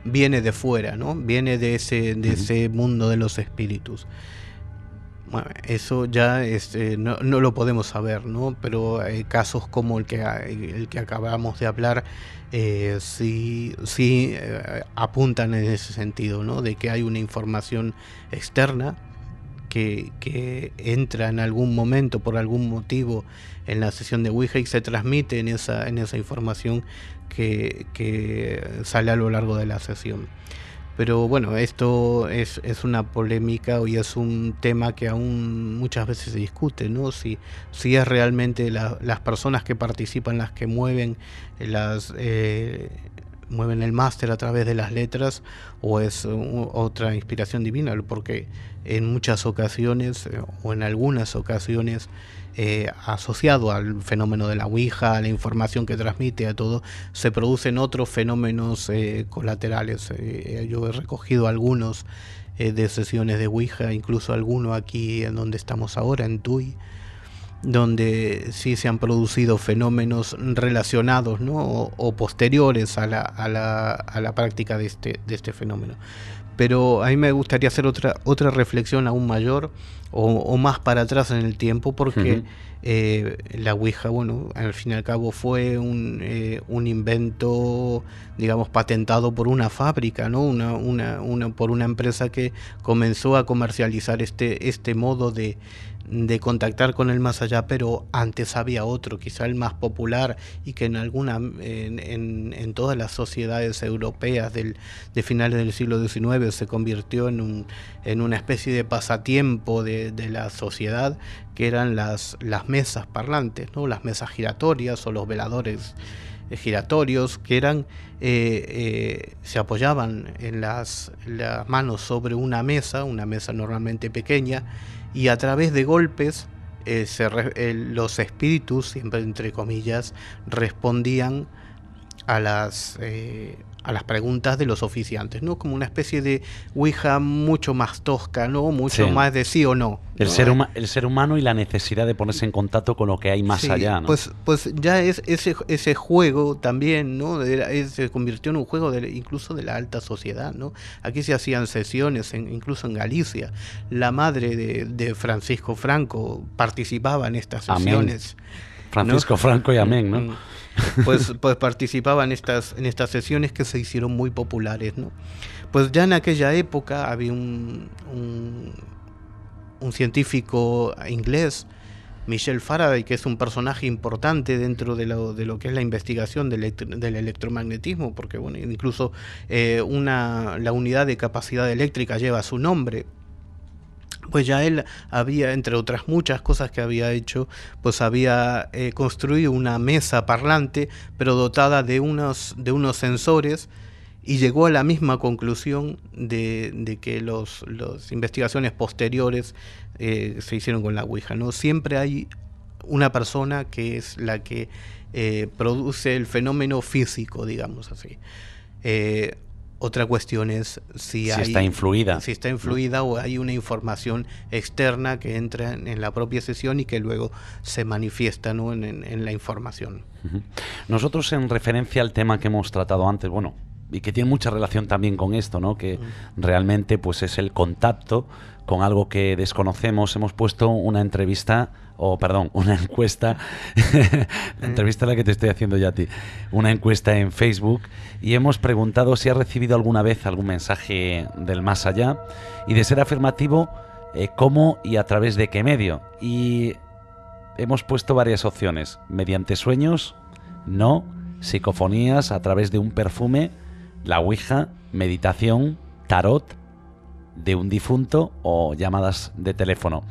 viene de fuera, ¿no? Viene de ese, de ese mundo de los espíritus. Bueno, eso ya es, eh, no, no lo podemos saber, ¿no? Pero hay casos como el que, el que acabamos de hablar, eh, sí, sí eh, apuntan en ese sentido, ¿no? De que hay una información externa que, que entra en algún momento, por algún motivo, en la sesión de Ouija y se transmite en esa, en esa información que, que sale a lo largo de la sesión. Pero bueno, esto es, es una polémica y es un tema que aún muchas veces se discute, ¿no? Si, si es realmente la, las personas que participan las que mueven las eh, mueven el máster a través de las letras, o es uh, otra inspiración divina, porque en muchas ocasiones eh, o en algunas ocasiones Eh, asociado al fenómeno de la Ouija, a la información que transmite, a todo, se producen otros fenómenos eh, colaterales. Eh, yo he recogido algunos eh, de sesiones de Ouija, incluso alguno aquí en donde estamos ahora, en Tui, donde sí se han producido fenómenos relacionados, ¿no? o, o posteriores a la, a la, a la práctica de este, de este fenómeno. Pero a mí me gustaría hacer otra, otra reflexión aún mayor o, o más para atrás en el tiempo, porque uh-huh. eh, la Ouija, bueno, al fin y al cabo fue un, eh, un invento, digamos, patentado por una fábrica, ¿no? Una, una, una, por una empresa que comenzó a comercializar este, este modo de, de contactar con el más allá, pero antes había otro, quizá el más popular, y que en alguna en, en, en todas las sociedades europeas del, de finales del siglo diecinueve se convirtió en, un, en una especie de pasatiempo de, de la sociedad, que eran las, las mesas parlantes, ¿no? Las mesas giratorias o los veladores giratorios, que eran eh, eh, se apoyaban en las, las manos sobre una mesa, una mesa normalmente pequeña, y a través de golpes eh, se re, eh, los espíritus, siempre entre comillas, respondían a las eh, a las preguntas de los oficiantes, ¿no? Como una especie de Ouija mucho más tosca, ¿no? Mucho sí. más de sí o no. El, ¿no? ser huma- el ser humano y la necesidad de ponerse en contacto con lo que hay más sí, allá, ¿no? Pues, pues ya es ese, ese juego también, ¿no? Era, es, se convirtió en un juego de, incluso de la alta sociedad, ¿no? Aquí se hacían sesiones, en, incluso en Galicia. La madre de, de Francisco Franco participaba en estas sesiones. Amén. Francisco ¿no? Franco y amén, ¿no? Pues, pues participaba en estas, en estas sesiones que se hicieron muy populares, ¿no? Pues ya en aquella época había un, un, un científico inglés, Michel Faraday, que es un personaje importante dentro de lo, de lo que es la investigación del, electro, del electromagnetismo, porque bueno, incluso eh, una, la unidad de capacidad eléctrica lleva su nombre. Pues ya él había, entre otras muchas cosas que había hecho, pues había eh, construido una mesa parlante, pero dotada de unos, de unos sensores, y llegó a la misma conclusión de, de que los, las investigaciones posteriores eh, se hicieron con la Ouija, ¿no? Siempre hay una persona que es la que eh, produce el fenómeno físico, digamos así. Eh, Otra cuestión es si, si hay, está influida. Si está influida ¿no? o hay una información externa que entra en, en la propia sesión y que luego se manifiesta, ¿no? en, en, en la información. Uh-huh. Nosotros, en referencia al tema que hemos tratado antes, bueno, y que tiene mucha relación también con esto, ¿no? Que uh-huh. realmente pues es el contacto con algo que desconocemos. Hemos puesto una entrevista, o perdón, una encuesta, la entrevista la que te estoy haciendo ya a ti, una encuesta en Facebook, y hemos preguntado si has recibido alguna vez algún mensaje del más allá, y de ser afirmativo, eh, cómo y a través de qué medio. Y hemos puesto varias opciones: mediante sueños, no, psicofonías, a través de un perfume, la Ouija, meditación, tarot de un difunto o llamadas de teléfono.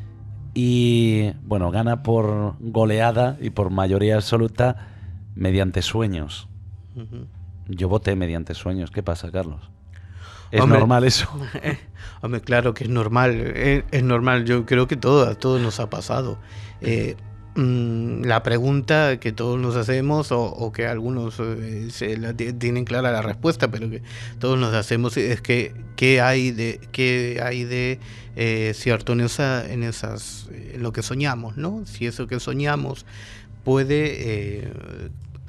Y bueno, gana por goleada y por mayoría absoluta mediante sueños. Uh-huh. Yo voté mediante sueños. ¿Qué pasa, Carlos? ¿Es hombre, normal eso? Eh, hombre, claro que es normal. Es, es normal. Yo creo que todo, a todos nos ha pasado. Eh, mmm, la pregunta que todos nos hacemos, o, o que algunos eh, se la t- tienen clara la respuesta, pero que todos nos hacemos, es que qué hay de qué hay de eh, cierto en esa en esas en lo que soñamos, ¿no? Si eso que soñamos puede eh,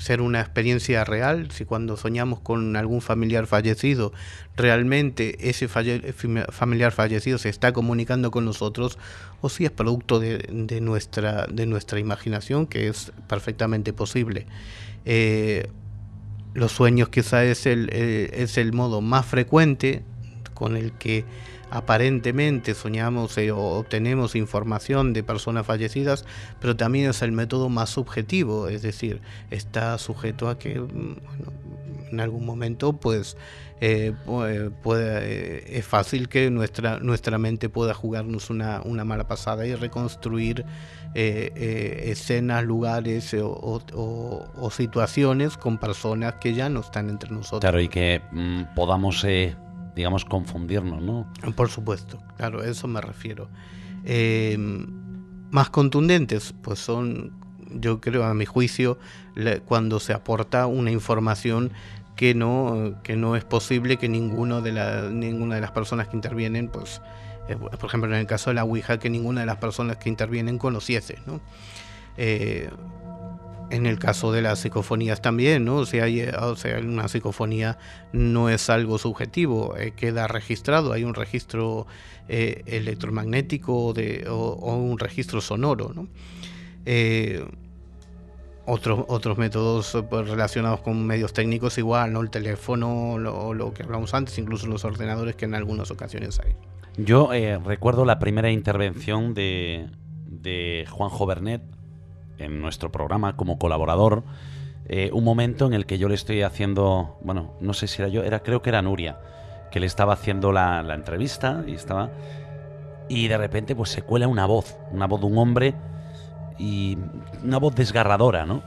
ser una experiencia real, si cuando soñamos con algún familiar fallecido, realmente ese falle- familiar fallecido se está comunicando con nosotros, o si es producto de, de, nuestra, de nuestra imaginación, que es perfectamente posible. Eh, los sueños quizá es el, eh, es el modo más frecuente con el que aparentemente soñamos eh, o obtenemos información de personas fallecidas, pero también es el método más subjetivo, es decir, está sujeto a que bueno, en algún momento pues eh, puede, eh, es fácil que nuestra, nuestra mente pueda jugarnos una, una mala pasada y reconstruir eh, eh, escenas, lugares o, o, o situaciones con personas que ya no están entre nosotros. Claro, y que mm, podamos... Eh... digamos, confundirnos, ¿no? Por supuesto, claro, a eso me refiero. Eh, más contundentes, pues son, yo creo, a mi juicio, la, cuando se aporta una información que no, que no es posible que ninguno de la, ninguna de las personas que intervienen, pues, eh, por ejemplo, en el caso de la Ouija, que ninguna de las personas que intervienen conociese, ¿no? Eh, En el caso de las psicofonías también, ¿no? Si hay, o sea, una psicofonía no es algo subjetivo, eh, queda registrado, hay un registro eh, electromagnético de, o, o un registro sonoro, ¿no? Eh, otros, otros métodos pues, relacionados con medios técnicos igual, ¿no? El teléfono, lo, lo que hablamos antes, incluso los ordenadores que en algunas ocasiones hay. Yo eh, recuerdo la primera intervención de, de Juanjo Bernet en nuestro programa como colaborador, eh, un momento en el que yo le estoy haciendo, bueno, no sé si era yo, era creo que era Nuria, que le estaba haciendo la, la entrevista y estaba y de repente pues se cuela una voz, una voz de un hombre y una voz desgarradora, ¿no?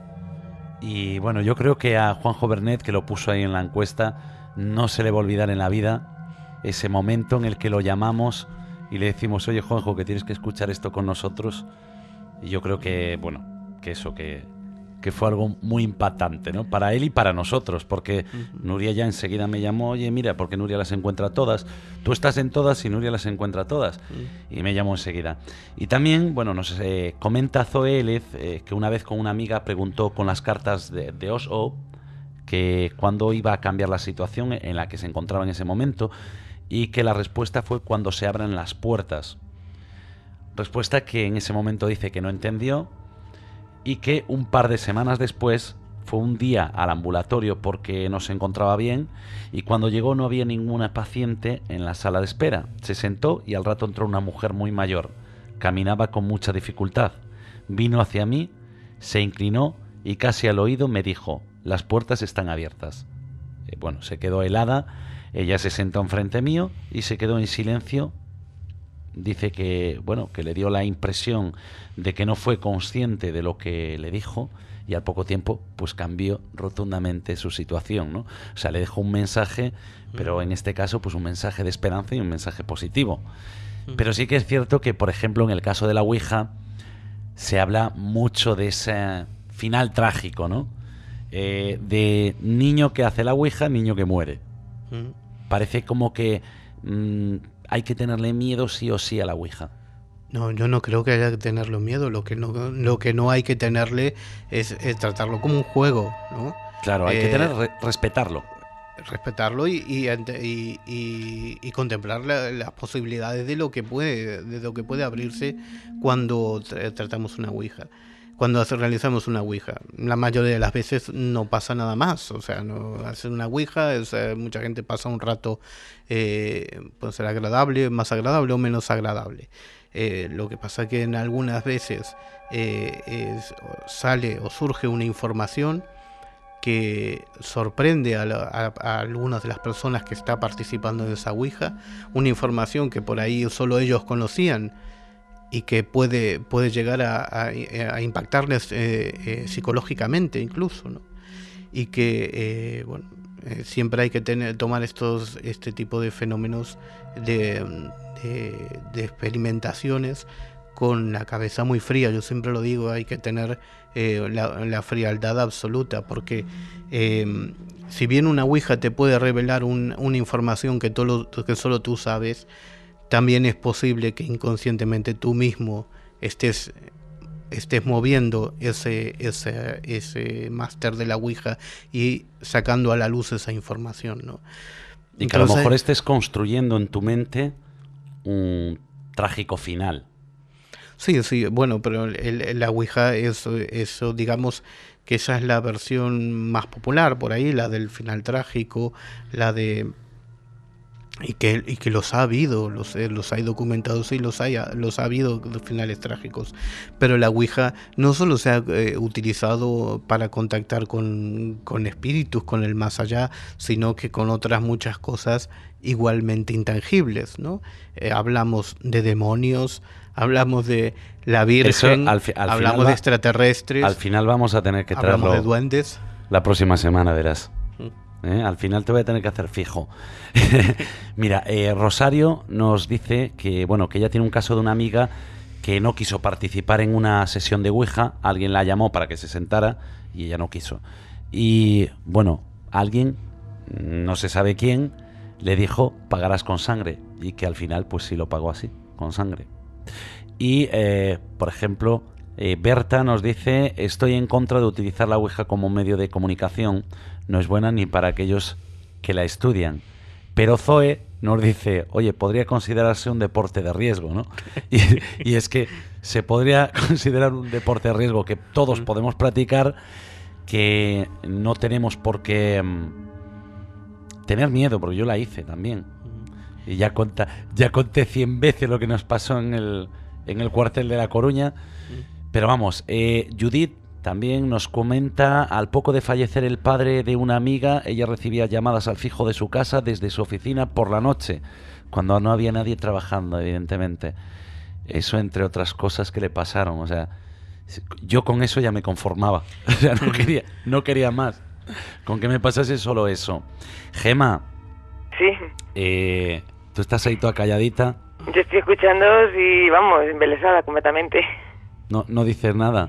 Y bueno, yo creo que a Juanjo Bernet, que lo puso ahí en la encuesta, no se le va a olvidar en la vida ese momento en el que lo llamamos y le decimos, oye Juanjo, que tienes que escuchar esto con nosotros. Y yo creo que, bueno, que eso, que, que fue algo muy impactante, ¿no? Para él y para nosotros, porque uh-huh. Nuria ya enseguida me llamó, oye, mira, porque Nuria las encuentra todas. Tú estás en todas y Nuria las encuentra todas. Uh-huh. Y me llamó enseguida. Y también, bueno, nos eh, comenta Zoe Élez, eh, que una vez con una amiga preguntó con las cartas de, de Osho que cuándo iba a cambiar la situación en la que se encontraba en ese momento, y que la respuesta fue cuando se abran las puertas. Respuesta que en ese momento dice que no entendió y que un par de semanas después fue un día al ambulatorio porque no se encontraba bien y cuando llegó no había ninguna paciente en la sala de espera. Se sentó y al rato entró una mujer muy mayor. Caminaba con mucha dificultad. Vino hacia mí, se inclinó y casi al oído me dijo, las puertas están abiertas. Eh, bueno, se quedó helada, ella se sentó enfrente mío y se quedó en silencio. Dice que, bueno, que le dio la impresión de que no fue consciente de lo que le dijo y al poco tiempo pues cambió rotundamente su situación, ¿no? O sea, le dejó un mensaje, pero en este caso pues un mensaje de esperanza y un mensaje positivo. Pero sí que es cierto que, por ejemplo, en el caso de la Ouija se habla mucho de ese final trágico, ¿no? Eh, de niño que hace la Ouija, niño que muere. Parece como que... Mmm, hay que tenerle miedo sí o sí a la Ouija. No, yo no creo que haya que tenerle miedo. Lo que no, lo que no hay que tenerle es, es tratarlo como un juego, ¿no? Claro, hay eh, que tener re, respetarlo. Respetarlo y, y, y, y, y contemplar la, las posibilidades de lo que puede, de lo que puede abrirse cuando tra- tratamos una Ouija. Cuando realizamos una Ouija, la mayoría de las veces no pasa nada más, o sea, no hacer una Ouija, es, eh, mucha gente pasa un rato, eh, puede ser agradable, más agradable o menos agradable. Eh, lo que pasa es que en algunas veces eh, es, sale o surge una información que sorprende a, la, a, a algunas de las personas que está participando en esa Ouija, una información que por ahí solo ellos conocían, y que puede, puede llegar a, a, a impactarles eh, eh, psicológicamente incluso, ¿no? Y que eh, bueno, eh, siempre hay que tener, tomar estos, este tipo de fenómenos de, de, de experimentaciones con la cabeza muy fría. Yo siempre lo digo, hay que tener eh, la, la frialdad absoluta, porque eh, si bien una Ouija te puede revelar un, una información que, todo, que solo tú sabes, también es posible que inconscientemente tú mismo estés estés moviendo ese, ese, ese máster de la Ouija y sacando a la luz esa información, ¿no? Y que Entonces, a lo mejor estés construyendo en tu mente un trágico final. Sí, sí, bueno, pero el, el, la Ouija es eso, digamos que esa es la versión más popular por ahí, la del final trágico, la de y que y que los ha habido, los los hay documentados y los hay los ha habido finales trágicos, pero la Ouija no solo se ha eh, utilizado para contactar con con espíritus, con el más allá, sino que con otras muchas cosas igualmente intangibles, ¿no? Eh, hablamos de demonios, hablamos de la Virgen, Eso, al fi, al hablamos va, de extraterrestres. Al final vamos a tener que traerlo. Hablamos de duendes. La próxima semana, verás. ¿Eh? Al final te voy a tener que hacer fijo. Mira, eh, Rosario nos dice que, bueno, que ella tiene un caso de una amiga que no quiso participar en una sesión de Ouija. Alguien la llamó para que se sentara y ella no quiso. Y, bueno, alguien, no se sabe quién, le dijo pagarás con sangre. Y que al final, pues sí lo pagó así, con sangre. Y, eh, por ejemplo, eh, Berta nos dice: estoy en contra de utilizar la Ouija como medio de comunicación. No es buena ni para aquellos que la estudian. Pero Zoe nos dice: oye, podría considerarse un deporte de riesgo, ¿no? Y, y es que se podría considerar un deporte de riesgo que todos podemos practicar, que no tenemos por qué um, tener miedo, porque yo la hice también. Y ya, conta, ya conté cien veces lo que nos pasó en el, en el cuartel de La Coruña. Pero vamos, eh, Judith también nos comenta: al poco de fallecer el padre de una amiga, ella recibía llamadas al fijo de su casa desde su oficina por la noche, cuando no había nadie trabajando, evidentemente. Eso, entre otras cosas que le pasaron. O sea, yo con eso ya me conformaba. O sea, no quería, no quería más. Con que me pasase solo eso. Gema. Sí. Eh, ¿Tú estás ahí toda calladita? Yo estoy escuchando y, vamos, embelesada completamente. No, no dices nada.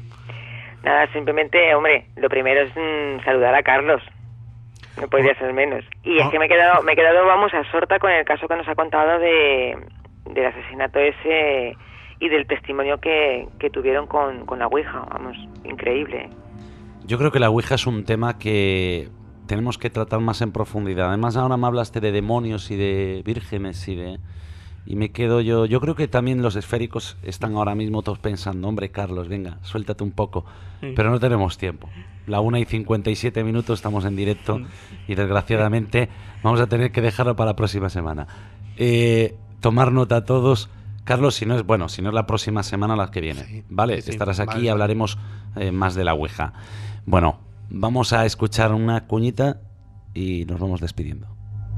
Nada, simplemente, hombre, lo primero es mmm, saludar a Carlos. No podría ser menos. Y es que me he quedado, me he quedado, vamos, absorta con el caso que nos ha contado de del asesinato ese y del testimonio que, que tuvieron con, con la Ouija. Vamos, increíble. Yo creo que la Ouija es un tema que tenemos que tratar más en profundidad. Además, ahora me hablaste de demonios y de vírgenes y de... Y me quedo yo... Yo creo que también los esféricos están ahora mismo todos pensando: hombre, Carlos, venga, suéltate un poco. Sí. Pero no tenemos tiempo. La una y cincuenta y siete minutos, estamos en directo y desgraciadamente vamos a tener que dejarlo para la próxima semana. Eh, tomar nota a todos. Carlos, si no es bueno, si no es la próxima semana, la que viene. Sí, ¿vale? Sí, estarás aquí vale. Y hablaremos eh, más de la Ouija. Bueno, vamos a escuchar una cuñita y nos vamos despidiendo.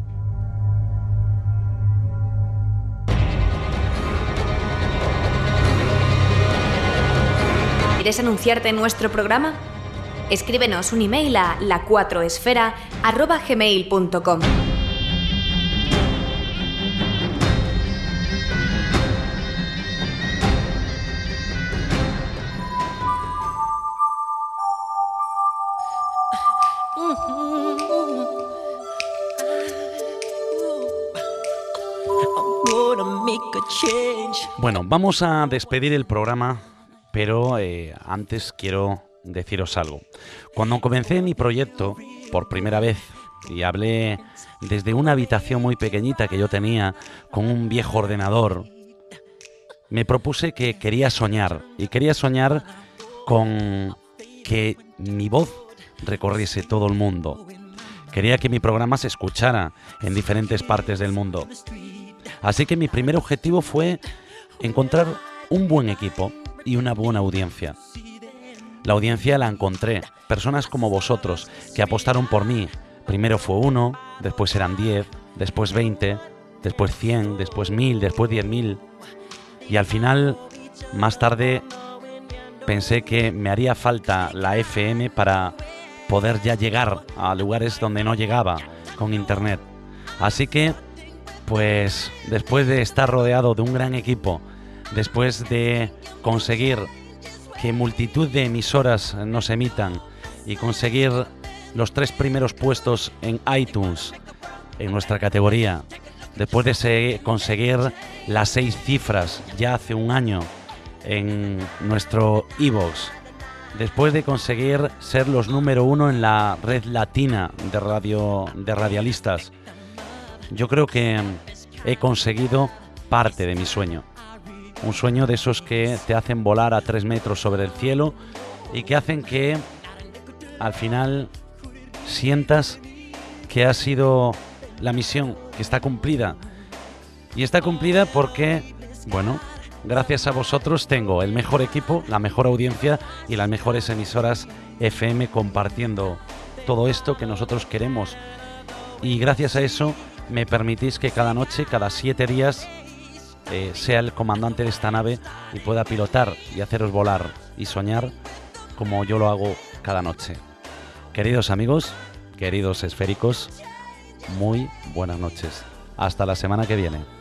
¿Quieres anunciarte en nuestro programa? Escríbenos un email a la cuatro esfera arroba gmail punto com. Bueno, vamos a despedir el programa. Pero eh, antes quiero deciros algo. Cuando comencé mi proyecto por primera vez y hablé desde una habitación muy pequeñita que yo tenía con un viejo ordenador, me propuse que quería soñar. Y quería soñar con que mi voz recorriese todo el mundo. Quería que mi programa se escuchara en diferentes partes del mundo. Así que mi primer objetivo fue encontrar un buen equipo y una buena audiencia. La audiencia la encontré, personas como vosotros que apostaron por mí. Primero fue uno, después eran diez, después veinte, después cien, después mil, después diez mil. Y al final, más tarde, pensé que me haría falta la F M para poder ya llegar a lugares donde no llegaba con internet. Así que, pues, después de estar rodeado de un gran equipo, después de conseguir que multitud de emisoras nos emitan y conseguir los tres primeros puestos en iTunes en nuestra categoría, después de conseguir las seis cifras ya hace un año en nuestro iVoox. Después de conseguir ser los número uno en la red latina de radio de radialistas, yo creo que he conseguido parte de mi sueño. Un sueño de esos que te hacen volar a tres metros sobre el cielo y que hacen que al final sientas que ha sido la misión, que está cumplida. Y está cumplida porque, bueno, gracias a vosotros tengo el mejor equipo, la mejor audiencia y las mejores emisoras F M compartiendo todo esto que nosotros queremos. Y gracias a eso me permitís que cada noche, cada siete días, eh, sea el comandante de esta nave y pueda pilotar y haceros volar y soñar como yo lo hago cada noche. Queridos amigos, queridos esféricos, muy buenas noches. Hasta la semana que viene.